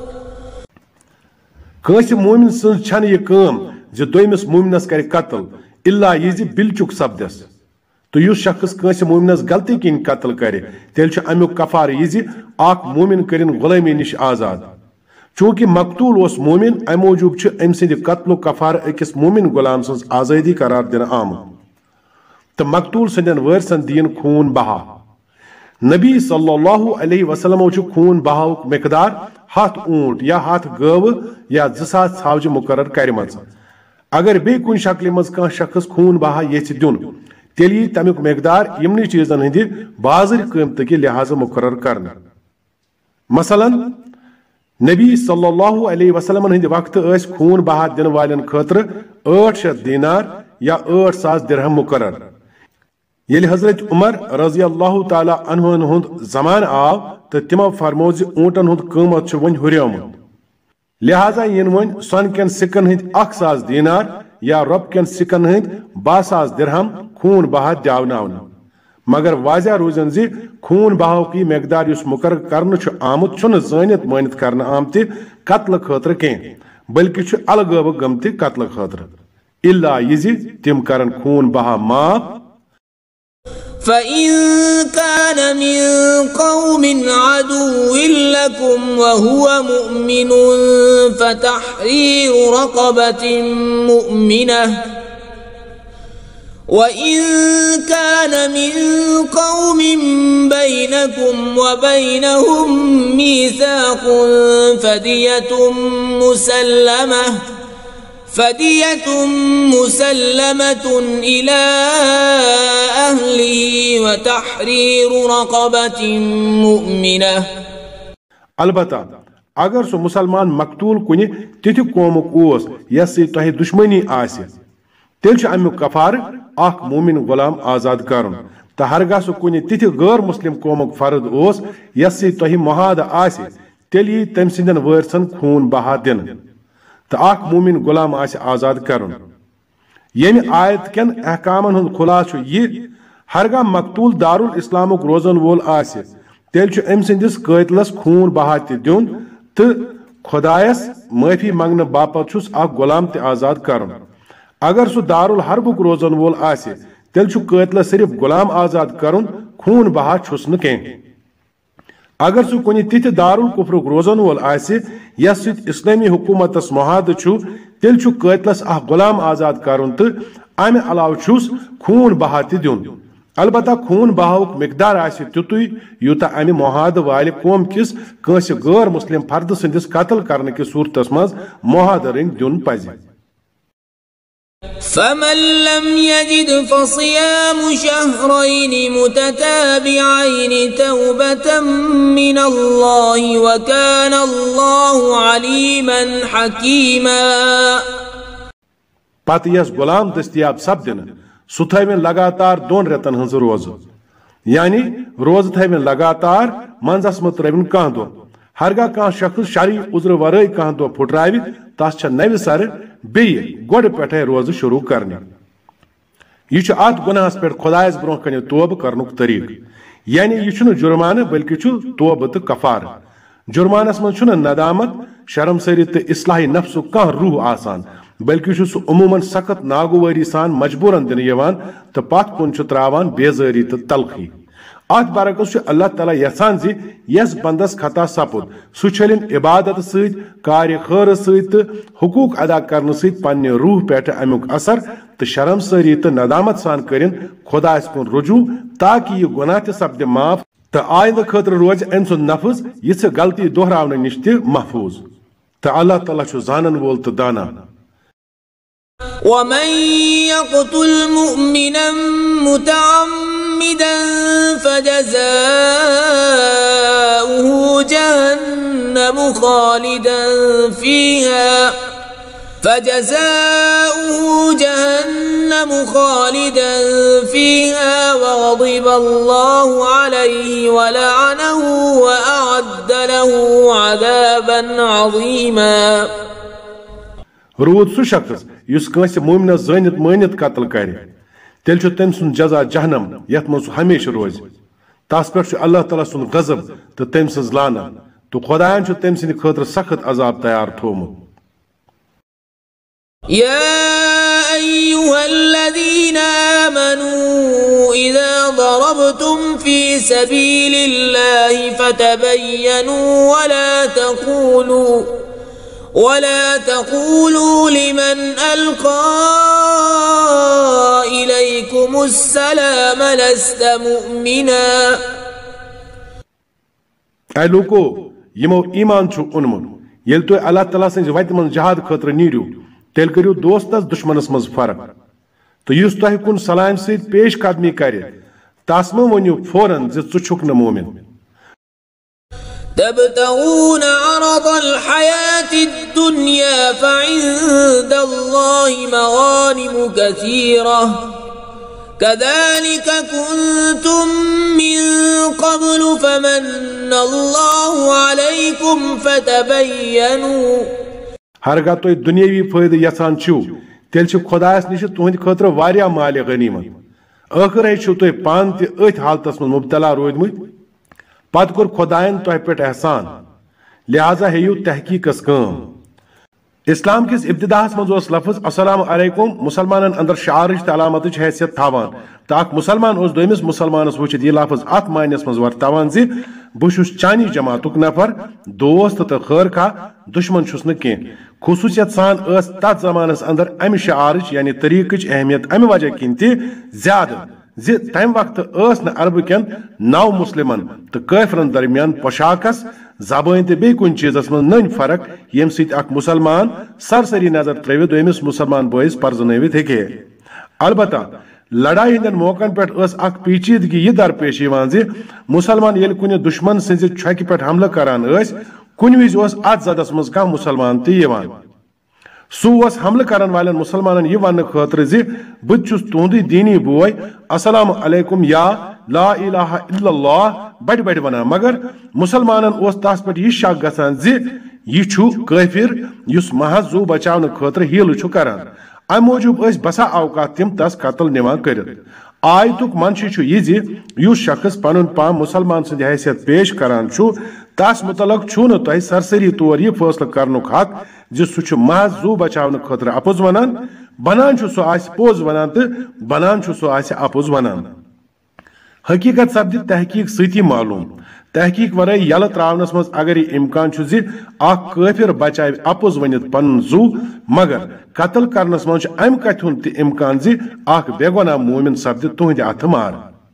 كاس مومن سن छन ये काम ज दोयमिस मोमिनस कर कत्ल इल्ला ये बिलचुक सपदस तो युस शख्स कंस मोमिनस गलती किन कत्ल करे तेल अमुक कफार ये अख मोमिन करिन गुलामी निश आजाद चूंकि मकतूल ओस मोमिन अम मूजूब अम सद कत्ल कफार अकिस मोमिन गुलाम सज आजादी करार दिन आमुत तो मकतूल सदन वर्सन दीन खून बहा नबी सल्लल्लाहु अलैहि वसल्लम खून बहाउक मिकदार हथ ऊंट या हथ गव या जसात छावज मुकर्रर करमज अगर बे कुन शक्ल मज कह शख्स खून बहा ये दिन तेल तमुक मकदार यमन चीजन हंद बाजर कीमत के लिहाज मुकर्रर करना मसलन नबी सल्लल्लाहु अलैहि वसल्लम हिंद वक्त ऐस खून बहा दिन वालन खतर आठ शत दीनार या आठ सास दिरहम मुकर्रर। येल हजरत उमर रजी अल्लाह ताला अन्हुन हुंद जमान आव तो तिमो फरमो ज ऊंटन हुंद कीमत छ वनि हुर्योमुत, लिहाजा इन वन सोन केन सिकन हिंद अख सास दीनार या रब केन सिकन हिंद बाह सास दिरहम खून बहा द्यावनावन। मगर वाजिया रोजन जी खून बहाव की मकदार युस मुकर्रर करन छ आमुत छुन जानित मानित करन आमति कत्ल खतर कें, बल्कि छ अलगब गमति कत्ल खतर, इल्ला यजि तिम करन खून बहा माफ। فإن كان من قوم عدو لكم وهو مؤمن فتحرير رقبة مؤمنة، وإن كان من قوم بينكم وبينهم ميثاق فدية مسلمة فدية مسلمة إلى أهله وتحرير رقبة مؤمنة. البتہ अगर सो मुसलमान मकतूल कुनि तिथि कोमुक ओस यस तोह दुश्मनी आसि तेल छ अमिक कफार अख मोमिन गुलाम आजाद करन, तो हरगा सो कुनि तिथि गैर मुस्लिम कोमुक फर्द ओस यस तोह मुहाद आसि तेल यी तम सिंदन वर्सन खून बहा दिन, तो अख मोमिन गुलाम आसि आजाद करन। येमि आयत केन अहकामन हुंद खुलास यि हरगा मकतूल दारुल इस्लामुक रोजन वोल आसि तेल छ अम सिंदिस कातिलस खून बहा ति दियुन तो खुदायस माफी मंगने बापत छुस अख गुलाम ते आजाद करन। अगर सु दारुल हर्बुक रोजन वोल आसि तेल छु कातिलस सिर्फ गुलाम आजाद करन, खून बहा छुस न कें। अगर सु कुनि तिथि दारुल कुफ्रुक रोजन वोल आसि यस सित इस्लामी हुकूमतस मुहाद छु तेल छु कातिलस अख गुलाम आजाद करन तो अमे अलाव छुस खून बहा ति दियुन। अलबत्ता खून बहावुक मिकदार आसि तितुई यूता अमे मुहाद वाले कौम किस कंस गैर मुस्लिम फर्द सिंदिस कत्ल करने की सूरतस मज मुहाद रिंग दियुन पजि। فمن لم يجد فصيام شهرين متتابعين توبة من الله وكان الله عليما حكيما. पत यस गुलाम दस्तियाब सपदिन सु थविन लगातार दोन रेतन हंज रोज, यानी रोज थविन लगातार मंजस मत रविन कह दो। हरगा कह शख्स शरी उज्र वरई कह दो फुटरावि तस छ नवि सर बे गोड पेठे रोज शुरू करने। यह छ अत गुनाहस पे खुदायस ब्रोह कने तौब करनुक तरीक, यानी यह छुन जुर्माना बल्कि छु तौब तो कफार। जुर्मानस मन छुन नदामत शर्मसारी तो इस्लाही नफ्सु कह रूह आसान, बल्कि छु उमूमन सख्त नागुवारी सान मजबूरन दिन यवान तो पत कुन छु त्रावान बेजारी तो तलखी। अत बरकस अल्लाह ताला यसान जी यस बंदस खता सपुद सु छलिन इबादत सत कार्य खैर सत हुकूक अदा करने सत पन्ने रूह पेट अमुक असर तो शर्मसारी तो नदामत सान करिन खुदास कुन रुजू, ताकि यह गुनाह ते सपदे माफ तो आइंद खतर रोज अम सुंद नफ्स यह गलती दोहरावने निश ते महफूज। तो अल्लाह ताला छु जानन वोल तो दाना। ومن يقتل مؤمنا متعمدا فجزاؤه جهنم خالدا فيها فجزاؤه جهنم خالدا فيها وغضب الله عليه ولعنه وأعد له عذابا عظيما. रूद सु शख्स युस कंस मोमिनस जानित मानित कत्ल कर तेल छु तम सुन जजा जहनम यथ मन हमेशा रोज, तस पे अल्लाह ताला सुन गजब तो तम सज लाना, तो खुदायन छु तम सिंद खतर सख्त अजाब तैयार थोमुत। يا أيها الذين آمنوا إذا ضربتم في سبيل الله فتبينوا ولا تقولوا ولا تقولوا لمن ألقى إليكم السلام لست مؤمنا. ऐ लोको यमो ईमान छु उनमुन येल तो अल्लाह ताला सिंज वत मन जहाद खतर नीरियो तेल करियो दोस्तस दुश्मनस मज फर्क, तो युस तह कुन सलाम सत पेश कदमी कर तस म वनियो फौरन ज छु छुक न मोमिन। تبتغون عرض الحياة الدنيا فعند الله مغانم كثيرة كذلك كنتم من قبل فمن الله عليكم فتبينوا हरगा तुम दुनियावी फायदे यसान छो तेल खुदास निश तुहद खतर वारिया माल गनीमत आखिर छो तुम पान तथ हालतस मज मुबतला रोदमुत पत कोर खुदायन तुह पे एहसान लिहाजा हेयू तहकीकस कम इस्लाम किस इब्तिदाहस मज लफ्ज अस्सलाम अलैकुम मुसलमान अंदर शारिश अलामत हैसियत थावान तो अख मुसलमान दोमिस मुसलमानस वुचित यह लफ्ज अत मानस मज वर्तावान जि बहु चानी जमातुक नफर दोस्त तो खैर खा दुश्मन छुस न कह खुसूसियत सान तथ जमानस अंदर अमि शारिश यानी तरीक़ अहमियत अमि वजह किन ज्यादा जि तम वक्त न अरब कन नौ मुसलिमन तो काफिरन दरमियान पोशाकस जबान तो बे कुन चीजस मज नन फर्क यम सत मुसलमान सरसरी नजर त्रिवित दोमिस मुसलमान बोयस परजनवित हे अलबत्ता लड़ाई हंदन मौकन पे पेचीदगी यह दरपेश मुसलमान ये कुन दुश्मन सज छक् पे हमला करान कुन विज अत जदस मज कह मुसलमान तवान सह हमला करान वाले मुसलमान यह वन खतर बुत तुंद दीनी बोय अस्सलाम अलैकुम या ला इलाहा इल्लल्लाह बड़ बड़ वन मगर मुसलमान तस पे यह शक गसान यह काफिर युस महज जू बचाव खतर हील करान अम मूजूब बसा अवकात तम तस कत्ल निवान कर आयतुक मनशि यह युस शख्स पन पान मुसलमान सद हैसियत पेश करान तस मुतलक छु न तुह सरसरी तौर यह फैसला करन हक जि सह महज जू बचाव खतर अपोज वनान बनान सह पोज वनान तो बनान सह अपोज वनान हकीकत सपद तहकीक सती मालूम तहकीक वराई यल त्रावनस मज अगर यह इम्कान काफिर बचाव अपोज वनित पन जू मगर कत्ल करनस मज अम कथ इम्कान बेगुनाह मोमिन सपद तुहद अथ मार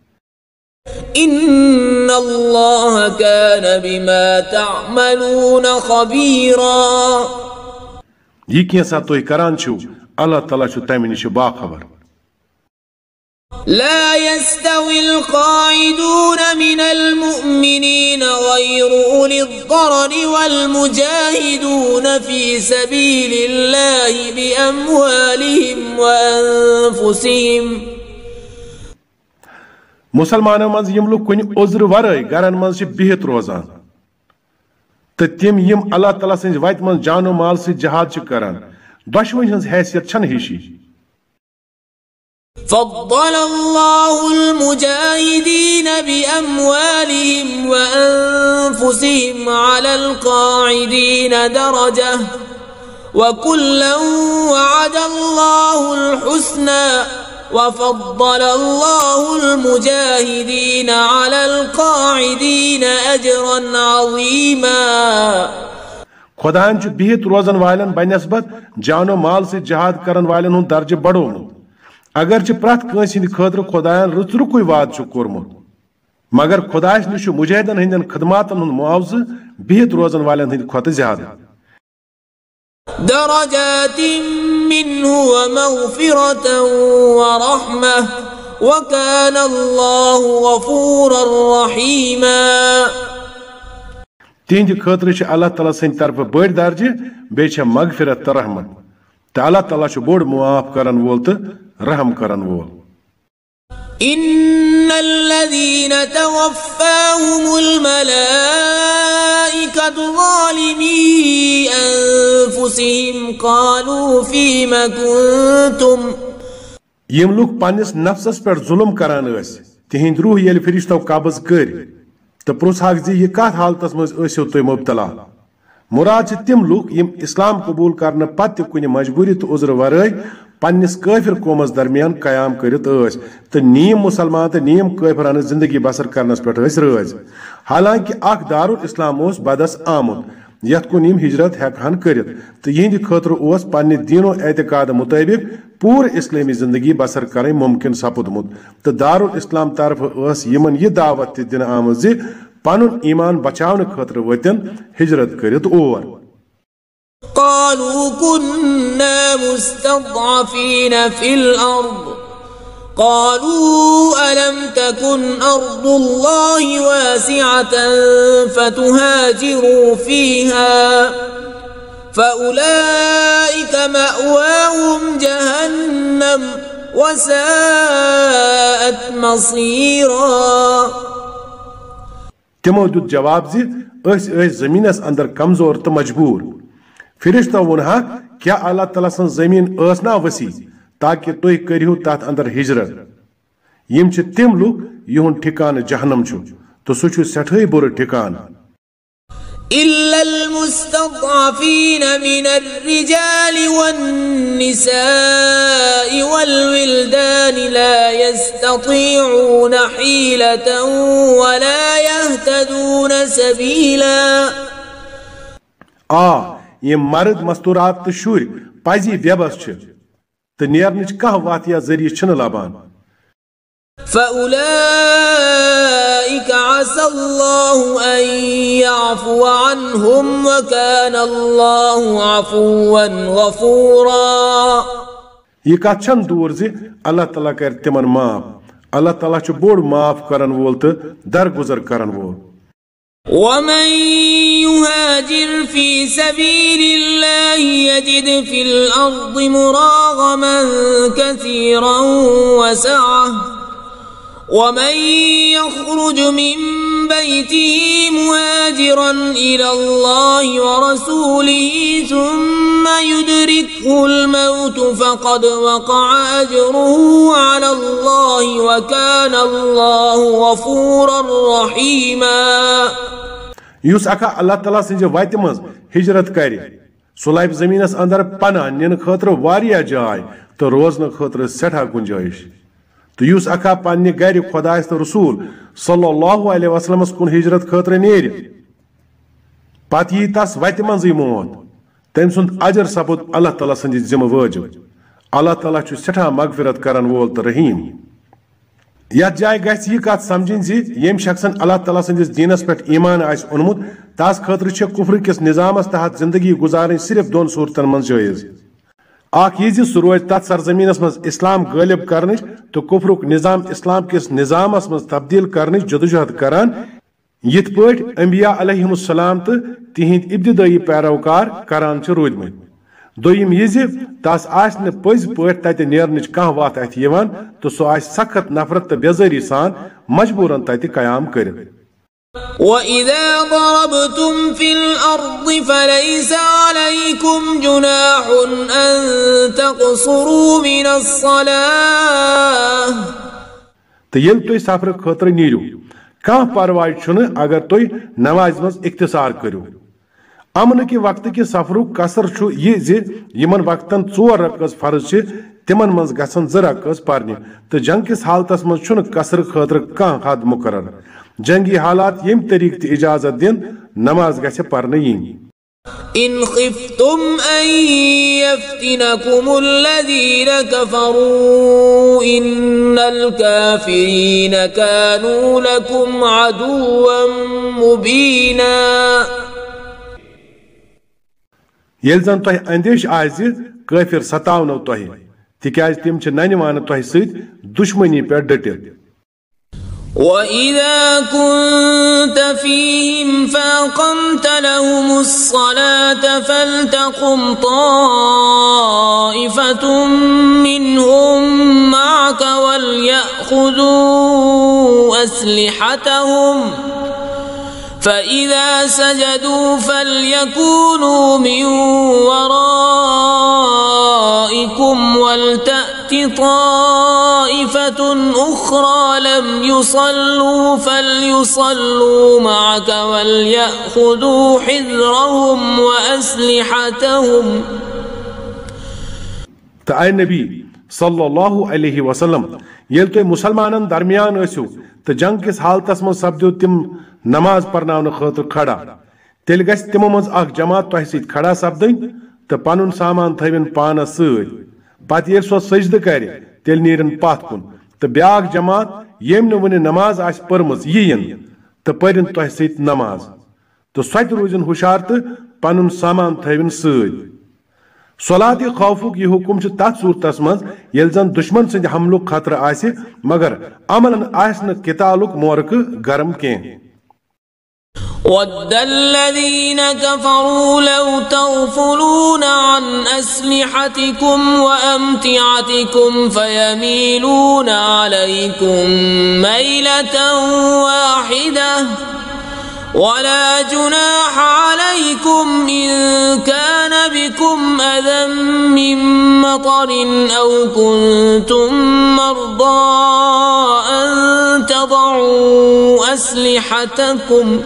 इन्नल्लाह कान बिमा तअमलून खबीरा यह कैसा तुह करान छु अल्लाह ताला छु तमि निश बाखबर لا يستوي القاعدون من المؤمنين غير أولي الضرر والمجاهدون في سبيل الله بأموالهم وأنفسهم मुसलमान मज यम लोग कुन उज्र वराई गरन मज बिहित रोजान तो तम यम अल्लाह ताला सज वत मज जानो माल से जहाद करान दुश्मन हज हैसियत छन हिशी فضل الله المجاهدين بأموالهم وأنفسهم على القاعدين درجة وكلا وعد الله الحسنى وفضل الله المجاهدين على القاعدين أجرا عظيما खुदान बिहित रोजन वालन बनस्बत जानो माल से जहाद करन वालन हुन दर्ज बढ़ोमुत अगर प्रत कंस हिंद खतर खुदायन रुत रुकुय वाद कोर्मुत मगर खुदास निश मुजाहिदन हंदन खदमातन हुन मुआवज बिहित रोजन वालन हिंद खत ज्यादा दरजात मिन्हु व मगफिरतन व रहमह व कान अल्लाहु गफूरर रहीमा तिहंद खतर अल्लाह ताला सद तरफ बड़ दर्ज बे मगफिरत तो रहमत तो अल्लाह ताला बोड़ मुआफ करन वोल तो रहम करन वोल इन्नल्लज़ीन तवफ़्फ़ाहुमुल मलाइकतु ज़ालिमी अनफुसिहिम क़ालू फ़ीमा कुन्तुम यम लोग पन्निस नफ्सस पे जुल्म करान तिहंद रूह येल फरिश्तो कब्ज़ कर तो प्रोत्साहक जी यह कत हालतस मज तुम मुबतला मुराद तिम लूक यम इस्लाम कबूल करने पत कुन मजबूरी तो उज्र वराई पन्निस काफिर कौमस दरमियान कयाम करित तो नीम मुसलमान तो नीम काफिरान जिंदगी बसर करनस पे रज हालांकि अख दारुल इस्लाम बदस आमुत यथ कुन यम हिजरत हेकहन करित तो यहंद खतर पन्ने दीनो एतकाद मुताबिक पूर इस्लामी जिंदगी बसर करें मुमकिन सपुदमुत तो दारुल इस्लाम तरफ यमन यह दावत दिन आम पन ईमान बचावन खतर वतन हिजरत करित और قالوا كنا مستضعفين في الأرض قالوا ألم تكن أرض الله واسعة فتهاجروا فيها فأولئك مأواهم جهنم وساءت مصيرا. تمو دیت جواب زِ أسۍ ٲسۍ زمینس اندر کمزور تہٕ مجبور. فرشتو وونہا کیا اللہ تعالیٰ سن زمین ٲس نا وسیع تاکہ تُہۍ کٔرِہو تتھ اندر ہجرت. یم چھِ تِم لُکھ یِہُنٛد ٹھِکانہٕ جہنم چھُ تہٕ سُہ چھُ سٮ۪ٹھٕے بُرٕ ٹھِکانہٕ. إلا المستضعفين من الرجال والنساء والولدان لا يستطيعون حيلة ولا يهتدون سبيلا. آ یم مرد مستورات تہٕ شُرۍ پزی بےبس چھِ تہٕ نیرنٕچ کانٛہہ وتھ یا ذٔریعہٕ چھِنہٕ لبان. فأولئك عسى الله أن يعفو عنهم وكان الله عفوا غفورا. یہ کتھ چھنہٕ دوٗر زِ اللہ تعالیٰ کرِ تِمن معاف. اللہ تعالیٰ چھُ بوٚڑ معاف کرن وول تہٕ درگُزر کرن وول. ومن يهاجر في سبيل الله يجد في الأرض مراغما كثيرا وسعة ومن يخرج من بيته مهاجرا إلى الله ورسوله ثم يدركه الموت فقد وقع أجره على الله وكان الله غفورا رحيما. یُس اکھا اللہ تعالیٰ سٕنٛزِ وتہِ منٛز ہجرت کرِ سُہ لبہِ زٔمیٖنس اندر پناہ نِنہٕ خٲطرٕ واریاہ جاے تہٕ روزنہٕ خٲطرٕ سٮ۪ٹھاہ گُنجٲیِش. تہٕ یُس اکھا پننہِ گرِ خۄدایس تہٕ رسوٗل صلی اللہ علیہ وسلمس کُن ہجرت خٲطرٕ نیرِ پتہٕ یی تس وتہِ منٛزٕے موت تٔمۍ سُنٛد اجر سپُد اللہ تعالیٰ سٕنٛدِ ذِمہٕ وٲجِب. اللہ تعالیٰ چھُ سٮ۪ٹھاہ مغفرت کرن وول تہٕ رحیٖم. یتھ جایہِ گژھِ یہِ کتھ سمجھٕنۍ زِ ییٚمہِ شخصن اللہ تعالیٰ سٕنٛدِس دیٖنس پٮ۪ٹھ ایمان آسہِ اوٚنمُت تس خٲطرٕ چھِ کُفرٕ کِس نظامس تحت زندگی گُزارٕنۍ صرف دۄن صوٗرتن منٛز جٲیز. اکھ یہِ زِ سُہ روزِ تتھ سرزمیٖنس منٛز اسلام غٲلب کرنٕچ تہٕ کُفرُک نظام اسلام کِس نظامس منٛز تبدیٖل کرنٕچ جدوجہد کران یِتھ پٲٹھۍ انبیاء علیہم السلام تہٕ تِہنٛدۍ ابتدٲیی پیروکار کران چھِ روٗدمٕتۍ. دوٚیِم یہِ زِ تس آسہِ نہٕ پٔزۍ پٲٹھۍ تتہِ نیرنٕچ کانٛہہ وتھ اتھِ یِوان تہٕ سُہ آسہِ سخت نفرت تہٕ بےزٲری سان مجبوٗرن تتہِ قیام کٔرِتھ. وَإِذَا ضَرَبْتُمْ فِي الْأَرْضِ فَلَيْسَ عَلَيْكُمْ جُنَاحٌ أَن تَقْصُرُوا مِنَ الصَّلَاةِ. تہٕ ییٚلہِ تُہۍ سفرٕ خٲطرٕ نیٖرِو کانٛہہ پرواے چھُنہٕ اگر تُہۍ نمازِ منٛز اختصار کٔرِو. امنہٕ کہِ وقتہٕ کہِ سفرُک قصر چھُ یہِ زِ یِمن وقتن ژور رکٲژ فرض چھِ تِمن منٛز گژھن زٕ رکٲژ پرنہِ تہٕ جنگ کِس حالتس منٛز چھُنہٕ قصرٕ خٲطرٕ کانٛہہ حد مُقرر. جنگی حالات ییٚمہِ طریقہٕ تہِ اجازت دِن نماز گژھِ پرنہٕ یِنۍ. إن خفتم أن يفتنكم الذين كفروا إن الكافرين كانوا لكم عدوا مبينا. ییٚلہِ زن تۄہہِ اندیش آسہِ زِ کٲفِر ستاونو تۄہہِ تِکیازِ تِم چھِ ننہِ وانہٕ تۄہہِ سۭتۍ دُشمنی پٮ۪ٹھ ڈٔٹِتھ. وَإِذَا كُنْتَ فِيهِمْ فَأَقَمْتَ لَهُمُ الصَّلَاةَ فَلْتَقُمْ طَائِفَةٌ مِّنْهُمْ مَعَكَ وَلْيَأْخُذُوا أَسْلِحَتَهُمْ فَإِذَا سَجَدُوا فَلْيَكُونُوا مِنْ وَرَائِكُمْ وَلْتَأْتِ طَائِفَةٌ أُخْرَى لَمْ يُصَلُّوا فَلْيُصَلُّوا مَعَكَ وَلْيَأْخُذُوا حِذْرَهُمْ وَأَسْلِحَتَهُمْ. تہٕ اے نبی صلی اللہ علیہ وسلم ییٚلہِ تُہۍ مُسلمانن درمیان ٲسِو تہٕ جنگ کِس حالتس منٛز سپدیو تِم نماز پرناونہٕ خٲطرٕ کھڑا تیٚلہِ گژھِ تِمو منٛز اکھ جماعت تۄہہِ سۭتۍ کھڑا سپدٕنۍ تہٕ پنُن سامان تھٲوِن پانس سۭتۍ. پتہٕ ییٚلہِ سۄ سجدٕ کرِ تیٚلہِ نیرن پتھ کُن تہٕ بیاکھ جماعت ییٚمۍ نہٕ وُنہِ نماز آسہِ پٔرمٕژ یِیِن تہٕ پٔرِن تۄہہِ سۭتۍ نماز تہٕ سۄ تہِ روٗزِن ہُشار تہٕ پنُن سامان تھٲوِن سۭتۍ. सलात खौफुक यह हुकुम तथ सूरतस मज येल जन दुश्मन सिंद हमलुक खतर आसि मगर अमलन आस न कितालुक मोरक गरम के وَدَّ الَّذِينَ كَفَرُوا لَوْ تَغْفُلُونَ عَنْ أَسْلِحَتِكُمْ وَأَمْتِعَتِكُمْ فَيَمِيلُونَ عَلَيْكُمْ مَيْلَةً وَاحِدَةً ولا جناح عليكم إن كان بكم أذى من مطر أو كنتم مرضى أن تضعوا أسلحتكم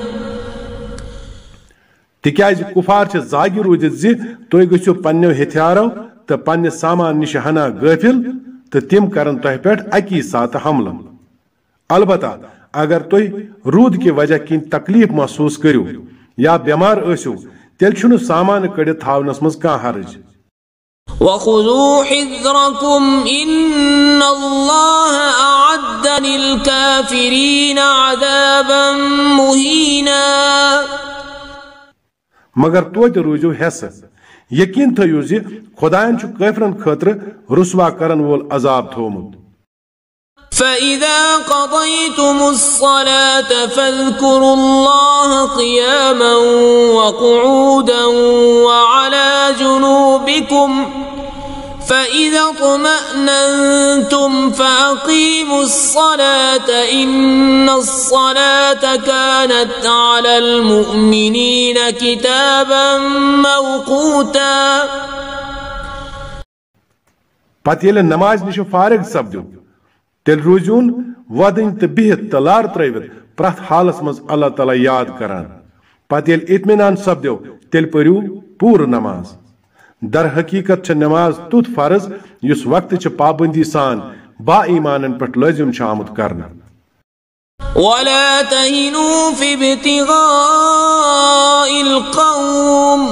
تکیاز کفار چھ زاگی روزت زِ تُہۍ گٔژھِو پننیو ہتھیارو تہٕ پننہِ سامان نِش ہنا غٲفِل تہٕ تِم کرن تۄہہِ پٮ۪ٹھ اکی ساتہٕ حملہٕ البتہ اگر تُہۍ روٗد کہِ وجہ کِنۍ تکلیف محسوٗس کٔرِو یا بٮ۪مار ٲسِو تیٚلہِ چھُنہٕ سامان کٔڑِتھ تھاونس منٛز کانٛہہ حرج وخذوا حذركم إن الله أعد للكافرين عذابا مهينا مگر توتہِ روٗزِو ہٮ۪سہٕ یقیٖن تھٲیِو زِ خۄدایَن چھُ کٲفرن خٲطرٕ رسوا کرن وول عذاب تھومُت فإذا قضيتم الصلاة فاذكروا الله قياما وقعودا وعلى جنوبكم فإذا اطمأننتم فأقيموا الصلاة إن الصلاة كانت على المؤمنين كتابا موقوتا پتہٕ ییٚلہِ نماز نِش فارغ سپدِو تیٚلہِ روٗزِوُن وۄدٕنۍ تہٕ بِہِتھ تہٕ لار ترٲوِتھ پرٛٮ۪تھ حالس منٛز اللہ تعالیٰ یاد کران پتہٕ ییٚلہِ اطمینان سپدیو تیٚلہِ پٔرِو پوٗرٕ نماز در حقیقت چھِ نماز تیُتھ فرض یُس وقتٕچہِ پابندی سان با ایمانن پٮ۪ٹھ لٲزِم چھُ آمُت کرنہٕ ولا تهنوا في ابتغاء القوم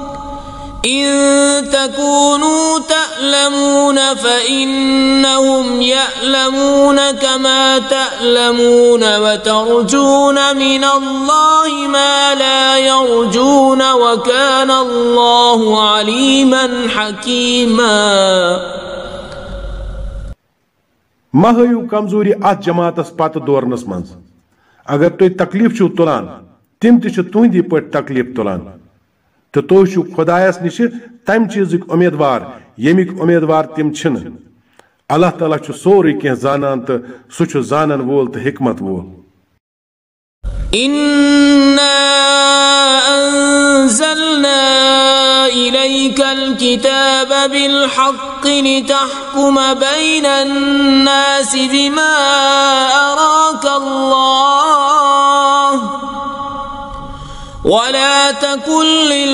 إن تكونوا تألمون فإنهم يألمون كما تألمون وترجون من الله ما لا يرجون وكان الله عليما حكيما ما ہٲیِو کمزوری اتھ جماعتس پتہٕ دورنس منٛز اگر تُہۍ تکلیف چھِو تُلان تِم تہِ چھِ تُہنٛدی پٲٹھۍ تکلیف تُلان تہٕ تُہۍ چھِو خۄدایس نِش تمہِ چیٖزٕکۍ اُمیدوار ییٚمِکۍ اُمیدوار تِم چھِنہٕ اللہ تعالیٰ چھُ سورُے کینٛہہ زانان تہٕ سُہ چھُ زانن وول تہٕ حکمت وول إنا أنزلنا إليك الكتاب بالحق لتحكم بين الناس بما أراك الله ولا تكن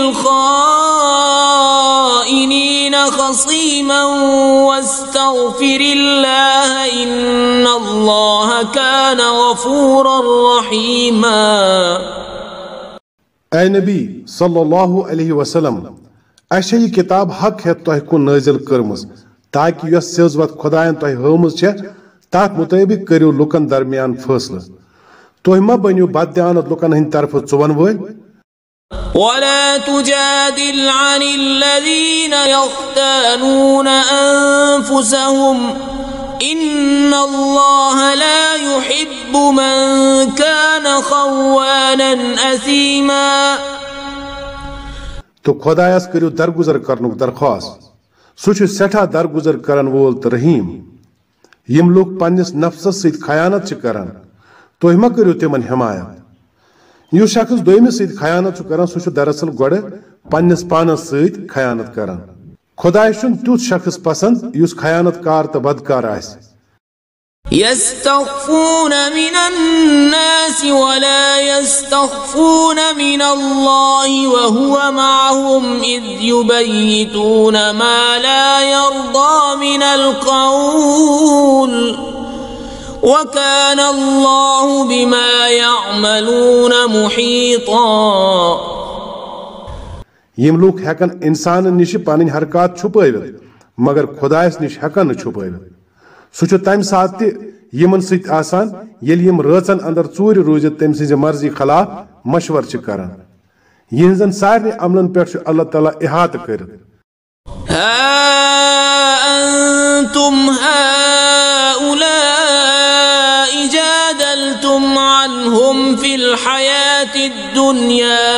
للخائنين خصيما واستغفر الله إن الله كان غفورا رحيما اے نبی صلی اللہ علیہ وسلم اَسہِ چھےٚ یہِ کِتاب حق ہٮ۪تھ تۄہہِ کُن نٲزِل کٔرمٕژ تاکہِ یۄس سیٚز وَتھ خۄدایَن تۄہہِ ہٲومٕژ چھےٚ تتھ مُطٲبِق کٔرِو لُکن درمیان فٲصلہٕ تُہۍ ما بٔنِو بددیانت لُکن ہٕنٛدۍ طرفہٕ ژُوَن وٲلۍ ولا تجادل عن الذين يختانون أنفسهم إن الله لا يحب من كان خوانا أثيما تو خۄدایس کٔرِو درگُزر کرنُک درخواست سُہ چھُ سٮ۪ٹھاہ درگُزر کرن وول تہٕ رحیٖم یِم لُکھ پننِس نفسس سۭتۍ خیانت چھِ کران تُہۍ ما کٔرِو تِمن حمایت یُس شخص دوٚیمِس سۭتۍ خیانت چھُ کران سُہ چھُ دراصل گۄڈٕ پننِس پانس سۭتۍ خیانت کران خۄدایس چھُنہٕ تیُتھ شخص پسند یُس خیانت کار تہٕ بدکار آسہِ يستخفون من الناس ولا يستخفون من الله وهو معهم إذ يبيتون ما لا يرضى من القول وكان الله بما يعملون محيطا يم لوك هكن انسان نش پنن حرکات چھپٲوِتھ مگر خۄدایس نش ہٮ۪کن نہٕ چھپٲوِتھ سُہ چھُ تمہِ ساتہٕ تہِ یِمن سۭتۍ آسان ییٚلہِ یِم رٲژن اندر ژوٗرِ روٗزِتھ تٔمۍ سٕنزِ مرضی خلاف مشور چھِ کران یِہنٛزن سارنٕے عملن پٮ۪ٹھ چھُ اللہ تعالیٰ احاطہٕ کٔرِتھ ها أنتم هؤلاء جادلتم عنهم في الحياة الدنيا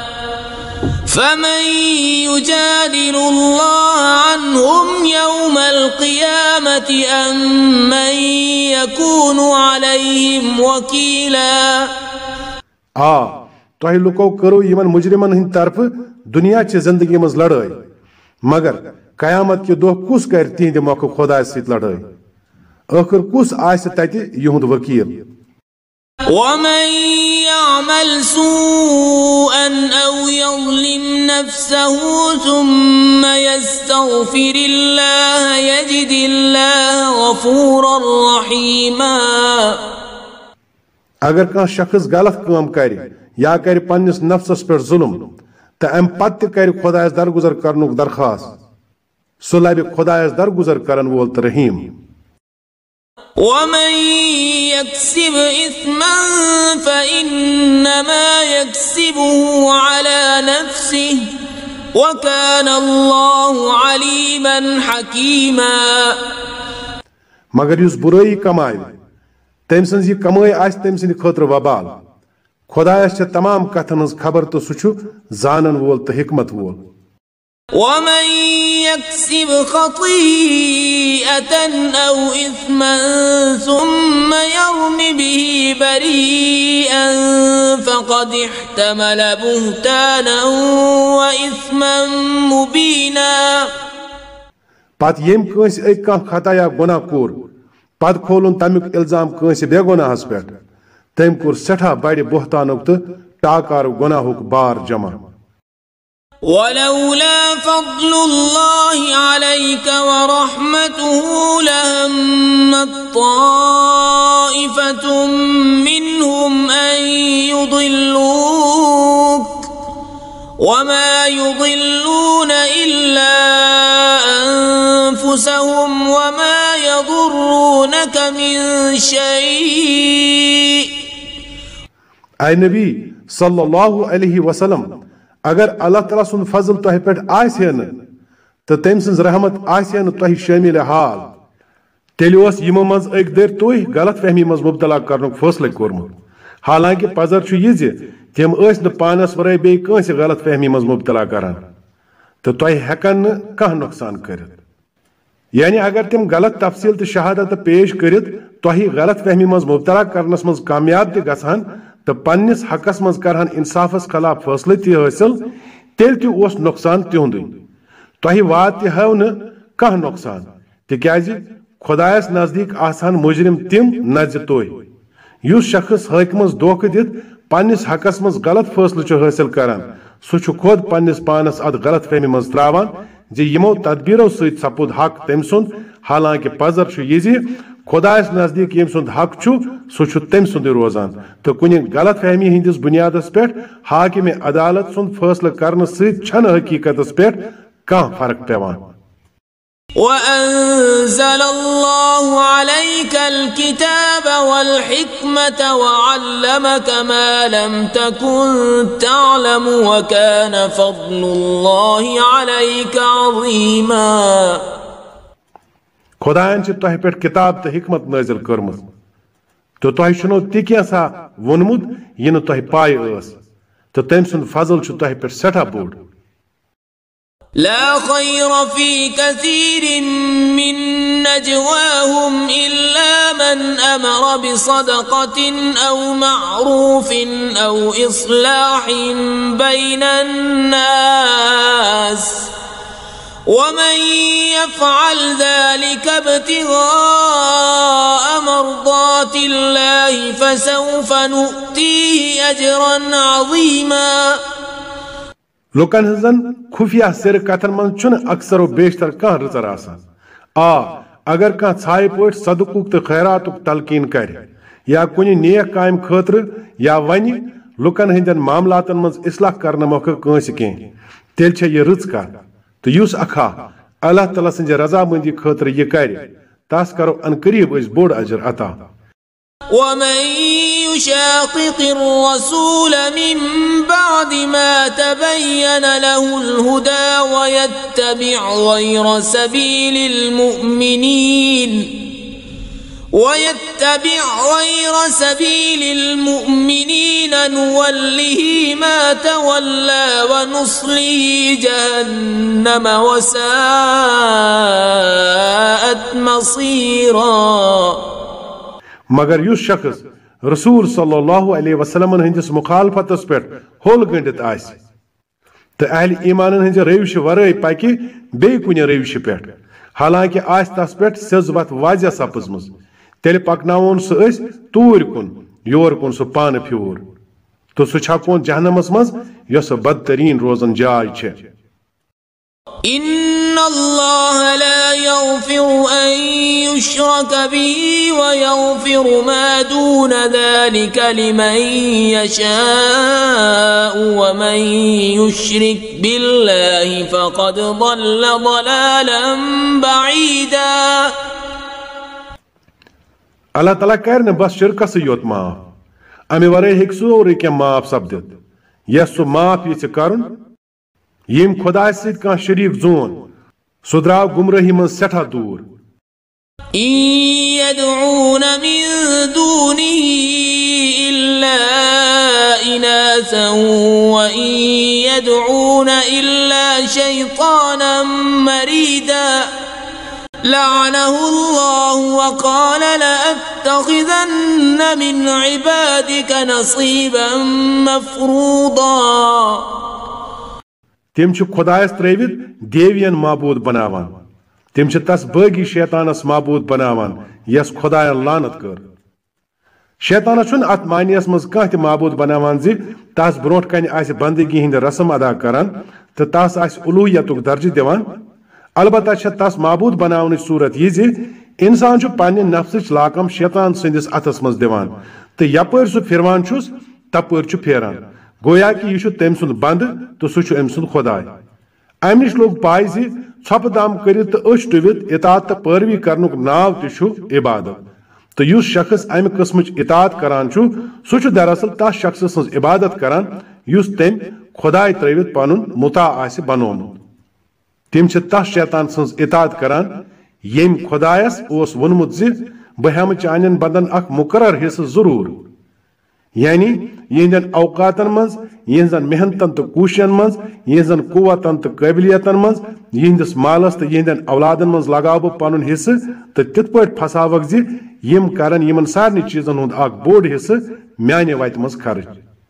فمن يجادل الله عنهم يوم القيامة أم من يكون عليهم وكيلا آ تۄہہِ لُکو کٔرو یِمن مجرمن ہٕنٛدِ طرفہٕ دُنیا چہِ زندگی منٛز لڑٲے مگر قیامت کہِ دۄہ کُس کرِ تِہنٛدِ مۄکھٕ خۄدایس سۭتۍ لڑٲے ٲخر کُس آسہِ تتہِ یِہُنٛد وکیٖل ومن يعمل سوءا أو يظلم نفسه ثم يستغفر الله يجد الله غفورا رحيما اگر کانٛہہ شخص غلط کٲم کرِ یا کرِ پننِس نفسس پٮ۪ٹھ ظلم تہٕ امہِ پتہٕ تہِ کرِ خۄدایس درگُزر کرنُک درخواست سُہ لبہِ خۄدایس درگُزر کرن وول تہٕ رحیٖم ومن يكسب إثما فإنما يكسبه على نفسه وكان الله عليما حكيما مگر یُس بُرٲیی کمایہِ تٔمۍ سٕنٛز یہِ کمٲے آسہِ تٔمۍ سٕنٛدِ خٲطرٕ وبال خۄدایس چھےٚ تمام کتھن ہٕنٛز خبر تہٕ سُہ چھُ زانن وول تہٕ حکمت وول ومن يكسب خطيئة أو إثما ثم يرم به بريئا فقد احتمل بهتانا وإثما مبينا پتہٕ ییٚمۍ کٲنٛسہِ أکۍ کانٛہہ خطا یا گۄناہ کوٚر پتہٕ کھولُن تمیُک اِلزام کٲنٛسہِ بے گۄناہس پٮ۪ٹھ تٔمۍ کوٚر سٮ۪ٹھاہ بڑِ بہتانُک تہٕ ٹاکارُک گۄناہُک بار جمع ولولا فضل الله عليك ورحمته لهمت طائفة منهم أن يضلوك وما يضلون إلا أنفسهم وما يضرونك من شيء اے نبی صلی اللہ علیہ وسلم اگر اللہ تعالیٰ سن فضل تۄہہِ پٮ۪ٹھ آسہِ نہٕ تہٕ تٔمۍ سٕنٛز رحمت آسہِ نہٕ تۄہہِ شٲمِل حال تیٚلہِ اوس یِمو منٛز أکۍ دٔرۍ تُہۍ غلط فہمی منٛز مُبتلا کرنُک فٲصلہٕ کوٚرمُت حالانکہِ پزر چھُ یہِ زِ تِم ٲسۍ نہٕ پانس ورٲے بیٚیہِ کٲنٛسہِ غلط فہمی منٛز مُبتلا کران تہٕ تۄہہِ ہٮ۪کن نہٕ کانٛہہ نۄقصان کٔرِتھ یعنی اگر تِم غلط تفصیل تہٕ شہادت پیش کٔرِتھ تۄہہِ غلط فہمی منٛز مُبتلا کرنس منٛز کامیاب تہِ گژھان تہٕ پننِس حقس منٛز کرہن انصافس خلاف فٲصلہٕ تہِ حٲصِل تیٚلہِ تہِ اوس نۄقصان تِہُنٛدُے تۄہہِ واتہِ ہو نہٕ کانٛہہ نۄقصان تِکیازِ خۄدایس نزدیٖک آسہن مُجرم تِم نہ زِ تُہۍ یُس شخص حٲکمس دھوکہٕ دِتھ پننِس حقس منٛز غلط فٲصلہٕ چھُ حٲصِل کران سُہ چھُ خۄد پننِس پانس اتھ غلط فہمی منٛز تراوان زِ یِمو تدبیٖرو سۭتۍ سپُد حق تٔمۍ سُنٛد حالانکہِ پزر چھُ یہِ زِ خۄدایس نزدیٖک ییٚمہِ سُنٛد حق چھُ سُہ چھُ تٔمۍ سُنٛدُے روزان تہٕ کُنہِ غلط فہمی ہٕنٛدِس بُنیادس پٮ۪ٹھ حاکِمِ عدالت سُنٛد فٲصلہٕ کرنہٕ سۭتۍ چھنہٕ حقیٖقتس پٮ۪ٹھ کانٛہہ فرق پیوان وأنزل الله عليك الكتاب والحكمة وعلمك ما لم تكن تعلم وكان فضل الله عليك عظيما خۄدایَن چھِ تۄہہِ پٮ۪ٹھ کِتاب تہٕ حکمت نٲزِل کٔرمٕژ تہٕ تۄہہِ چھُنو تہِ کینٛژھا ووٚنمُت یہِ نہٕ تۄہہِ پاے ٲس تہٕ تٔمۍ سُنٛد فضل چھُ تۄہہِ پٮ۪ٹھ سٮ۪ٹھاہ بوٚڑ لا خير في كثير من نجواهم إلا من أمر بصدقة أو معروف أو إصلاح بين الناس ومن يفعل ذلك ابتغاء مرضات الله فسوف نؤتيه أجرا عظيما لوکن ہنزن خفیہ سر کتن من چھُنہٕ اکثر و بیشتر کانٛہہ رٕژر آسان آ اگر کانٛہہ ژھایہِ پٲٹھۍ صدقُک تہٕ خیراتُک تلقیٖن کرِ یا کُنہِ نیک کامہِ خٲطرٕ یا ونہِ لُکن ہٕنٛدٮ۪ن معاملاتن منٛز اصلاح کرنہٕ مۄکھٕ کٲنٛسہِ کینٛہہ تیٚلہِ چھےٚ یہِ رٕژ کتھ تہٕ یُس اکھا اللہ تعالیٰ سٕنٛزِ رضامندی خٲطرٕ یہِ کرِ تس کرو ان قریب أسۍ بوٚڑ اجر عطا ومن يشاقق الرسول من بعد ما تبين له الهدى ويتبع غير سبيل المؤمنين ويتبع غير سبيل المؤمنين نوله ما تولى ونصله جهنم وساءت مصيرا. मगर युस शख्स रसूल सल्लल्लाहु अलैहि वसल्लम हंदिस मुखालफतस पे होल गंडित आस तो अहल ईमान हंज रविश वरय पकि बे कुन रविश पे हालांकि आस तस पे सिज वत वाजिया सपजमज तेल पकनावन सह तूर कुन योर कुन सह पान फ्यूर तो सह छकोन जहन्नमस मज यस बदतरीन रोजन जाय छे. إن الله لا يغفر أن يشرك به ويغفر ما دون ذلك لمن يشاء ومن يشرك بالله فقد ضل ضلالا بعيدا. Allah Ta'ala कर न बस शिरकस योत माफ अमे वरे हेक सोरे के माफ सपदित यस सो माफ ये करुन यम खुदा सत कह शरीक जोन सो द्राव गुमराही मन सठा दूर. यदऊन मिन दूनिही इल्ला इनासा व यदऊन इल्ला शैतानन मरीदा लअनहु अल्लाह व क़ाल लअत्तखिज़न्न मिन इबादिक नसीबन मफ़रूदा. तिम खुदायस त्रवित देवियन माबूद बनावान तिम तस बागी शैतानस माबूद बनावान यस खुदायन लानत कर. शैतानस अत मानियस मज कह माबूद बनावान जि तस ब्रोट कन आसि बंदगी हिंद रस्म अदा करान तो तस आसि उलूहियतुक दर्ज दिवान. अलबत्ता छ तस माबूद बनावन सूरत यह जि इंसान पन्ने नफ्सच लाकम शैतान संदिस अथस मज दिवान तो यपर सह फिरवान छुस तपर छु फेरान गोया कि यह तम सुंद बंद तो सह अम सुंद खुदाय. अम निश लोग पाय जि छप दम कर अश टुवित इतात तो पैरवी करनुक नाव तु इबादत तो युस शख्स अमि किस्मच इतात करान छु सह दरअसल तस शख्स सज इबादत करान युस तम खुदाय त्रवित पनुन मुता आसि बनोमुत. तिम तस शैतान सज इतात करान यम खुदायस ओस वोनमुत जि बह हेम चानन बंदन अख मुकर्रर हिस्सा जरूर यानी यहन औकातन मज यहन मेहनतन तो कोशिशन मज यहन कुवतन तो काबिलियतन मज यहंदिस मालस तो यहंदन औलादन मज लगाव बह पनुन हिस्सा तो तित पट फसावक जि यम करन यमन सारनी चीजन हुंद अख बोड़ हिस्सा म्याने वत मज खर्च.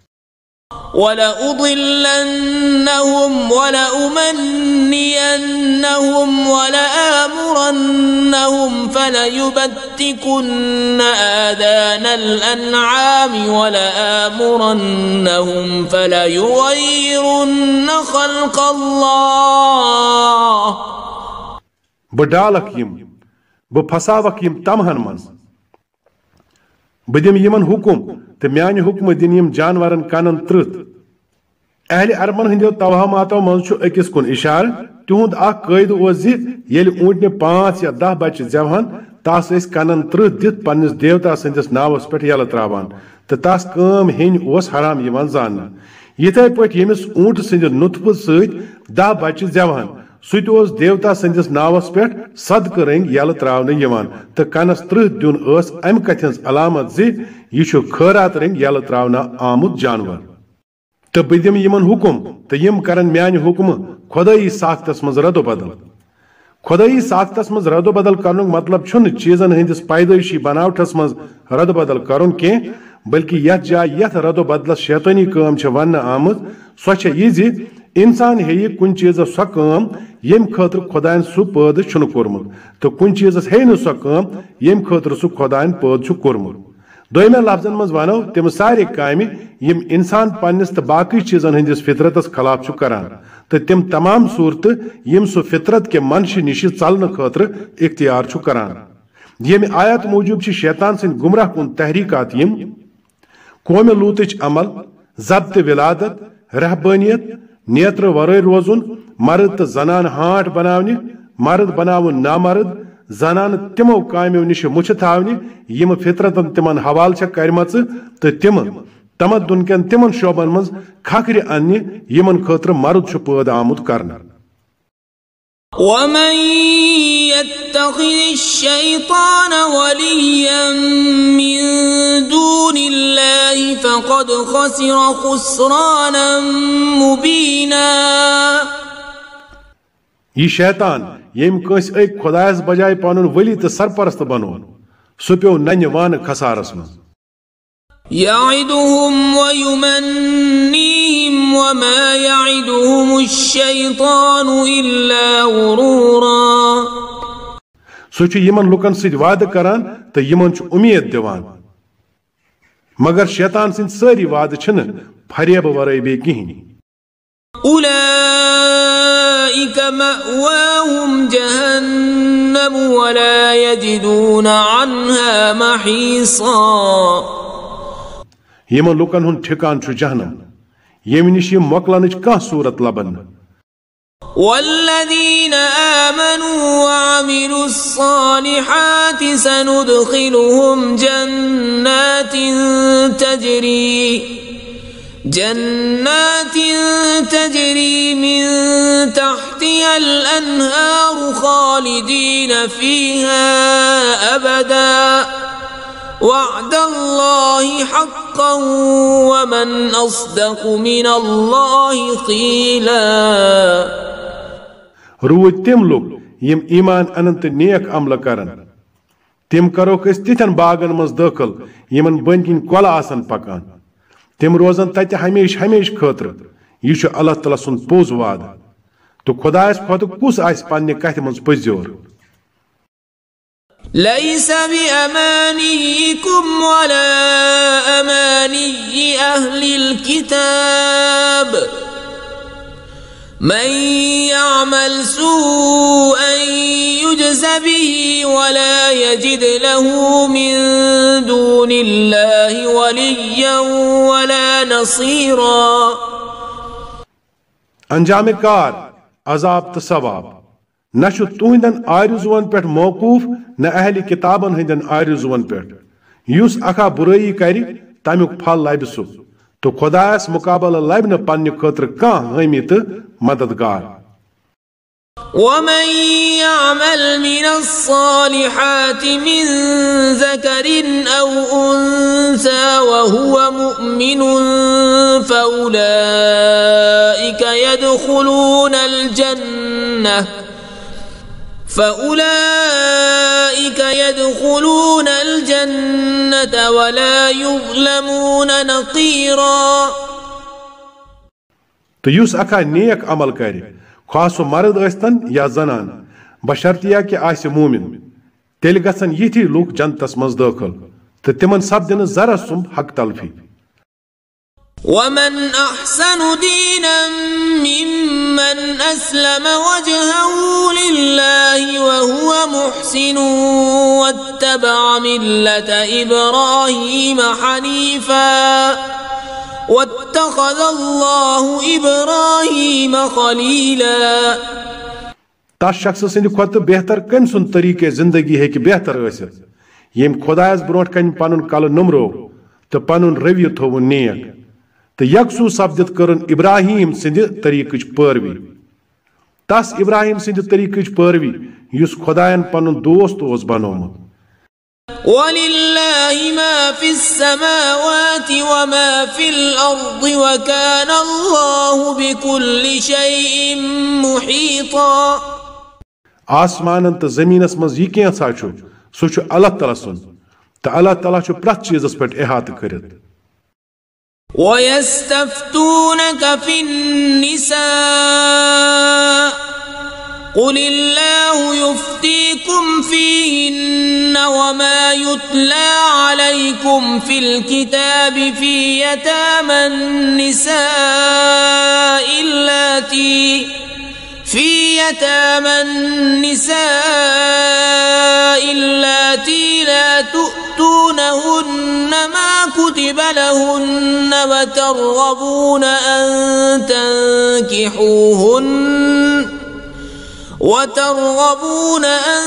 وَلَأُضِلَّنَّهُمْ وَلَأُمَنِّيَنَّهُمْ وَلَآمُرَنَّهُمْ فَلَيُبَتِّكُنَّ آذَانَ الْأَنْعَامِ وَلَآمُرَنَّهُمْ فَلَيُغَيِّرُنَّ خَلْقَ اللَّهِ. बडालक यम बह फसावक यम तमहन मज बह दिम यमन हुकुम तो म्यान हुक्म दिन यम जानवरन कनन त्रुत. अहल अरबन हंदो तवहमातो मज अकिस कुन इशार तिहुंद अख कयद जि येल ऊंटने पांच या दह बच्चे जेवहन तस कनन त्रुत दित पन्निस देवता संदिस नावस पे यल त्रावान तो तस कम हेन ओस हराम यवान जान. यिथे पट यमिस ऊंट संद नुतफ सत दह बच्चे जेवहन सुत ओस देवता संदिस नावस पे सदक रंग यल त्रावने यवान तो कनस त्रुत दिन अस अम कथन अलामत जि यह खैरात रंग यल त्रावना आमुत जानवर. तो बह दिम यमन हुकुम तो यम करन म्यान हुक्म खुदाई साख्तस मज रदो बदल. खुदाई साख्तस मज रदो बदल करनुक मतलब छुन चीजन हंदिस पैदाइशी बनावटस मज रदो बदल करुन के बल्कि यथ जाय यथ रदो बदलस शैतानी काम छ वन आमत सो छ यह जि इंसान हे कुन चीज सो काम यम खतर खुदायन सु पैद छुन कोरमुत तो कुन चीजस हे न सो काम यम खतर सु खुदायन पैद छु कोरमुत. दोमे लफ्जन मज वनो तम सारे कामि यम इंसान पन्निस तो बाकी चीजन हंदिस फितरतस खिलाफ छु करान तो तम तमाम सूरत यम सु फितरत के मनश निश चलन खतर इख्तियार छु करान. यम आयत मूजूब छ शैतान सिंद गुमराह कुन तहरीकात यम कौम लूतच अमल जब्त विलादत रहबानियत नेत्र वरय रोजुन मर्द तो जनान हाट बनावनि मर्द बनावन नामर्द जनान तिमो काम्यो निश मुछ थावनि यम फितरतन तिमन हवाल छ करमच तो तिम तमद्दुन केन तिमन शोबन मज खखरि अन्य यमन खतर मर्द छ पैद आमुद करना ومن يتخذ الشيطان وليا من دون الله فقد خسر خسرانا مبينا ये शैतान यम कस एक खुदायस बजाय पनुन वली तो सरपरस्त बनो सु प्यो नन्य वान खसारस में يعدهم ويمنيهم وما يعدهم الشيطان إلا غرورا सु यमन लुकन सद वाद करान तो यमन उम्मीद दिवान मगर शैतान सिंद सारी वाद छन फरेब वराई बे कहीं أولئك مأواهم جهنم ولا يجدون عنها محيصا यमन लुकन हुन ठिकान छु जहन्नम यम निश मोकलनच कह सूरत लबन والذين آمنوا وعملوا الصالحات سندخلهم جنات تجري جنات تجري من تحتها الأنهار خالدين فيها أبدا وعد الله حقا ومن أصدق من الله قيلا روت تم लोग यम ईमान अनंत नेक अमल करन तम करोक तिथन बागन मज दाखिल यमन बन किन कोल आसन पकान तम रोजन तत हमेश हमेश खतर यह अल्लाह ताला सुन पोज वाद तो खुदायस खुद कुस आस पन्ने कथ मज पज्योर ليس بأمانيكم ولا أماني أهل الكتاب من يعمل سوءا يجز به ولا يجد له من دون الله وليا ولا نصيرا अंजाम कार अजाब तो सवाब न तुहदन आरजुवन पे मौकूफ न अहल किताबन हंदन आरजुवन पे युस अखा बुराई कर तमुक फल लबि सु तो खुदायस मुकाबल लबि न पन्ने खतर कह हामी तो मददगार ومن يعمل من الصالحات من ذكر أو أنثى وهو مؤمن فأولئك يدخلون الجنة فأولئك يدخلون الجنة ولا يظلمون نقيرا तो युस अखा नेक अमल कर खास मर्द अस्तन या जनान बशर्तिया कि आस मोमिन तेल गसन यथि लूक जन्नतस मज दाखिल तो तिमन सपदिन जरा सुम हक तलफी ومن أحسن دينا ممن أسلم وجهه لله وهو محسن واتبع ملة إبراهيم حنيفا واتخذ الله إبراهيم خليلا तस शख्स सिंद खुद बेहतर कम सुन तरीके जिंदगी है कि बेहतर ٲसित यम खुदायस ब्रोट कन पनुन कल नुमरो तो पनुन रवि थोव नेक तो यकसू सपदित करन इब्राहिम सिंद तरीकच पैरवी तस इब्राहिम सिंद तरीकच पैरवी युस खुदायन पनुन दोस्त ओस बनोमुत ولله ما في السماوات وما في الأرض وكان الله بكل شيء محيطا आसमान तो जमीनस मज यह कैसा सह अल्लाह तआला सुन तो अल्लाह तआला प्रत चीजस पे अहात करित ويستفتونك في النساء قل الله يفتيكم فيهن وما يتلى عليكم في الكتاب في يتامى النساء اللاتي في يتامى النساء اللاتي لا تؤتونهن ما كتب لهن وترغبون أن تنكحوهن وترغبون أن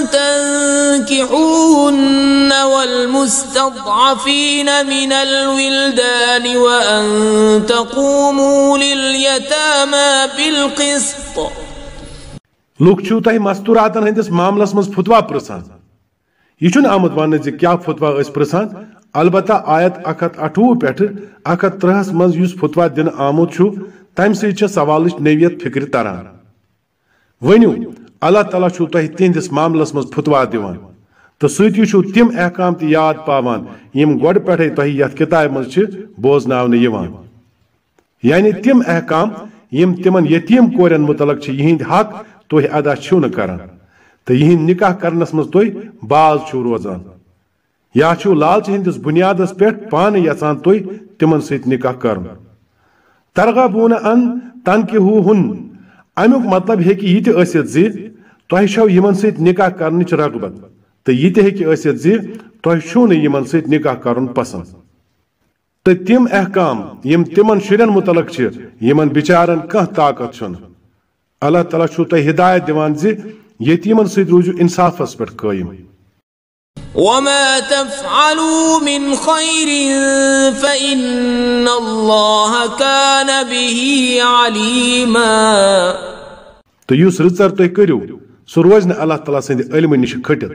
تنكحوهن والمستضعفين من الولدان وأن تقوموا لليتامى بالقسط. لوک چھو تہ مستوراتن ہندس معاملس مز فتوا پرسان یہ چھن آمد ون زِ کیا فتوا اس پرسان البتہ آیت اکھ ہتھ اٹھوہ پٮ۪ٹھ اکھ ہتھ ترہس مز یس فتوا دن آمت چھو تمہ سۭتۍ چھِ سوالٕچ نوعیت فکر تران ونیو اللہ تعالیٰ چھو تہ تہندس معاملس مز فتوا دیوان تو سۭتی چھو تم احکام تہ یاد پاوان یم گۄڈٕ پٮ۪ٹھے تۄہہِ یتھ کتابہِ مز چھِ بوزناونہٕ یوان یعنی تم احکام یم تمن یتیم کورین متعلق چھِ یہند حق تُہۍ ادا چھِو نہٕ کران تہٕ یہند نکاح کرنس مز تُہۍ باز چھِو روزان یا چھِو لالچ ہندس بنیادس پٮ۪ٹھ پانہٕ یژھان تُہۍ تمن سۭتۍ نکاح کرُن ترغبون ان تنکحوہن امیُک مطلب ہیٚکہِ یہِ تہِ ٲسِتھ زِ تۄہہِ چھو یمن سۭتۍ نکاح کرنٕچ رغبت تہٕ یہِ تہِ ہیٚکہِ ٲسِتھ زِ تۄہہِ چھُو نہٕ یمن سۭتۍ نکاح کرُن پسند تہٕ تِم احکام یم تمن شُرٮ۪ن متعلق چھِ یمن بچارن کانٛہہ طاقت چھُنہٕ اللہ تعالیٰ چھو تۄہہِ ہدایت دِوان زِ یتیمن سۭتۍ روٗزِو انصافس پٮ۪ٹھ قٲیِم وما تفعلوا من خير فإن الله كان به عليما. تو یُس رٕژر تُہۍ کٔرِو سُہ روزِ نہٕ اللہ تعالیٰ سٕنٛدِ علمہٕ نِش کھٔٹِتھ.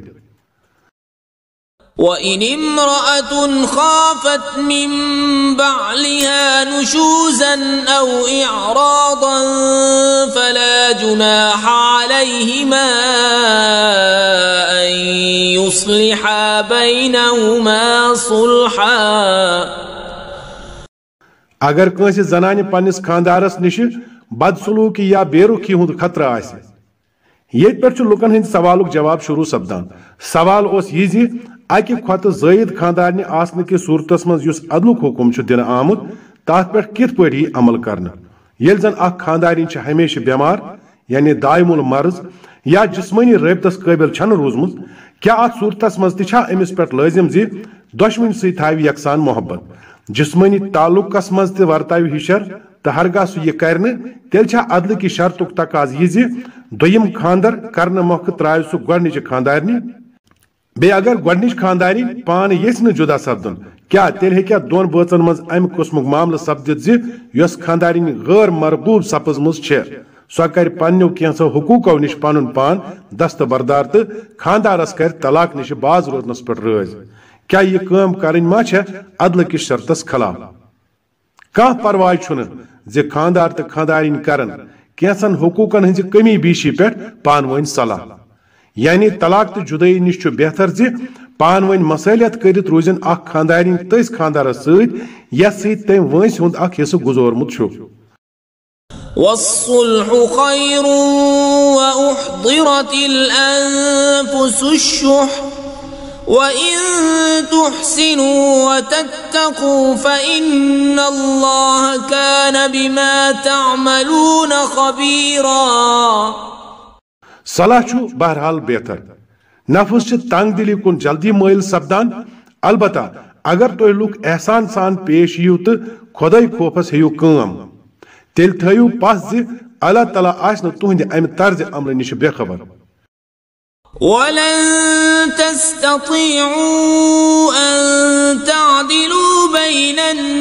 وإن امرأة خافت من بعلها نشوزا أو إعراضا فلا جناح عليهما أن يصلحا بينهما صلحا. اگر کٲنٛسہِ زنانہِ پننِس خاندارس نِش بدسلوٗکی یا بے رُخی ہُنٛد خطرٕ آسہِ ییٚتہِ پٮ۪ٹھ چھُ لُکن ہٕنٛدِ سوالُک جواب شروٗع سپدان. سوال اوس یہِ زِ اکہِ کھۄتہٕ زٲیِد خاندارنہِ آسنہٕ کِس صوٗرتس منٛز یُس عدلُک حُکم چھُ دِنہٕ آمُت تتھ پٮ۪ٹھ کِتھ پٲٹھۍ یی عمل کرنہٕ ییٚلہِ زن اکھ خاندارِنۍ چھِ ہمیشہِ بٮ۪مار یعنی دائم المرض یا جسمٲنی رٲبطس قٲبِل چھنہٕ روٗزمٕژ کیٛاہ اتھ صوٗرتس منٛز تہِ چھا أمِس پٮ۪ٹھ لٲزِم زِ دۄشوٕنۍ سۭتۍ تھاوِ یکسان محبت جسمٲنی تعلُقس منٛز تہِ ورتاوِ ہِشر تہٕ ہرگاہ سُہ یہِ کرِ نہٕ تیٚلہِ چھا عدلہٕ کہِ شرطُک تقاضہٕ یہِ زِ دوٚیِم خاندر کرنہٕ مۄکھٕ ترٛایہِ سُہ گۄڈنِچہِ خاندارنہِ بیٚیہِ اگر گۄڈنِچ خاندارِنۍ پانہٕ یژھِ نہٕ جُدا سپدُن کیٛاہ تیٚلہِ ہیٚکیٛاہ دۄن بٲژن منٛز امہِ قٕسمُک معاملہٕ سپدِتھ زِ یۄس خاندارِنۍ غٲر مرغوٗب سپٕزمٕژ چھےٚ سۄ کرِ پننیو کینٛژھو حقوٗقو نِش پنُن پان دستہٕ بردار تہٕ خاندارس کرِ طلاق نِش باز روزنس پٮ۪ٹھ رٲضۍ کیٛاہ یہِ کٲم کرٕنۍ ما چھےٚ عدلہٕ کِس شرطس خلاف. کانٛہہ پرواے چھُنہٕ زِ خاندار تہٕ خاندارِنۍ کرن کینٛژن حقوٗقن ہٕنٛزِ کمی بیٖشی پٮ۪ٹھ پانہٕ ؤنۍ صلاح یعنی طلاق تہٕ جُدٲیی نِش چھُ بہتر زِ پانہٕ ؤنۍ مصٲلیت کٔرِتھ روٗزِن اکھ خاندارِنۍ تٔھزۍ خاندارس سۭتۍ یتھ سۭتۍ تٔمۍ وٲنٛسہِ ہُنٛد اکھ حصہٕ گُزورمُت چھُ. والصلح خير وأحضرت الأنفس الشح وإن تحسنوا وتتقوا فإن الله كان بما تعملون خبيرا. صلاح چھُ بہرحال بہتر نفس چھِ تنگ دلی کُن جلدی مٲیل سپدان البتہ اگر تُہۍ لُکھ احسان سان پیش یِیِو تہٕ خۄداے خوفس ہیٚیِو کٲم تیٚلہِ تھٲیِو پس زِ اللہ تعالیٰ آسہِ نہٕ تُہنٛدِ امہِ طرزِ عملہٕ نِش بے خبر. ولن تستطيعوا أن تعدلوا بين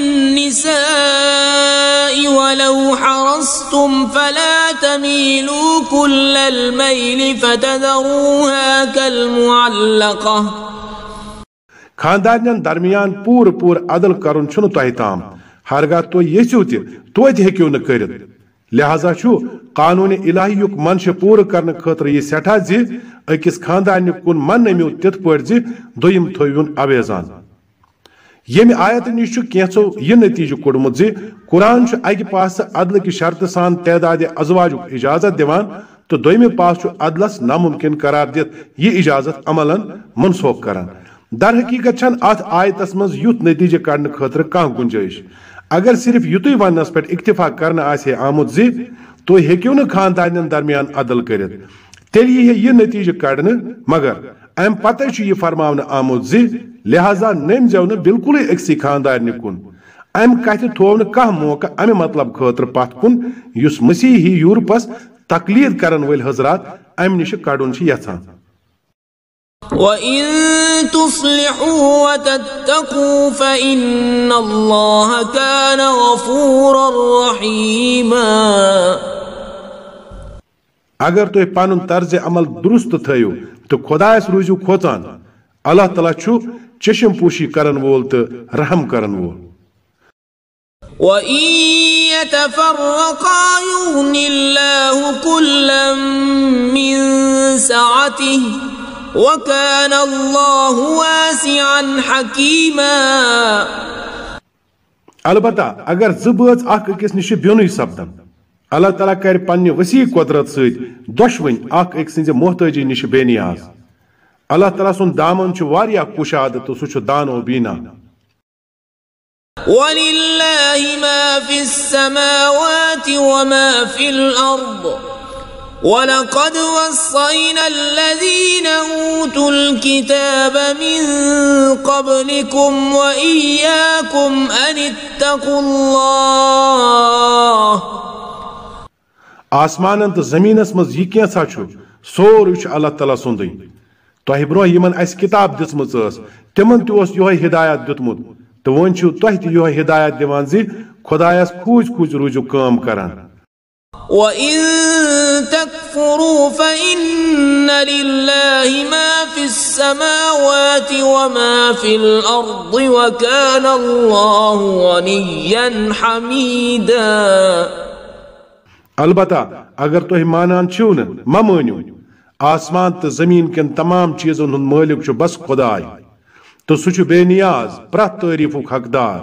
النساء ولو حرصتم فلا تميلوا كل الميل فتذروها كالمعلقة. خاندارن درمیان پوٗرٕ پوٗرٕ عدل کرُن چھُنہٕ تۄہہِ تام ہرگاہ تُہۍ یژھِو تہِ توتہِ ہیٚکِو نہٕ کٔرِتھ لہذا چھُ قانوٗنِ الہیُک منشہٕ پوٗرٕ کرنہٕ خٲطرٕ یہِ سٮ۪ٹھاہ زِ أکِس خاندارنہِ کُن مہ نٔمِو تِتھ پٲٹھۍ زِ دوٚیِم تھٲوِوُن اَویزان. ییٚمہِ آیتہٕ نِش چھُ کینٛژو یہِ نٔتیٖجہٕ کوٚڑمُت زِ قرآن چھُ اکہِ پاسہٕ عدلہٕ کہِ شرطہٕ سان تعدادِ ازواجُک اِجازت دِوان تہٕ دوٚیمہِ پاسہٕ چھُ عدلس ناممکن قرار دِتھ یہِ اِجازت عملن منسوخ کران. در حقیقت چھنہٕ اتھ آیتس منٛز یُتھ نٔتیٖجہٕ کڑنہٕ خٲطرٕ کانٛہہ گُنجٲیش اگر صرف یُتُے وننس پٮ۪ٹھ اکتفا کرنہٕ آسہِ ہے آمُت زِ تُہۍ ہیٚکِو نہٕ خاندارنٮ۪ن درمیان عدل کٔرِتھ تیٚلہِ یی ہے یہِ نٔتیٖجہٕ کڑنہٕ مگر امہِ پتہٕ چھُ یہِ فرماونہٕ آمُت زِ لہذا نٔمۍ زٮ۪و نہٕ بِلکُلٕے أکسٕے خاندارنہِ کُن. امہِ کتھِ تھوو نہٕ کانٛہہ موقعہٕ امہِ مطلب خٲطرٕ پتھ کُن یُس مسیحی یوٗرپس तकलीद करन वल हजरात अम निश कड़ुन यछान। وَإِن تُصْلِحُوا وَتَتَّقُوا فَإِنَّ اللَّهَ كَانَ غَفُورًا رَحِيمًا। अगर तुम पन तर्ज अमल दुरुस्त थयो तो खुदायस रूजू खोचान, अल्लाह तआला छु चशम पोशी करन वोल तो रहम करन वोल। وَإِن يَتَفَرَّقَا يُغْنِ اللَّهُ كُلًّا مِّن سَعَتِهِ وَكَانَ اللَّهُ وَاسِعًا حَكِيمًا। अलबत्ता अगर ज़बज अख अकिस निश ब्योनुई सपदन, अल्लाह ताला कर पन्ने वसी कुदरत सत दुश्मन अख अक सिंज मोहताजी निश बेनियाज। अल्लाह ताला सुन दामन छु वारिया कुशाद तो सु छु दानो बीना। وَلِلَّهِ مَا فِي السَّمَاوَاتِ وَمَا فِي الْأَرْضِ وَلَقَدْ وَصَّيْنَا الَّذِينَ أُوتُوا الْكِتَابَ مِنْ قَبْلِكُمْ وَإِيَّاكُمْ أَنِ اتَّقُوا اللَّهَ। आसमान तो जमीनस मज यह कैसा छु सोर अल्लाह ताला सुंदई। तह ब्रो यमन अस किताब दिसमच तिमन तोस यो हिदायत दितमुत तो वन छु तह त यो हिदायत दिवान जि खुदायस खूज खूज रुजु काम करान। وَإِن تَكْفُرُوا فَإِنَّ لِلَّهِ مَا فِي السَّمَاوَاتِ وَمَا فِي الْأَرْضِ وَكَانَ اللَّهُ غَنِيًّا حَمِيدًا। अलबत्ता अगर तुह मानान छो न मा मानियो, आसमान तो जमीन के तमाम चीजों हुंद मालिक छु बस खुदाय तो सु छु बेनियाज प्रत तारीफुक हकदार।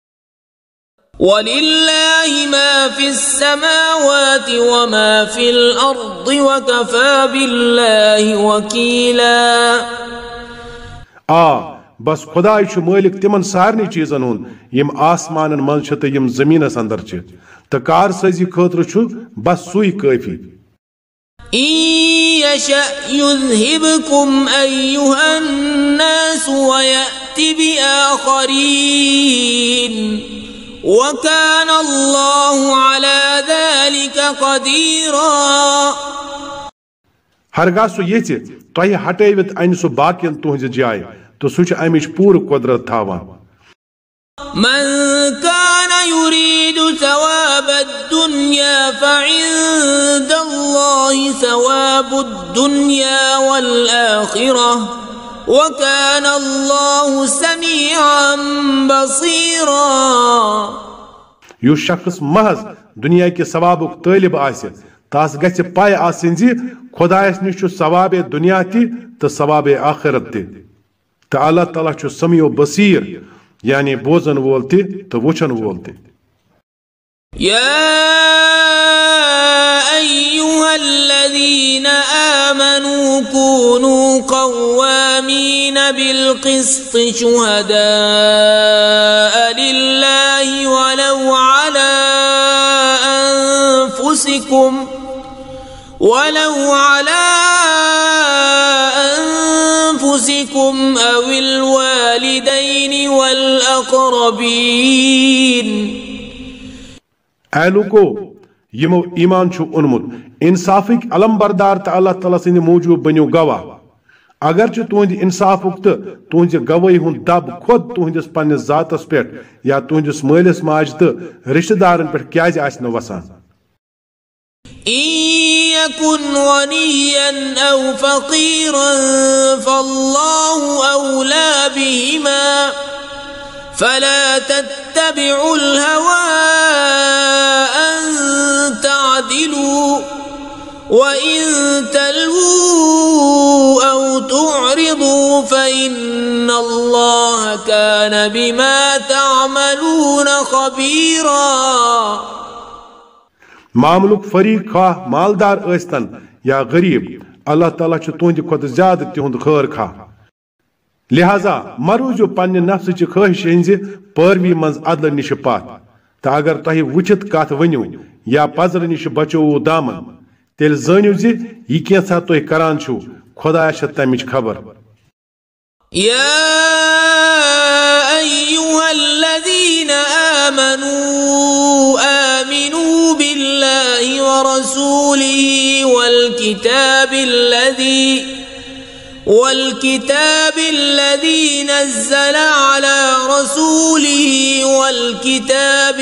وَلِلَّهِ مَا فِي السَّمَاوَاتِ وَمَا فِي الْأَرْضِ وَكَفَى بِاللَّهِ وَكِيلًا। आ बस खुदाय छु मालिक तिमन सारनी चीजन हुंद यम आसमानन मन छ तो यम जमीनस अंदर छ तो कार सजी खतर छु बस सुई काफी। إِن يَشَأْ يُذْهِبْكُمْ أَيُّهَا النَّاسُ وَيَأْتِ بِآخَرِينَ وَكَانَ اللَّهُ عَلَى ذَلِكَ قَدِيرًا। हरगा सु ये तह हटवित अन सु बाकियन तुहज जाय तो सु अमिच पूर कुदरत थावान। من كان يريد ثواب الدنيا فعند الله ثواب الدنيا والآخرة وكان الله سميعا بصيرا। यु शख्स महज दुनिया के सवाबुक तालिब आसे तास गछ पाय आसिन जि खुदायस निश छु सवाबे दुनिया ति तो सवाबे आखिरत ति तो अल्लाह ताला छु समीओ बसीर यानी बोजन वोल ति तो वुचन वोल ति। या अय्युहल्लज़ीन आमनू कूनू क़व्वामीन बिलक़िस्त शुहदाअ लिल्लाहि वलौ अला अनफुसिकुम वलौ अला أنفسكم أو الوالدين والأقربين। ऐलुको यमो ईमान छु उन्मुत इंसाफिक अलम बरदार त अल्लाह ताला सिंद मौजूब बनियो गवाह अगर छु तुंद इंसाफुक त तुंद गवाही हुन दब खुद तुंदस पन्निस जातस पेट या तुंदस मालिस माज त रिश्तेदारन पेट क्याज आस न वसान। يكن غنيا أو فقيرا فالله أولى بهما فلا تتبعوا الهوى أن تعدلوا وإن تلووا أو تعرضوا فإن الله كان بما تعملون خبيرا। मामलुक फरीक खा मालदार अस्तन या गरीब अल्लाह ताला छु तुंद खुद ज्यादा तिहुंद खैर खा। लिहाजा मरूजो पन्ने नफ्स च ख्वाहिश हिंज पैरवी मज अदल निश पत तो अगर तह वुचित कथ वनियो या पजर निश बचो दामन तेल जानियो जि यह कैसा तुह करान छु खुदाया छ तमिच खबर। या अय्युहल्लज़ीन आमनू आमिनू बिल्लाहि व ورسوله والكتاب الذي والكتاب الذي نزل على رسوله والكتاب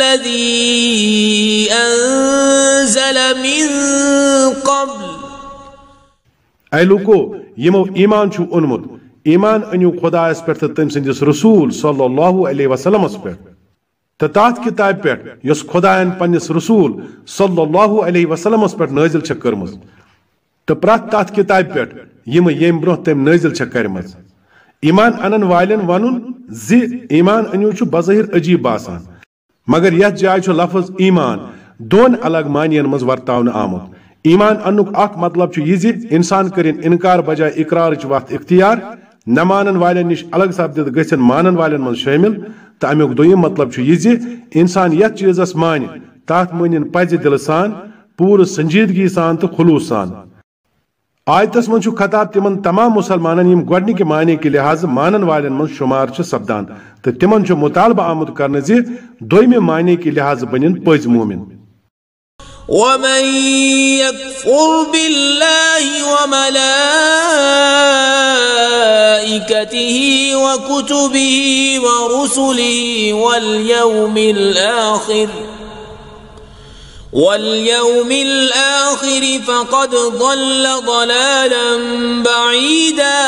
الذي أنزل من قبل. اے لوکو یمو ایمان چھو اونمت ایمان انیو خدایس پٮ۪ٹھ تہٕ تٔمۍ سٕنٛدِس رسول صلی اللہ علیہ وسلمس پٮ۪ٹھ تہٕ تتھ کتابہِ پٮ۪ٹھ یۄس خدایَن پننِس رسول صلی اللہ علیہ وسلمس پٮ۪ٹھ نٲزِل چھےٚ کٔرمٕژ تہٕ پرٛٮ۪تھ تتھ کتابہِ پٮ۪ٹھ یِمہٕ ییٚمہِ برٛونٛہہ تٔمۍ نٲزِل چھےٚ کٔرمٕژ. ایمان انن والٮ۪ن ونُن زِ ایمان أنِو چھُ بظٲہِر عجیٖب باسان مگر یتھ جایہِ چھُ لفظ ایمان دۄن الگ معنین منٛز ورتاونہٕ آمُت. ایمان انُک اکھ مطلب چھُ یہِ زِ انسان کٔرِن انکار بجائے اقرارٕچ وتھ اختیار نہ مانن والٮ۪ن نِش الگ سپدِتھ گژھن مانن والٮ۪ن منٛز شٲمِل تہٕ امیُک دوٚیِم مطلب چھُ یہِ زِ انسان یتھ چیٖزس مانہِ تتھ مٲنِن پزِ دلہٕ سان پوٗرٕ سنجیدگی سان تہٕ خلوٗص سان. آیتس منٛز چھُ خطاب تِمن تمام مُسلمانن یِم گۄڈنِکہِ معنی کہِ لحاظٕ مانن والٮ۪ن منٛز شُمار چھِ سپدان تہٕ تِمن چھُ مُطالبہٕ آمُت کرنہٕ زِ دوٚیمہِ معنی کہِ لحاظٕ بنن پٔزۍ مومِن. ومن يكفر بالله وملائكته وكتبه ورسله واليوم الآخر واليوم الآخر فقد ضل ضلالا بعيدا.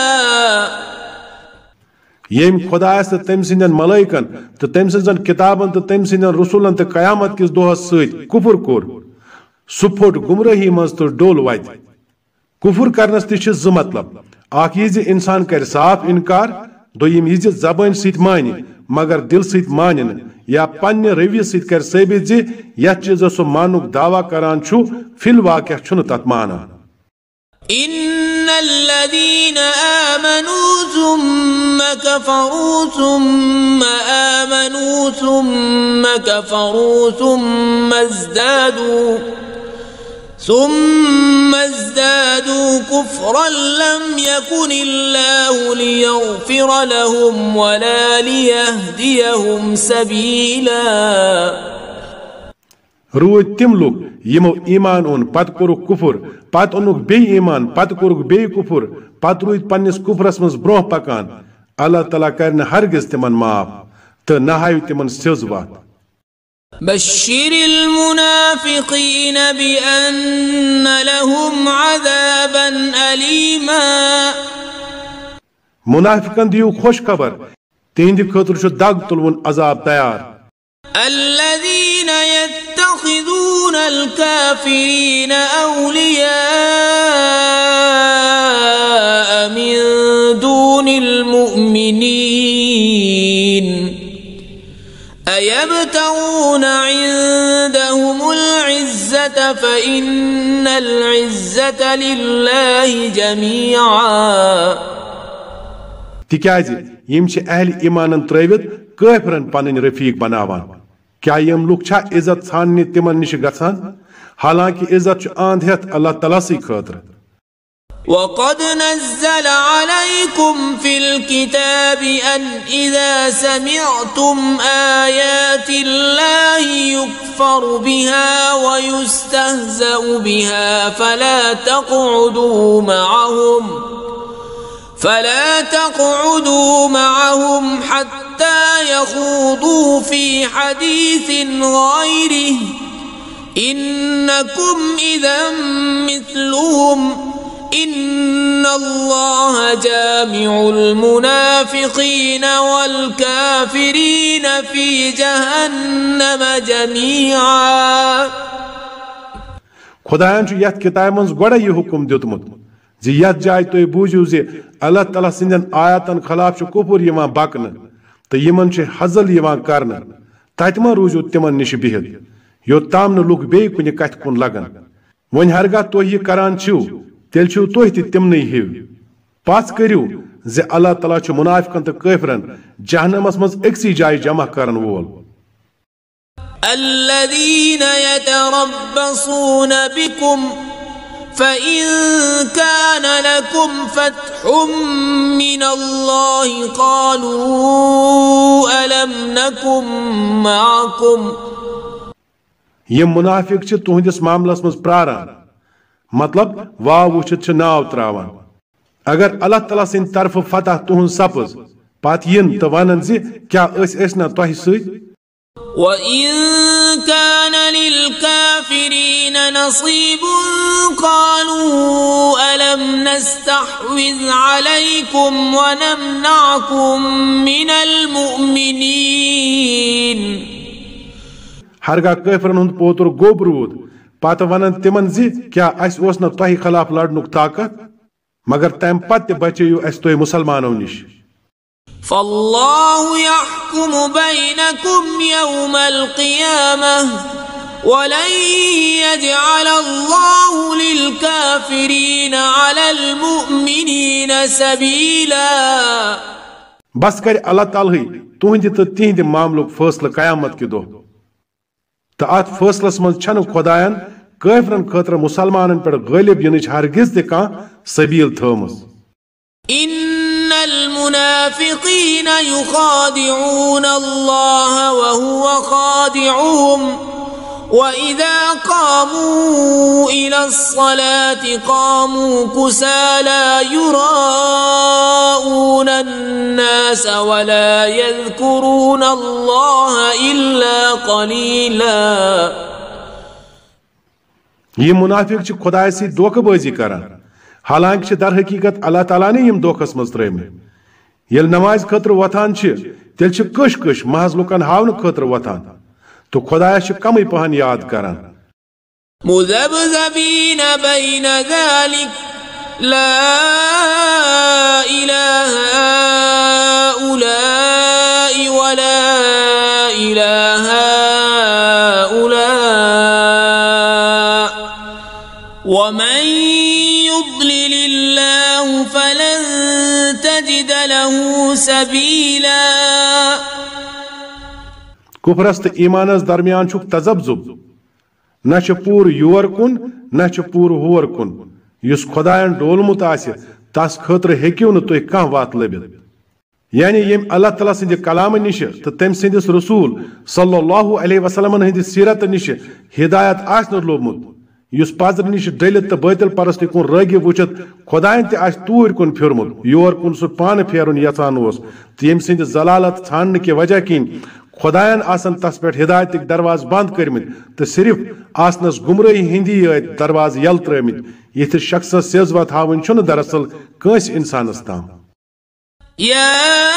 يم خدایس تہٕ تٔمۍ سٕنٛدٮ۪ن ملائکن تہٕ تٔمۍ سٕنٛزن کتابن تہٕ تٔمۍ سٕنٛدٮ۪ن رسولن تہٕ قیامت کِس دۄہس سۭتۍ کُفر کوٚر سُہ پھوٚٹ گمرٲہی منٛز تہٕ ڈول وتہِ. کُفر کرنس تہِ چھِ زٕ مطلب اکھ یہِ زِ انسان کرِ صاف انکار دوٚیِم یہِ زِ زبٲنۍ سۭتۍ مانہِ مگر دل سۭتۍ مانہِ نہٕ یا پننہِ رویہِ سۭتۍ کرِ ثٲبت زِ یتھ چیٖزس سُہ ماننُک دعوا کران چھُ فی الواقع چھُنہٕ تتھ مانان. إن الذين آمنوا ثم كفروا ثم آمنوا ثم كفروا ثم ازدادوا ثم ازدادوا كفرا لم يكن الله ليغفر لهم ولا ليهديهم سبيلا. روٗدۍ تِم لُکھ یِمو ایمان اوٚن پتہٕ کوٚرُکھ کُفر پتہٕ اوٚنُکھ بیٚیہِ ایمان پتہٕ کوٚرُکھ بیٚیہِ کُفر پتہٕ روٗدۍ پننِس کُفرس منٛز برٛونٛہہ پکان اللہ تعالیٰ کرِ نہٕ ہرگز تِمن معاف تہٕ نہ ہاوِ تِمن سیٚز وتھ. بشر المنافقين بأن لهم عذابا أليما. منافقن دِیِو خوش خبر تِہنٛدِ خٲطرٕ چھُ دگ تُلوُن عذاب تیار. الذين يتخذون الكافرين أولياء من دون المؤمنين أيبتغون عندهم العزة فإن العزة لله جميعا. تِکیٛازِ یِم چھِ اہل ایمانن ترٲوِتھ کٲفرن پنٕنۍ رفیق بناوان. کیا یِم لُکھ چھا عزت ژھانٛڈنہِ تِمن نِش گژھان حالانکہِ عزت چھُ انٛد ہٮ۪تھ اللہ تعالیٰ سٕے خٲطرٕ. وقد نزل عليكم في الكتاب أن إذا سمعتم آيات الله يكفر بها ويستهزأ بها فلا تقعدوا معهم فلا تقعدوا معهم حتى يخوضوا في حديث غيره إنكم إذا مثلهم إن الله جامع المنافقين والكافرين في جهنم جميعا. خدایان چھُ یتھ کتابہِ منٛز گۄڈے یہِ حُکم دیُتمُت زِ یتھ جایہِ تُہۍ بوٗزِو زِ اللہ تعالیٰ سٕنٛدٮ۪ن آیاتن خلاف چھُ کُفر یِوان بکنہٕ تہٕ یِمن چھُ حضل یِوان کرنہٕ تتہِ ما روٗزِو تِمن نِش بِہِتھ یوٚتام نہٕ لُکھ بیٚیہِ کُنہِ کتھِ کُن لگن. وۄنۍ ہرگاہ تُہۍ یہِ کران چھِو تیٚلہِ چھِو تُہۍ تہِ تِمنٕے ہِوۍ. پژھ کٔرِو زِ اللہ تعالیٰ چھُ مُنافِقن تہٕ کٲفرن جہنمس منٛز أکسٕے جایہِ جمع کرن وول. الذين يتربصون بكم فإن كان لكم فتح من الله قالوا ألم نكن معكم ये मुनाफिक च तुहंदिस मामलस मज प्रारान, मतलब वाह वुचित नाव त्रावान। अगर अल्लाह तआला सिंद तरफ फतह तुहंद सपज पत यिन तो वनन जि क्या अस अस ना तोह सۭतۍ। وَإِن كَانَ لِلْكَافِرِينَ نَصِيبٌ قَالُوا أَلَمْ نَسْتَحْوِذْ عَلَيْكُمْ وَنَمْنَعْكُمْ مِنَ الْمُؤْمِنِينَ। हरगा काफिरन हुंद पोतुर गोब रूद पत वनन तिमन जि क्या अस ओस न तोह खिलाफ लड़नुक ताकत, मगर तम पत बचेयु अस तोह मुसलमानों निश। فالله يحكم بينكم يوم القيامة ولن يجعل الله للكافرين على المؤمنين سبيلا। बस कर अल्लाह ताला तुहंद तो तिहंद मामलुक फैसला कयामत के दो तो अत फैसलस मज छन खुदायन काफिरन खतर मुसलमानन पर गालिब यिनच हरगिज ते कां सबील थमस। إن المنافقين يخادعون الله وهو خادعهم وإذا قاموا إلى الصلاة قاموا كسالى يراءون الناس ولا يذكرون الله إلا قليلا। ये मुनाफिक च खुदाय से धोखेबाजी करान, हालांकि दर हकीकत अल्लाह ताला ने यम धोखस मज त्रैमे। येल नमाज खतर वथान तेल कश कश महज लुकन हावन खतर वथान तो खुदाया कम पहन याद करान। मुज़ब्ज़बीन बैन ज़ालिक ला इलाहा उलाई वला इलाहा उला वमन युद्लिलिल्लाहु फलन तजिद लहु सबीला। कुफरस तो ईमानस दरमियान छुक तजब्जुब, न पूर योर कुन न पूर होर कुन। युस खुदायन डोलमुत आसि तस खतर हेकियो न तुह कह वात लबित। यानी यम अल्लाह ताला सिंद कलाम निश तो तम सिंदिस रसूल सल्लल्लाहु अलैहि वसल्लम हंदिस सीरत निश हिदायत आस न लोबमुत, युस पाजर निश डलित तो बातिल परस्ती कुन रगि वुचित खुदायन ते आस तूर कुन फिरमुत, योर कुन सु पान फेरुन यसान ओस तो यम सिंद जलालत छान के वजह किन खुदायन आसन तस पे हिदायत दरवाज बंद करमित तो सिर्फ आसनस गुमराही हिंदी दरवाज यल त्रमित। यथ शख्स सेजवा थावन छुन दरअसल कंस इंसानस ताम। या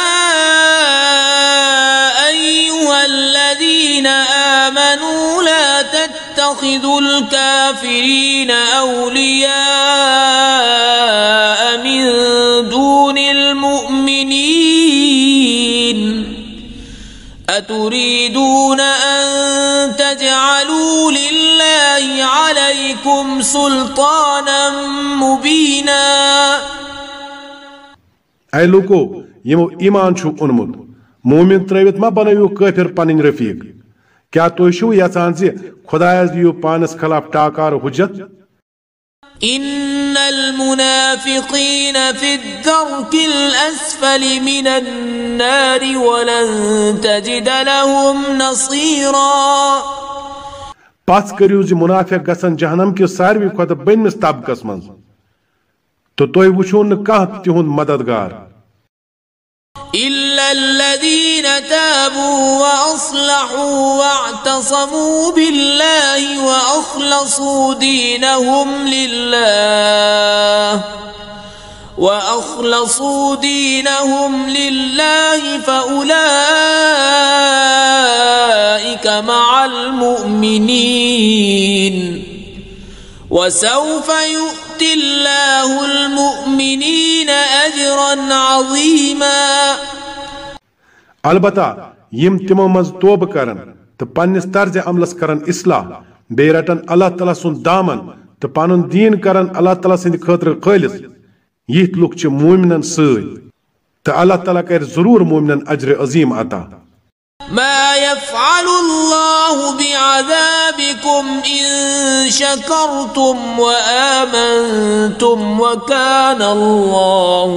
अय्युहल्लज़ीन आमनू ला तत्तखिदुल काफिरीन औलिया मिन दूनिल मुमिनीन अतुरीदून अन तजअलू लिल्लाहि अलैकुम सुल्तानम मुबीना। ऐ लोको यमो ईमान छु उन्मुत मोमिन त्रवित मा बनयु काफिर पनिन रफीक। क्या तुह छु यचान जे खुदायस दियो पानस खिलाफ टाकार हुज्जत। इन्नल मुनाफिकीन फिद्दर्किल अस्फलि मिनन नारि वलन तजिद लहुम नसीरा। पास करियो जे मुनाफिक गसन जहन्नम के सारवी खुद बनिस तबकस मज तो तुह वुछो न कह तिहुंद मददगार। इल्लल्लज़ीन ताबू व अस्लहू वअतसमू बिल्लाहि व अखलसू दीनहुम लिल्लाह व अखलसू दीनहुम लिल्लाहि फउलाइका मअल मुमिनीन वसौफ युअतिल्लाहुल मुमिनीन अजरन अज़ीमा। अलबत्ता यम तिमो मज तौब करन तो पन्निस तर्ज अमलस करन इस्लाह बे रटन अल्लाह ताला सुन दामन तो पनुन दीन करन अल्लाह ताला सिंद खतर खालिस। यिथ लुक छ मोमिनन सۭतۍ तो अल्लाह ताला कर जरूर मोमिनन अजर अजीम अता। मा यफ़अलुल्लाहु बिअज़ाबिकुम इन शकरतुम व आमनतुम व कानल्लाहु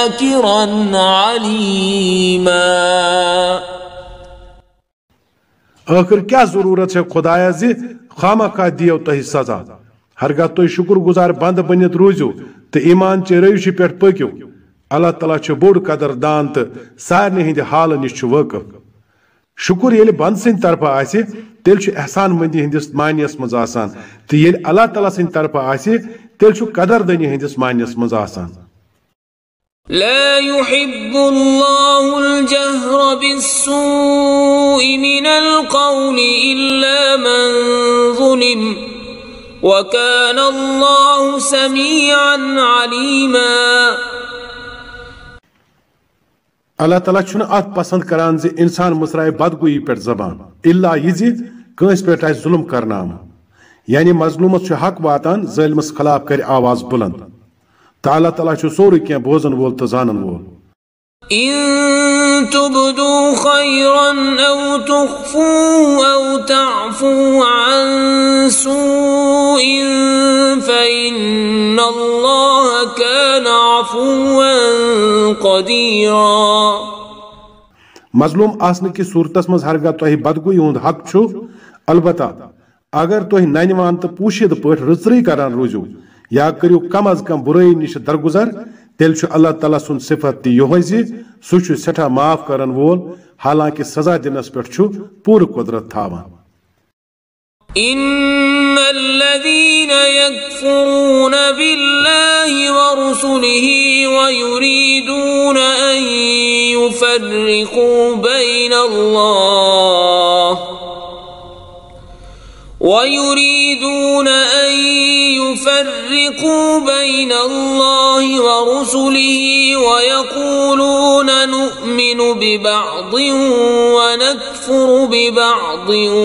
शाकिरन अलीमा। आखिर क्या जरूरत है खुदाया जी खामा खा दियो तह सजा हरगा तुम शुक्र गुजार बंद बनित रूजो तो ईमान चे रविश पे पक्यो अल्लाह तआला छ बोड़ कदरदान तो सारे हिंद हाल निश वाकिफ शुक्र ये बंद सिंद तरफ आसे तेल एहसान मंदी हिंदिस मानियस मज आसान तो ये अल्लाह तआला सिंद तरफ आसे तेल कदरदनी हिंदिस मानियस मज आसान لا يحب الله الجهر بالسوء من القول إلا من ظلم وكان الله سميعا عليما अल्लाह ताला छुन अत पसंद करान जे इंसान मुसराए बदगुई पे जबान इल्ला यि कंस पे आए जुल्म करनाम यानी मजलूमस छु हक वातान जालिमस खिलाफ कर आवाज बुलंद तो अल्लाह ताला छु सोरे क्या बोजन वोल तो जानन वोल इन तुबदू खैरन औ तुख्फू औ तअफू अन सूइन फइन्नल्लाह कान अफूवन क़दीरा मजलूम आसने की सूरतस मज हरगा तोहि बदगुई हुंद हक छु अलबत्ता अगर तोहि ननवान तो पूशिद पठ रचरी करान रुजू या करियो कम अज कम बुराई निश दरगुजर तेल छु अल्लाह ताला सुन सिफत ती योह जी सु छु सेठा माफ करन वोल हालांकि सजा दिनस पे छु पूर्ण कुदरत थावान इन्नल्लज़ीन यकफुरून बिल्लाहि व रुसुलिहि व युरीदून अन युफर्रिकू बैनल्लाह ويريدون أن يفرقوا بين الله ورسله ويقولون نؤمن ببعض ونكفر ببعض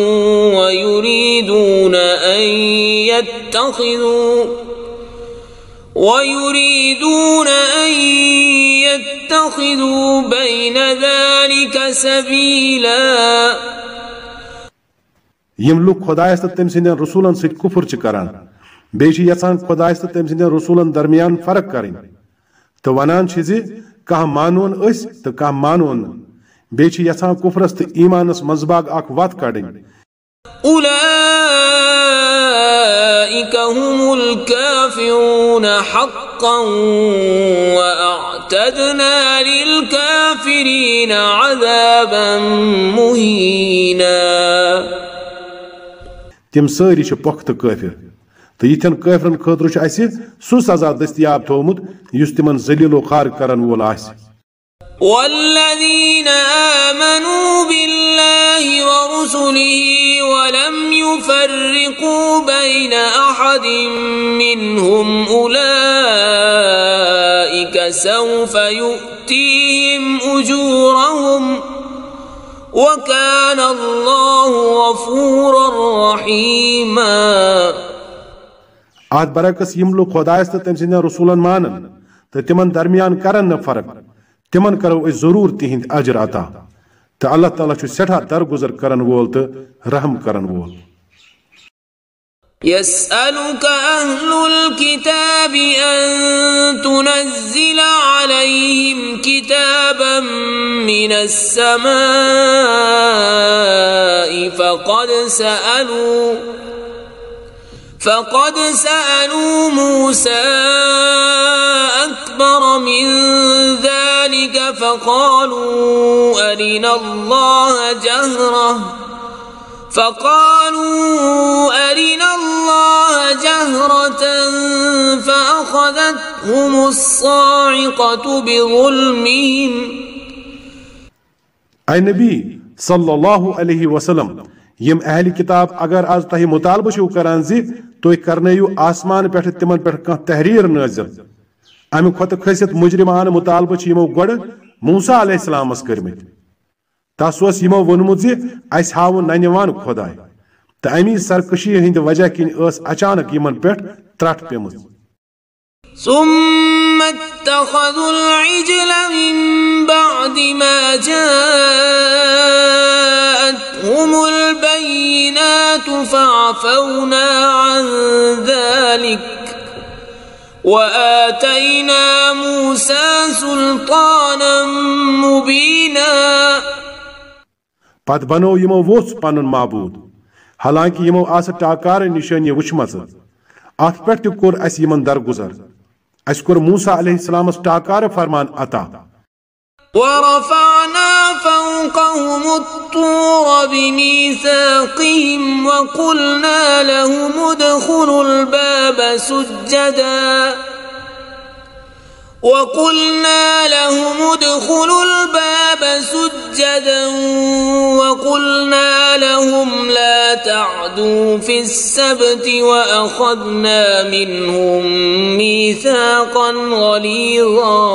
ويريدون أن يتخذوا ويريدون أن يتخذوا بين ذلك سبيلا यम लुक खुदायस तो तम सिंदन रसूलन सित कुफर च करान बेशि यसान खुदायस तो तम सिंदन रसूलन दरमियान फर्क करें तो वनान छ जे कह मानोन अस तो कह मानोन बेशि यसान कुफरस तो ईमानस मजबाग अख वत कड़ें उलाइका हुमुल काफिरून हक्कन व अअतदना लिल काफिरीन अज़ाबन मुहीना तिम सारी पुख्त काफिर तो यिथन काफिरन खतर सु सजा दस्तियाब थोमुत युस तिमन जलीलो खार करन वोल आसि वल्लज़ीन आमनू बिल्लाहि व रुसुलिहि व लम युफर्रिकू बैन अहदिन मिनहुम उलाइका सौफ युअतीहिम उजूरहुम وَكَانَ اللَّهُ غَفُورًا رَحِيمًا आत बरकस यम लोग खुदायस तो तम सिंदन रसूलन मानन तो तिमन दरमियान करन न फर्क तिमन करो अस जरूर तिहिंद अजर अता तो अल्लाह ताला छु सेठा दरगुजर करन वोल तो रहम करन वोल يسألك أهل الكتاب أن تنزل عليهم كتابا من السماء فقد سألوا فقد سألوا موسى أكبر من ذلك فقالوا أرنا الله جهرة فقالوا أرنا الله جهرة فأخذتهم الصاعقة بظلمهم أي नबी सल्लल्लाहु अलैहि वसल्लम यम अहली किताब अगर आज तही मुतालबा छो करान जी तो करनयु आसमान पे तिमन पे कह तहरीर नाजिल अमि खत खसित मुजरिमान मुतालबा यमो गड मूसा अलैहिस्सलामस करमित तस यमो वोनमुत जे अस हाव ननवान खुदाय तो अमी सरकशी हिंद वजह किन अचानक यमन पे त्रट पेम ثم اتخذوا العجل من بعد ما جاءتهم البينات فعفونا عن ذلك وآتينا موسى سلطانا مبينا पत बनो यमो वोस पनुन माबूद हालांकि यमो आस टाकार निशानी वुचमच अत पे कोर अस यमन दरगुजर अस कोर मूसा अलैहिस्सलामस टाकार फरमान अता ورفعنا فوقهم الطور بميثاقهم وقلنا لهم ادخلوا الباب سجدا وقلنا لهم ادخلوا الباب سجدا وقلنا لهم لا تعدوا في السبت وأخذنا منهم ميثاقا غليظا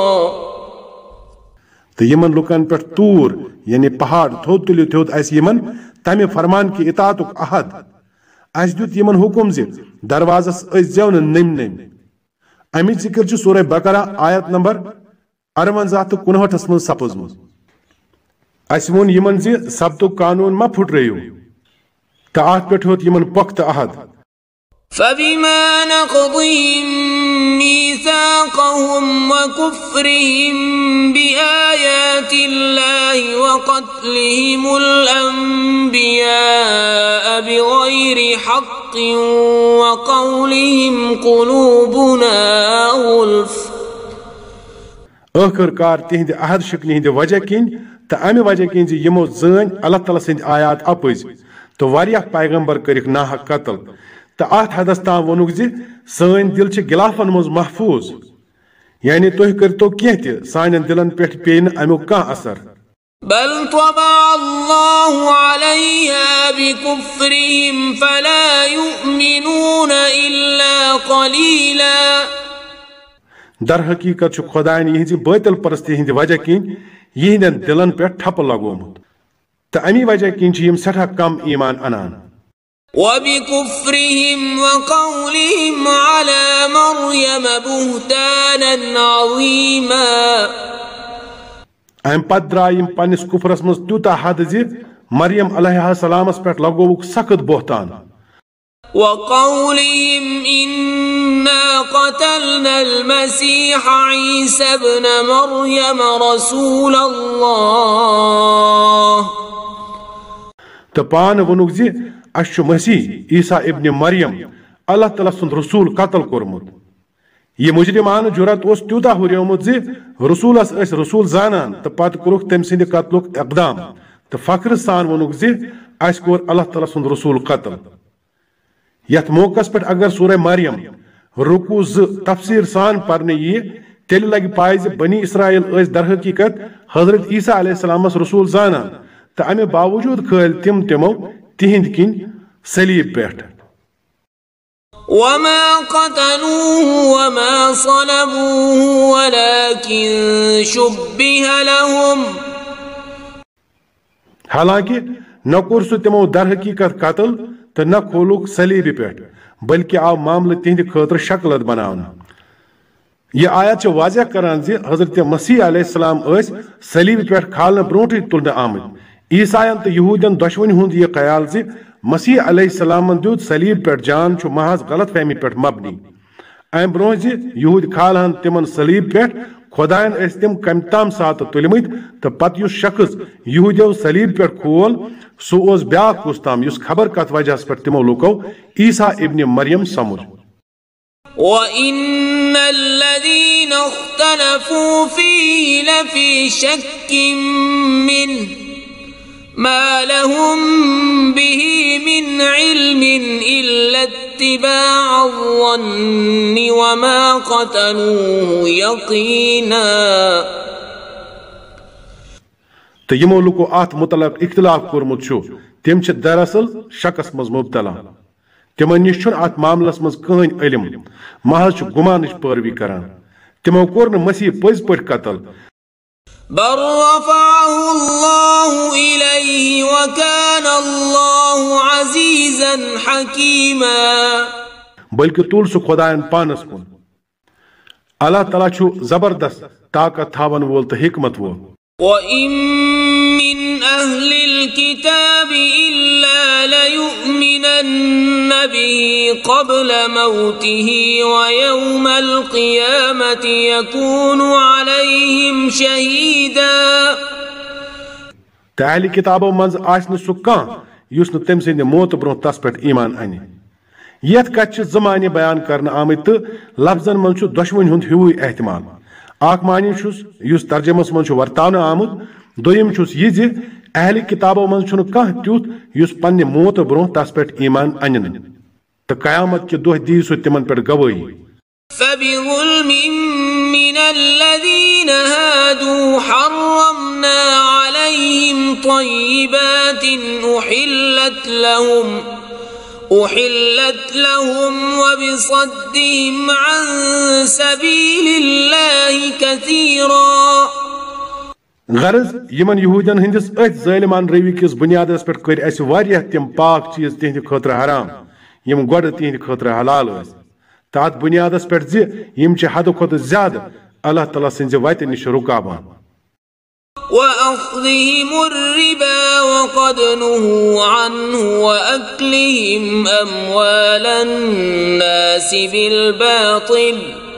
तो यमन लुकन पे तूर यानी पहाड़ थोद तुलियो थोद अस यमन तमे फरमान की इतातुक अहद अस दुत यमन हुकुम जे दरवाजस अस जवन नम नम अमि जिक्र छु सूरह बकरा आयत नंबर अरवंजाह तो कुनहठस मन सपजमु अस वोन यमन जे सबतो कानून मा फुटरयो त आत पे होत यमन पख्त अहद فبما نقضهم ميثاقهم وكفرهم بآيات الله وقتلهم الأنبياء بغير حق وقولهم قلوبنا غلف आखिरकार तिहद अहद शिकनी हिंद वजह किन त अमि वजह किन जे यमो जान अल्लाह ताला सिंद आयात अपज तो वारिया पैगंबर करिक नाहक कत्ल तो अत हदस ताम वोनुक जे सन दिल छ गिलाफन मज महफूज यानी तुह करतो कह त सान दिलन पे पे अमुक का असर बल तबा अल्लाहु अलैहा बिकुफ्रिहिम फला युमिनून इल्ला कलीला दर हकीकत छ खुदायन यह बातिल परस्ती हिंद वजह किन यहन दिलन पे ठप लगोमुत तो अमी वजह किन यम सठा कम ईमान अनान وبكفرهم وقولهم على مريم بهتانا عظيما अम पत द्राय यम पन्निस कुफरस मज त्यूता हद जे मरियम अलैहिस्सलामस पे लगोवुक सख्त बोहतान وقولهم إنا قتلنا المسيح عيسى ابن مريم رسول الله तो पान वनुक जे अश मसीह ईसा इब्न मरियम अल्लाह ताला सुंद रसूल कत्ल कोरमुत ये मुजरिमान जुरत ओस त्यूता हुरियोमुत जे रसूलस अस रसूल जानन तो पत कुरुख तम सिंद कत्लुक इकदाम तो फख्र सान वनुक जे अस कोर अल्लाह ताला सुंद रसूल कत्ल यथ मौकस पे अगर सूरह मरियम रुकू ज तफसीर सान पढ़ने ये तेल लग पाए जे बनी इसराइल अस दर हकीकत हजरत ईसा अलैहिस्सलामस रसूल जानन तो अमे बावजूद खल तिम तिमो तिहिंद किन सलीब पेट وما قتلوه وما صلبوه ولكن شبه لهم हालांकि न कोर सु तिमो दर हकीकत कत्ल तो न खोलुक सलीब पेट बल्कि आव मामले तिहिंद खतर शक्लत बनावन यह आयत छ वाज़ह करान जे हजरत मसीह अलैहिस्सलाम अस सलीब पेट खालने ब्रोंठ तुलने आमद ईसायन तो यहूदियन दुश्मनी हुंद यह ख्याल जे मसीह अलैहिस्सलाम दुत सलीब पे जान छु महज गलत फहमी पे मबनी अम ब्रो जे यहूद खालहन तिमन सलीब पे खुदायन अस तिम कमताम सात तुलमित तो पत युस शख्स यहूदियों सलीब पे खोल सो ओस ब्या कुस्ताम युस खबर कत वजह पे तिमो लुको ईसा इब्न मरियम समुझ وَإِنَّ الَّذِينَ اخْتَلَفُوا فِيهِ لَفِي شَكٍّ مِّنْهُ ما لهم به من علم إلا اتباع الظن وما قتلوه يقينا तो यमो लुको आत मुतलक इख्तिलाफ कोरमुत छु तिम छ दरअसल शकस मज मुब्तला तिमन निश छु आत मामलस मज कहन इल्म महज छु गुमानिश पैरवी करान तिमो कोर न मसीह पज पट कत्ल بل رفعه الله إليه وكان الله عزيزا حكيما बल्कि तुल सु खुदायन पानस कुन अल्लाह ताला छु जबरदस्त ताकत थावन वोल तो हिकमत वोल وَإِن مِّنْ أَهْلِ الْكِتَابِ إِلَّا لَيُؤْمِنَنَّ بِهِ قَبْلَ مَوْتِهِ وَيَوْمَ الْقِيَامَةِ يَكُونُ عَلَيْهِمْ شَهِيدًا तो अहल किताबों मज आसन सु कह युस न तम सिंद मौत ब्रोह तस पे ईमान अन यथ कत जमाने बयान कर आमत तो लफ्जन मज दुश्मन हुंद ह्यू एहतमाल अख मानी युस तर्जमस मज वर्तान आमुत दोयम यह अहल किताबों मज कह तुथ युस पन्ने मौत ब्रोह तस पे ईमान अन तो कयामत के दोह दी सह तिमन पे गवाही فبظلم من الذين هادوا حرمنا عليهم طيبات أحلت لهم أحلت لهم وبصدهم عن سبيل الله كثيرا غرض यमन यहूदन हंदिस अथ ज़ालिमान रवि किस बुनियादस पे कर अस वारियाह तिम पाक चीज तिहंद खतर हराम यम गोड तिहंद खतर हलाल अस तथ बुनियादस पे यम हद खुद ज्यादा अल्लाह ताला सिंज वत निश रुकाबान وأخذهم الربا وقد نهوا عنه وأكلهم أموال الناس بالباطل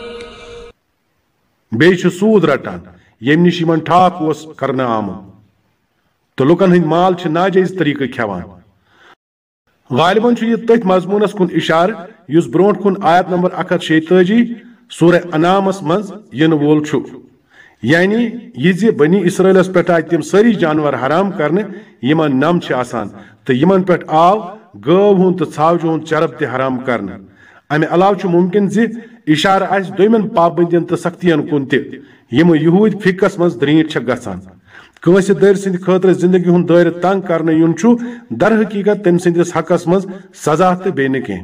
बेच सूद रटान यम निश यमन ठाक ओस करना आमुत तो लुकन हंद माल नाजायज तरीके खेवान गालिबन यह तथ मजमूनस कुन इशार युस ब्रोट कुन आयत नंबर अक शेताजी सूरह अनामस मज यन वोल छु यानी यह बनी इसराइलस पे आय तम सारी जानवर हराम करने यमन नम आसान तो यमन पे आव गव हुंद तो छावज हुंद चरब ते हराम करने अमे अलाव मुमकिन जि इशार आस दोयमन पाबंदियन तो सख्तियन कुन ते यम यहूद फिकस मज द्रीट गसान कंस दर सिंद खतर जिंदगी हुंद दायरे तंग करने युन छु दर हकीकत तम सिंदिस हकस मज सजा ते बेने के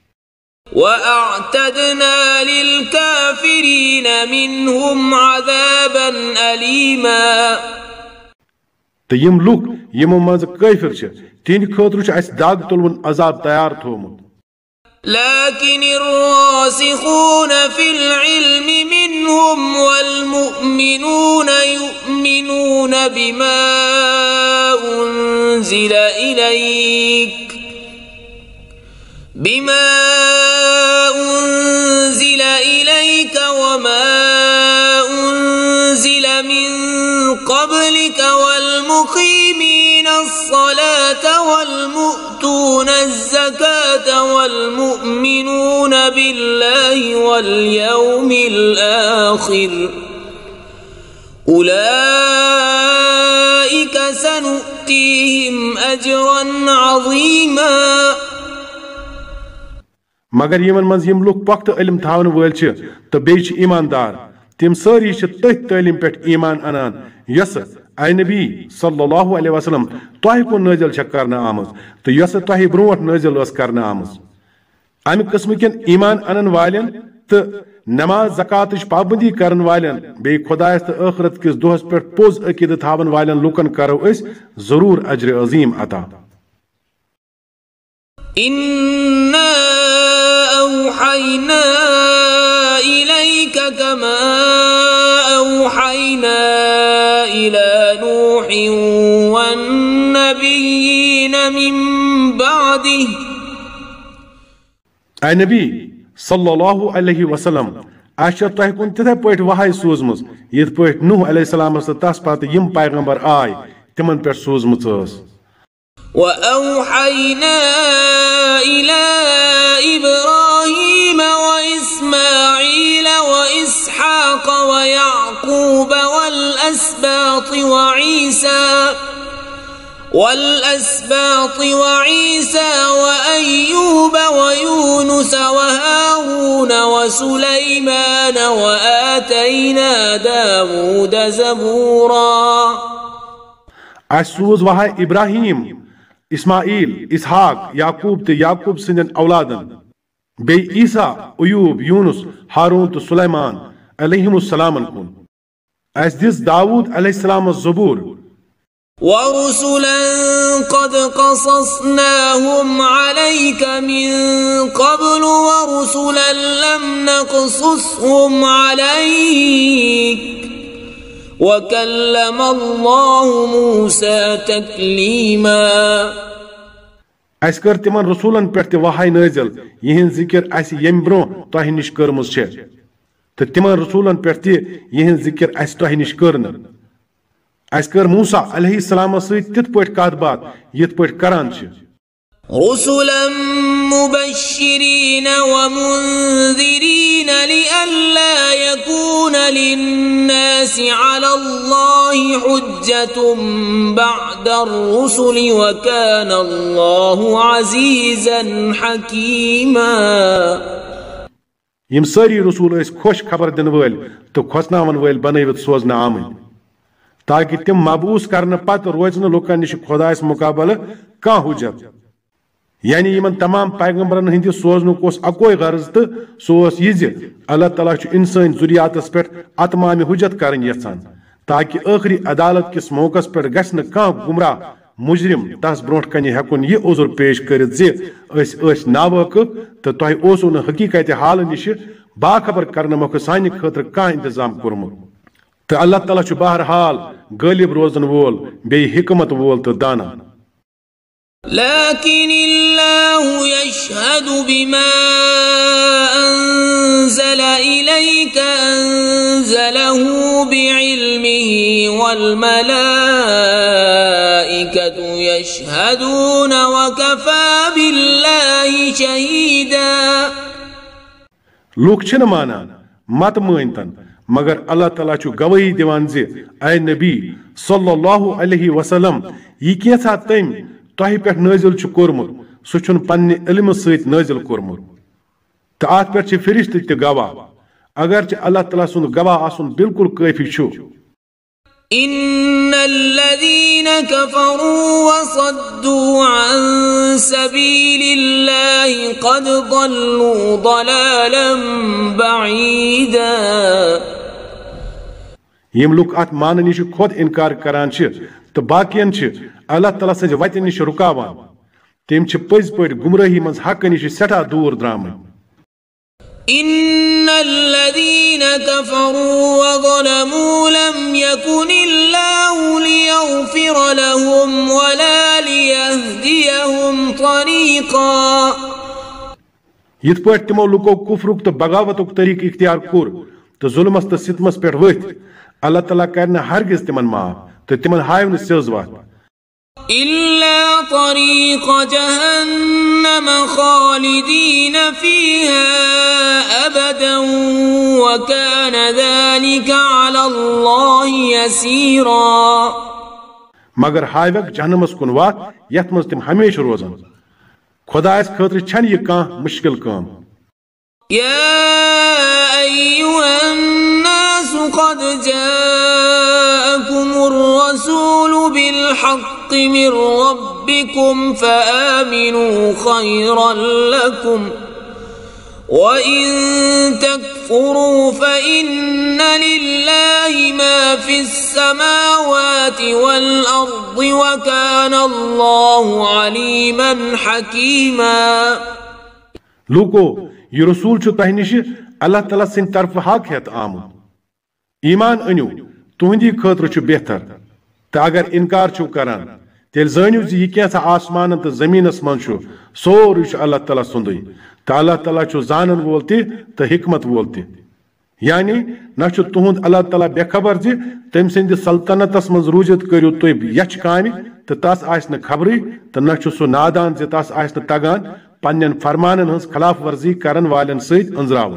وأعتدنا للكافرين منهم عذابا أليما तो यम लुक यमो मज काफिर छ तिहंद खतर अस दाग तुलवन अजाब तैयार थोमुत لكن الراسخون في العلم منهم والمؤمنون يؤمنون بما أنزل إليك بما أنزل إليك وما أنزل من قبلك والمقيمين الصلاة والمؤتون الزكاة والمؤمنون بالله واليوم الآخر أولئك سنؤتيهم أجرا عظيما मगर यमन मज यम लुक पख्त इल्म थावन वल तो बे ईमानदार तम सारी तथ तालीम पे ईमान अनान यस आय नबी सल्लल्लाहु अलैहि वसल्लम तह कुन नाजिल कर आमज तो यस तह ब्रोट नाजिल कर आमज अमि किस्म कन ईमान अनन वालन तो नमाज ज़कात पाबंदी करन वालन बे खुदायस तो आखिरत किस दोहस पे पोज अकीद थावन वालन लुकन करो अस जरूर अजर अजीम अता इन्ना أوحينا إليك كما أوحينا إلى نوح والنبيين من بعده أي نبي صلى الله عليه وسلم أشهد تۄہہِ کُن تِتھے پٲٹھۍ وحی سوٗزمٕژ یِتھ پٲٹھۍ نوح علیہ السلامس تہٕ تس پتہٕ یِم پیغمبر آے تِمن پٮ۪ٹھ سوٗزمٕژ ٲس وأوحينا إلى إبراهيم وإسماعيل وإسحاق ويعقوب والأسباط وعيسى والأسباط وعيسى وأيوب ويونس وهارون وسليمان وآتينا داود زبورا أسوز وهاي إبراهيم إسماعيل إسحاق يعقوب تو يعقوب سندن أولادن بي عيسى أيوب يونس هارون تو سليمان عليهم السلام كن أس ديس داود عليه السلام الزبور ورسلا قد قصصناهم عليك من قبل ورسلا لم نقصصهم عليك وكلم الله موسى تكليما أس كر تمن رسولن پٮ۪ٹھ وحی نازل یہن ذکر اس یم برو تۄہہِ نِش کٔرمٕژ چھےٚ تہٕ تمن رسولن پٮ۪ٹھ تہِ یہن ذکر اس تۄہہِ نِش کٔر نہٕ अस कर मूसा अलैहिस्सलाम सहित तित पट कथ बात यित पट करान छ رسلا مبشرين ومنذرين لئلا يكون للناس على الله حجة بعد الرسل وكان الله عزيزا حكيما يم ساري رسول اس خوش خبر دن ول تو خوشناون ول بنوت سوزنا آمن تاکہ تم مبعوث کرنے پت روزن لوکن نش خدایس مقابل کان حجت یعنی یمن تمام پیغمبرن ہندی سوزنک اس اکوئی غرض تو سوس یہ اللہ تعالیٰ انسان ذریاتس پہ اتمام حجت کرن یژھان تاکہ آخری عدالت کس موقع پہ گژھِ نہٕ کانٛہہ گمراہ مجرم تس برونٹ کنہ ہیکن یہ عذر پیش کرت زِ أسۍ ٲسۍ ناوٲقف تہٕ تۄہہِ اوسوٕ نہٕ حقیقت حال نش باخبر کرنہٕ مۄکھٕ سانہِ خٲطرٕ کانٛہہ انتظام کوٚرمُت تہٕ اللہ تعالیٰ چھُ بہرحال غٲلب روزن وول بیٚیہِ حکمت وول تہٕ دانا لكن الله يشهد بما أنزل إليك أنزله بعلمه والملائكة يشهدون وكفى بالله شهيدا لوک چھن مانان مت مٲنتن مگر اللہ تعالیٰ چھُ گوٲہی دِوان زِ اے نبی صلی اللہ علیہ وسلم یہ کینٛژھا تٔمۍ تۄہہِ پٮ۪ٹھ نٲزِل چھُ کوٚرمُت سُہ چھُنہٕ پننہِ علمہٕ سۭتۍ نٲزِل کوٚرمُت تہٕ اتھ پٮ۪ٹھ چھِ فرشتہٕ تہِ گواہ اگرچہِ اللہ تعالیٰ سُنٛد گواہ آسُن بالکل کٲفی چھُ إن الذين كفروا وصدوا عن سبيل الله قد ضلوا ضلالا بعيدا يم لوك ات مان نش خود انکار کران چھ تو باقین چھ اللہ تعالیٰ سٕنٛزِ وتہِ نش رکاوان تم چھ پٔزۍ پٲٹھۍ گمراہی منٛز حق نش سٹھاہ دوٗر درامٕتۍ إن الذين كفروا وظلموا لم يكن الله ليغفر لهم ولا ليهديهم طريقا یِتھ پٲٹھۍ تِمو لُکو کُفرُک تہٕ بغاوتُک طریقہٕ اختیار کوٚر تہٕ ظُلمس تہٕ ستمس پٮ۪ٹھ ؤتھۍ اللہ تعالیٰ کرِ نہٕ ہرگز تِمن معاف تہٕ تِمن ہاوِ نہٕ سیٚز وتھ إلا طريق جهنم خالدين فيها أبدا وكان ذلك على الله يسيرا مگر ہاویک جہنمس کُن وتھ یتھ منٛز تِم ہمیشہٕ روزن خۄدایس خٲطرٕ چھنہٕ یہِ کانٛہہ مُشکل کٲم يا أيها الناس قد جاءكم الرسول بالحق من ربكم فآمنوا خيرا لكم وإن تكفروا فإن لله ما في السماوات والأرض وكان الله عليما حكيما لوکو یہ رسول چھُ تۄہہِ نِش اللہ تعالیٰ سٕنٛدِ طرفہٕ حق ہٮ۪تھ آمُت ایمان أنِو تُہنٛدی خٲطرٕ چھُ بہتر تہٕ اگر انکار چھُو کران تیٚلہِ زٲنِو زِ یہِ کینٛژھا آسمانن تہٕ زٔمیٖنس منٛز چھُ سورُے چھُ اللہ تعالیٰ سُنٛدُے تہٕ اللہ تعالیٰ چھُ زانن وول تہِ تہٕ حکمت وول تہِ یعنی نہ چھُ تُہُنٛد اللہ تعالیٰ بے خبر زِ تٔمۍ سٕنٛدِ سلطنتس منٛز روٗزِتھ کٔرِو تُہۍ یچھِ کامہِ تہٕ تس آسہِ نہٕ خبرٕے تہٕ نہ چھُ سُہ نادان زِ تس آسہِ نہٕ تگان پننٮ۪ن فرمانن ہٕنٛز خلاف ورزی کرن والٮ۪ن سۭتۍ أنزراوُن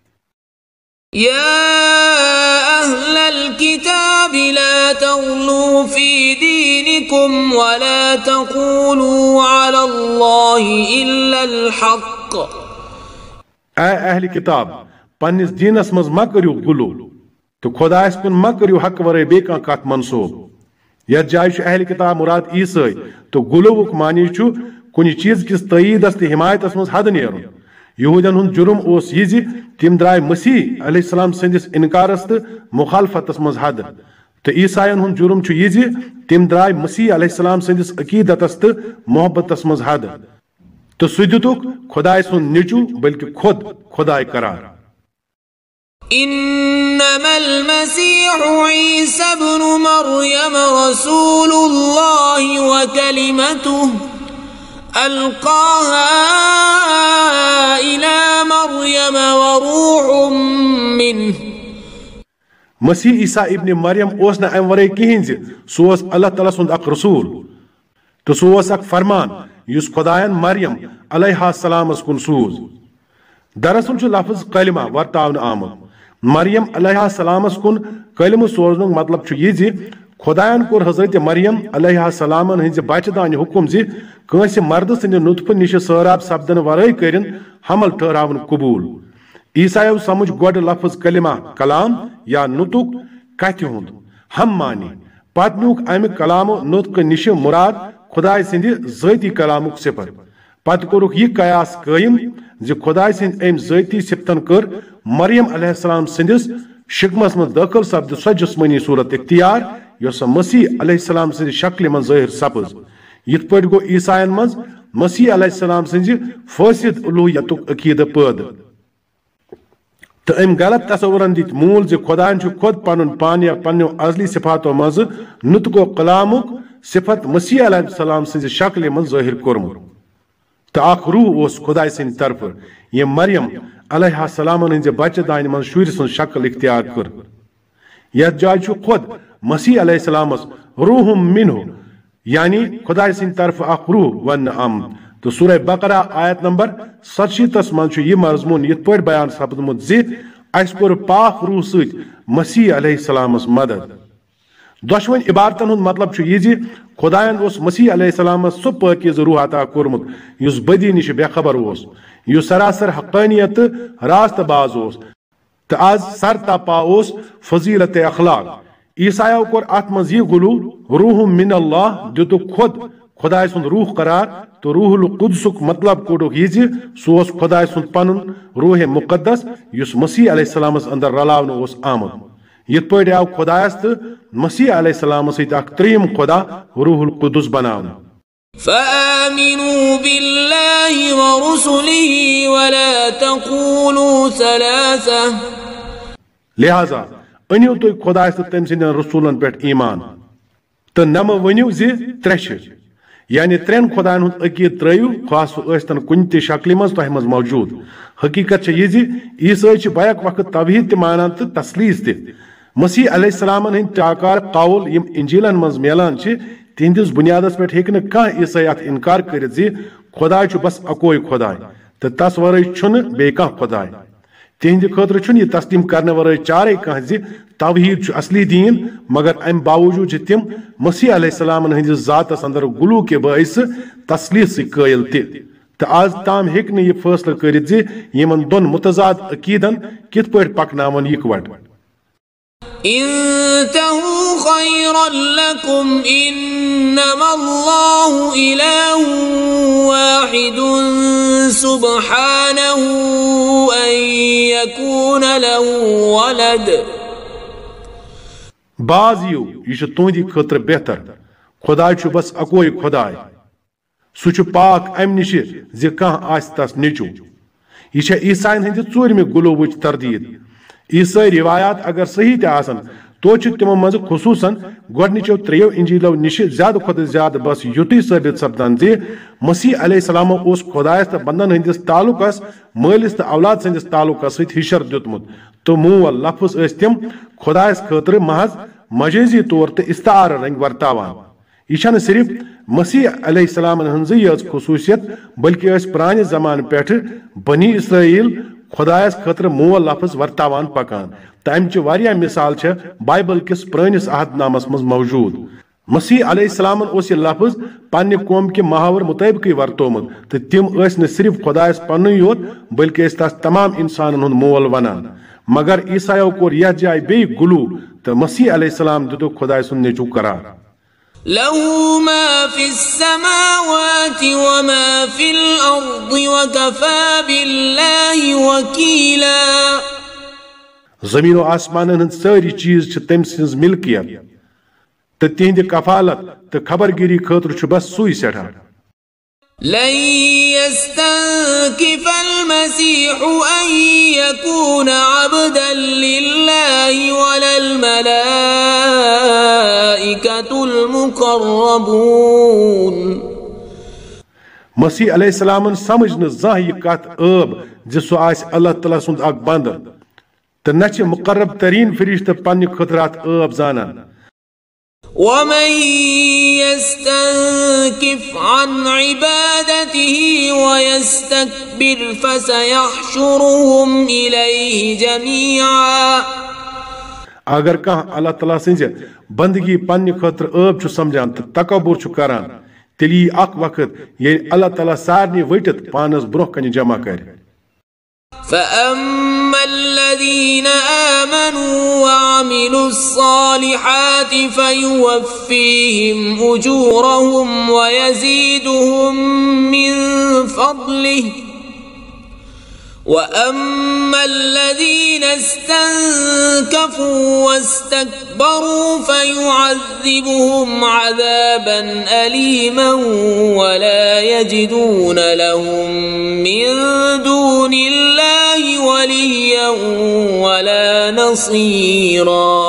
يا أهل الكتاب لا تغلوا في دينكم ولا تقولوا على الله إلا الحق اے اہل کتاب پننِس دیٖنس منٛز ما کٔرِو غلو تہٕ خۄدایس کُن ما کٔرِو حق ورٲے بیٚیہِ کانٛہہ کتھ منسوب یتھ جایہِ چھُ اہل کتاب مراد عیسٲے تہٕ غلوُک معنی چھُ کُنہِ چیٖز کِس تٲییٖدس تہٕ حمایتس منٛز حد نیرُن یہوٗدین ہُنٛد جُرم اوس یہِ زِ تِم درٛاے مسیح علیہ السلام سٕنٛدِس انکارس تہٕ مخالفتس منٛز حد تہٕ عیساین ہُنٛد جُرم چھُ یہِ زِ تِم درٛاے مسیح علیہ السلام سٕنٛدِس عقیٖدتس تہٕ محبتس منٛز حد تہٕ سُہ دِتُکھ خۄداے سُنٛد نیٚچوٗ بلکہِ خۄد خۄداے قرار إنما المسيح عيسى ابن مريم رسول الله وكلمته ألقاها إلى مريم وروح منه मसीह ईसा इब्न मरियम ओस ना अम वरे कहीं ज सोस अल्लाह ताला सुंद अक रसूल तो सोस अक फरमान युस खुदायन मरियम अलैहा सलामस कुन सूज। दरअसल छु लफ्ज कलिमा वर्तावन आमद मरियम अलैहा सलामस कुन कलिम सोजनुक मतलब छु ये जी खुदायन कोर हजरत मरियम अलैहा सलामन हिंज बचदान हुकुम जी कंस मर्द सिंद नुतफ निश सराब सब्दन वरै करिन हमल ठहरावन कबूल। ईसायो समझ गोड लफ्ज कलिमा कलाम या नुतुक कथ हुंद हम मानी पत नुक अमि कलाम नुतक निश मुराद खुदाय सिंद ज़ाती कलामुक सिफत पत कोरुक यह कयास कायम ज खुदाय सिंद अम ज़ाती सिफतन कर मरियम अलैहिस्सलाम सिंदिस शिकमस में दाखिल सपद सो जिस्मानी सूरत इख्तियार योस मसीह अलैहिस्सलाम सिंद शक्ल में ज़ाहिर सपज। यिथ पट गो ईसायन मज मसीह अलैहिस्सलाम सिंद फासिद उलूहियतुक अकीदा पैद तो अम गलत तस्वुरन दित मूल ज खुदायन छु खुद पनुन पान या पन्नो अजली सिफातो मज नुतको कलामुक सिफत मसीह अलैहिस्सलाम सिंद शक्ल में ज़ाहिर कोरमुत तो अख रूह ओस खुदाय सिंद तरफ ये मरियम अलैहा सलामन हिंज बच्चे दान मन शुर सुन शक्ल इख्तियार कर। यह जाय छु खुद मसीह अलैहिस्सलामस रूह मिन्हु यानी खुदाय सिंद तरफ अख रूह वन आम तो सूरह बकरा आयत नंबर सतशीतस मन छु यह मजमून यथ पट बयान सपदमुत ज अस कोर पाक रूह सत मसीह अलैहिस्सलामस मदद। दोशवन इबारतन हुंद मतलब छु यह ज खुदायन ओस मसीह अलैहिस्सलामस सो पाकीज़ रूह अता कोरमुत युस बदी निश बेखबर ओस युस सरासर हक्कानियत रास्तबाज ओस तो आज सर तपा ओस फजीलत अखलाक। ईसायो कोर अत मज यह गुलू रूह मिन अल्लाह दितु खुद खुदाय सुंद रूह करार तो रूहुल कुद्सुक मतलब कोडुक यह ज सोस खुदाय सुंद पनुन रूह मुकद्दस युस मसीह अलैहिस्सलामस अंदर रलावन ओस आमद। यथ पट आव खुदायस तो मसीह अलैहिस्सलाम सत अख त्रीम खुदा रूहुल कुद्दुस बनावन। فآمنوا بالله ورسله ولا تقولوا ثلاثة लिहाजा अनियो तो खुदायस तो तम सिंद रसूलन पे ईमान तो नम वनियो ज त्रे यानी त्रेन खुदायन हुंद अकीद त्रयू खास अस्तन कुन ते शक्ल मज तह मज मौजूद। हकीकत यह ज ईसाई बैक वक्त तवहीद मानान तो तसलीस ते मसीह अलैहिस्सलामन हिंद ताकार कौल यम इंजीलन मज मिलान तिहंदिस बुनियादस पे हेक न कह ईसाई अत इनकार कर खुदाय छु बस अकोय खुदाय तो तस वरै छुन बे कह खुदाय तिहंद खतर छुन यह तस्लीम करने वरै चारे कह ज तवहीद छु असली दीन मगर अम बावजूद तिम मसीह अलैहिस्सलामन हिंदिस जातस अंदर गुलू के बाइस तसलीस से कायल ते तो आज ताम हेक न यह फैसला कर यमन दोन मुतजाद अकीदन कित पट पकनावन इकवट। इंतहू खैरन लकुम इन्नमा अल्लाहु इलाहुन वाहिदुन सुब्हानहु अन यकून लहु वलद। बाज यू यह तुंदी खतर बेहतर खुदाय छु बस अकोय खुदाय सु छु पाक अम निश ज कह आस तस निचू। यह ईसाइन हंद चूरम गुलूबच तरदीद। ईसाई रिवायात अगर सही तसन तो तिमो मज खुसूसन गोडनिचो त्रेयो इंजीलो निश ज्यादा खुद ज्यादा बस युति साबित सपदान जे मसीह अलैहिस्सलाम ओस खुदायस तो बंदन हंदिस तालुकस मालिस तो औलाद संदिस तालुकस सत हिशर दितमुत तो मूल लफ्ज अस तिम खुदायस खतर महज मजाजी तौर तो इस्तार रंग वर्तावान। यह सिर्फ मसीह अलैहिस्सलाम हंजी यज खुसूसियत बल्कि अस पुराने जमान पे बनी इसराइल खुदायस खतर मूल लफ्ज वर्तावान पकान तो अमच वारिया मिसाल बाइबल किस पुरानिस अहदनामस मज मौजूद। मसीह अलैहिस्सलाम ओस यह लफ्ज पन्ने कौम के महावर मुताबिक वर्तोमुत तो तिम न सिर्फ खुदायस पन्न योत बल्कि तस तमाम इंसानन हुंद मोल वनान मगर ईसायो कोर यह जाय बे गुलू तो मसीह अलैहिस्सलाम दितु खुदाय सुन नेचू करार। लहू मा फिस समावाति व मा फिल अर्दि व कफा बिल्लाहि वकीला। जमीन आसमान हंद सारी चीज तम सिंज मिल्कियत तो तिहंद कफालत तो खबरगिरी खतर बस सुई सेठा। लन यस्तंकिफल मसीहु अन यकून अब्दन लिल्लाहि वलल मलाइकतुल मुकर्रबून। मसीह अलैहिस्सलाम समझ न जह यह कत अब जो सह आस अल्लाह ताला सुंद अक बंद तो न मुकर्रब तरीन फरिश्त पन्ने खतरात अब जानन ومن يستنكف عن عبادته ويستكبر فسيحشرهم إليه جميعا अगर कह अल्लाह तआला सज बंदगी पन्ने खतर अब समझान तो तकबुर करान तेली अख वक्त ये अल्लाह तआला सारनी वटित पानस ब्रोह कन जमा कर فأما الذين آمنوا وعملوا الصالحات فيوفيهم أجورهم ويزيدهم من فضله وأما الذين استنكفوا واستكبروا فيعذبهم عذابا أليما ولا يجدون لهم من دون الله وليا ولا نصيرا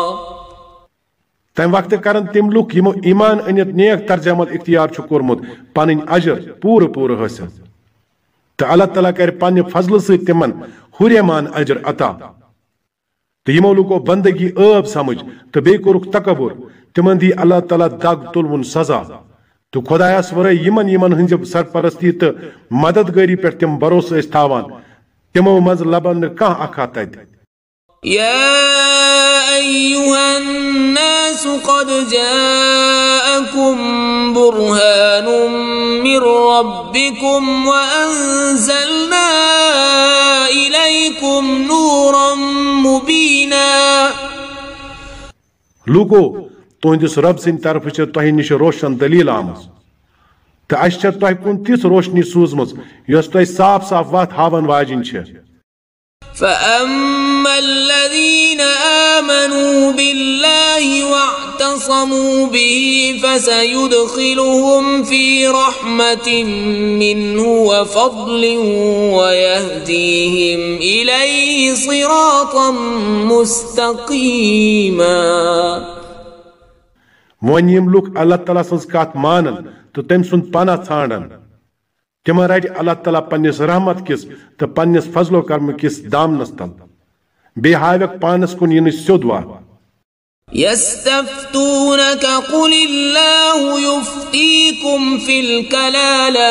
तम वक्त करन तिम लुक यमो ईमान अनित नेक तरजमल इख्तियार छु कोरमुत पन अजर पूर पूर हासिल तो अल्लाह तआला कर पन्ने फजल से तिमन हुरेमान अजर अता तो यमो लुको बंदगी अब समझ तो बे कोरुक तकबुर तिमन दी अल्लाह तआला दाग तुलवुन सजा तो खुदायस वरे यमन यमन हंज सरपरस्ती तो मददगारी पे तिम भरोसा थावान तिमो मज लबन कह अखा तत يا أيها الناس قد جاءكم برهان من ربكم وأنزلنا إليكم نورا مبينا लूको तुहंदिस रब सिंद तरफ तह निश रोशन दलील आमज तो अस तह कुन तिस रोशनी सूजम यस तह साफ साफ वत हावन वाजिन فأما الذين آمنوا بالله واعتصموا به فسيدخلهم في رحمة منه وفضل ويهديهم إليه صراطا مستقيما वन यम लुक अल्लाह तआला सज कत मानन तो तम सुन पना छाड़न तिम रट अल्लाह तआला पन्निस रहमत किस तो पन्निस फजलो कर्म किस दामनस तल बे हावक पानस कुन इन स्योदवा يستفتونك قل الله يفتيكم في الكلالة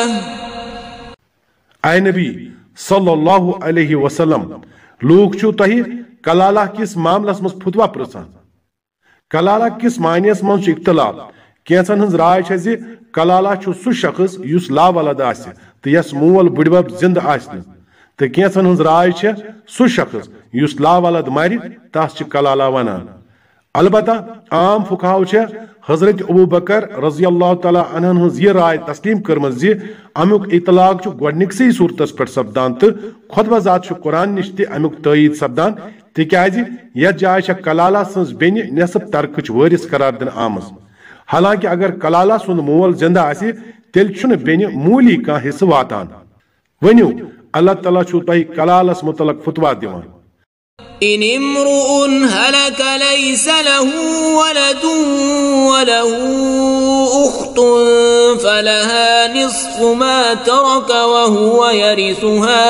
आय नबी सल्लल्लाहु अलैहि वसल्लम लोग छु तहि कलाला किस मामलस मस फुतवा प्रसान कलाला किस मानियस मन इख्तलाफ कैसन हज राय छ जे कलाला छु सु शख्स युस लावलद आसे तो यस मोल बुडबब जिंद आसने तो कैसन हज राय छ सु शख्स युस लावलद मारि तास छ कलाला वनान अलबत्ता आम फुकाओ छ हजरत अबू बकर रज़ियल्लाहु तआला अन्हु हज ये राय तस्लीम करमज जे अमुक इतलाक छु गडनिकसी सूरतस पर सब्दान तो खुदवा जात छु कुरान निश्ते अमुक तयीद सब्दान तिक्याज यह जाय छ कलाला सज बेनि नेसब तरकच वारिस करार दिन आमज हालांकि अगर कलाला सुन मोल जिंदा आसि तेल छुन बेनि मूली का हिस्सा वातान वन्यू अल्लाह तआला छु तहि कलालस मुतलक फतवा दिवान إن امرؤ هلك ليس له ولد وله أخت فلها نصف ما ترك وهو يرثها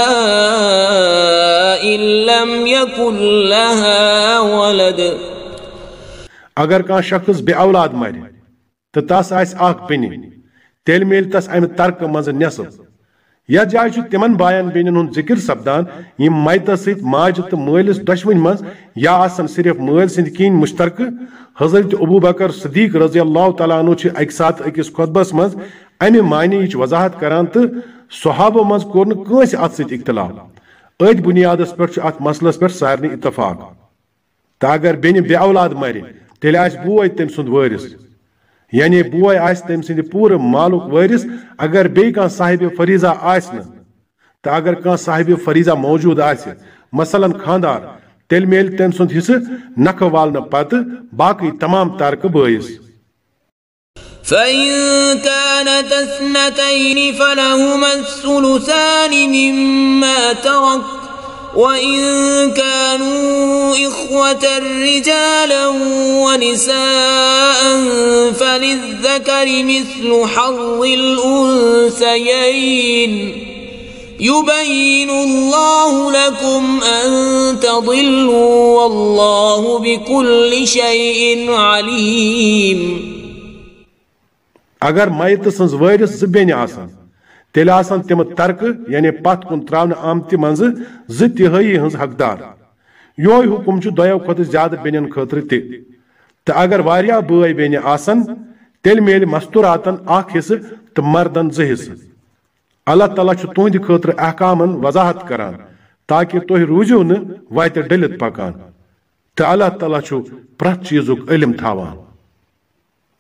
إن لم يكن لها ولد अगर कह शख्स बे औलाद मर तो तस आस अख बेनि तेल मिल तस अमि तरक मज नेसफ यह जाय तिमन बायन बेनन हुंद जिक्र सपदान यम मैत सत माज तो मालिस दशवन मज या आसन सिर्फ माल सिंद किन मुश्तरक हजरत अबू बकर सिद्दीक रज़ियल्लाहु तआला अन्हु छ एक साथ अकिस खुतबस मज अमि मानी वजाहत करान तो सहाबो मज कोर न कंस अत सत इख्तिलाफ अद बुनियादस पर अत मसलस पर सारनी इत्तफाक तो अगर बेनि बे औलाद मर तेल आस बोय तम सुंद वारिस यानी बोय आस तम सिंद पूरे मालुक वारिस अगर बे कह साहिब फरीजा आस न तो अगर कह साहिब फरीजा मौजूद आस मसलन खानदार तेल मेल तम सुंद हिस्स नख वालन पत बाकी तमाम तारक बयस فإن كانت اثنتين فلهما الثلثان مما ترك وإن كانوا إخوة رجالا ونساء فللذكر مثل حظ الأنثيين يبين الله لكم أن تضلوا والله بكل شيء عليم. अगर मैत सन्स वारिस ज बेन आसान तेल आसान तिम तरक यानी पत कुन त्रावन आमति मंज ज तिहाई हंस हकदार यो हुकुम छु दयो खत ज्यादा बेनन खतर ते त अगर वारिया बय बेन आसान तेल मेल मस्तुरातन आख हिस त मर्दन ज हिस अल्लाह ताला छु तुंद खतर अहकामन वजाहत करान ताकि तोह रूजो न वात डलित पकान त अल्लाह ताला छु प्रत चीजुक इल्म थावान.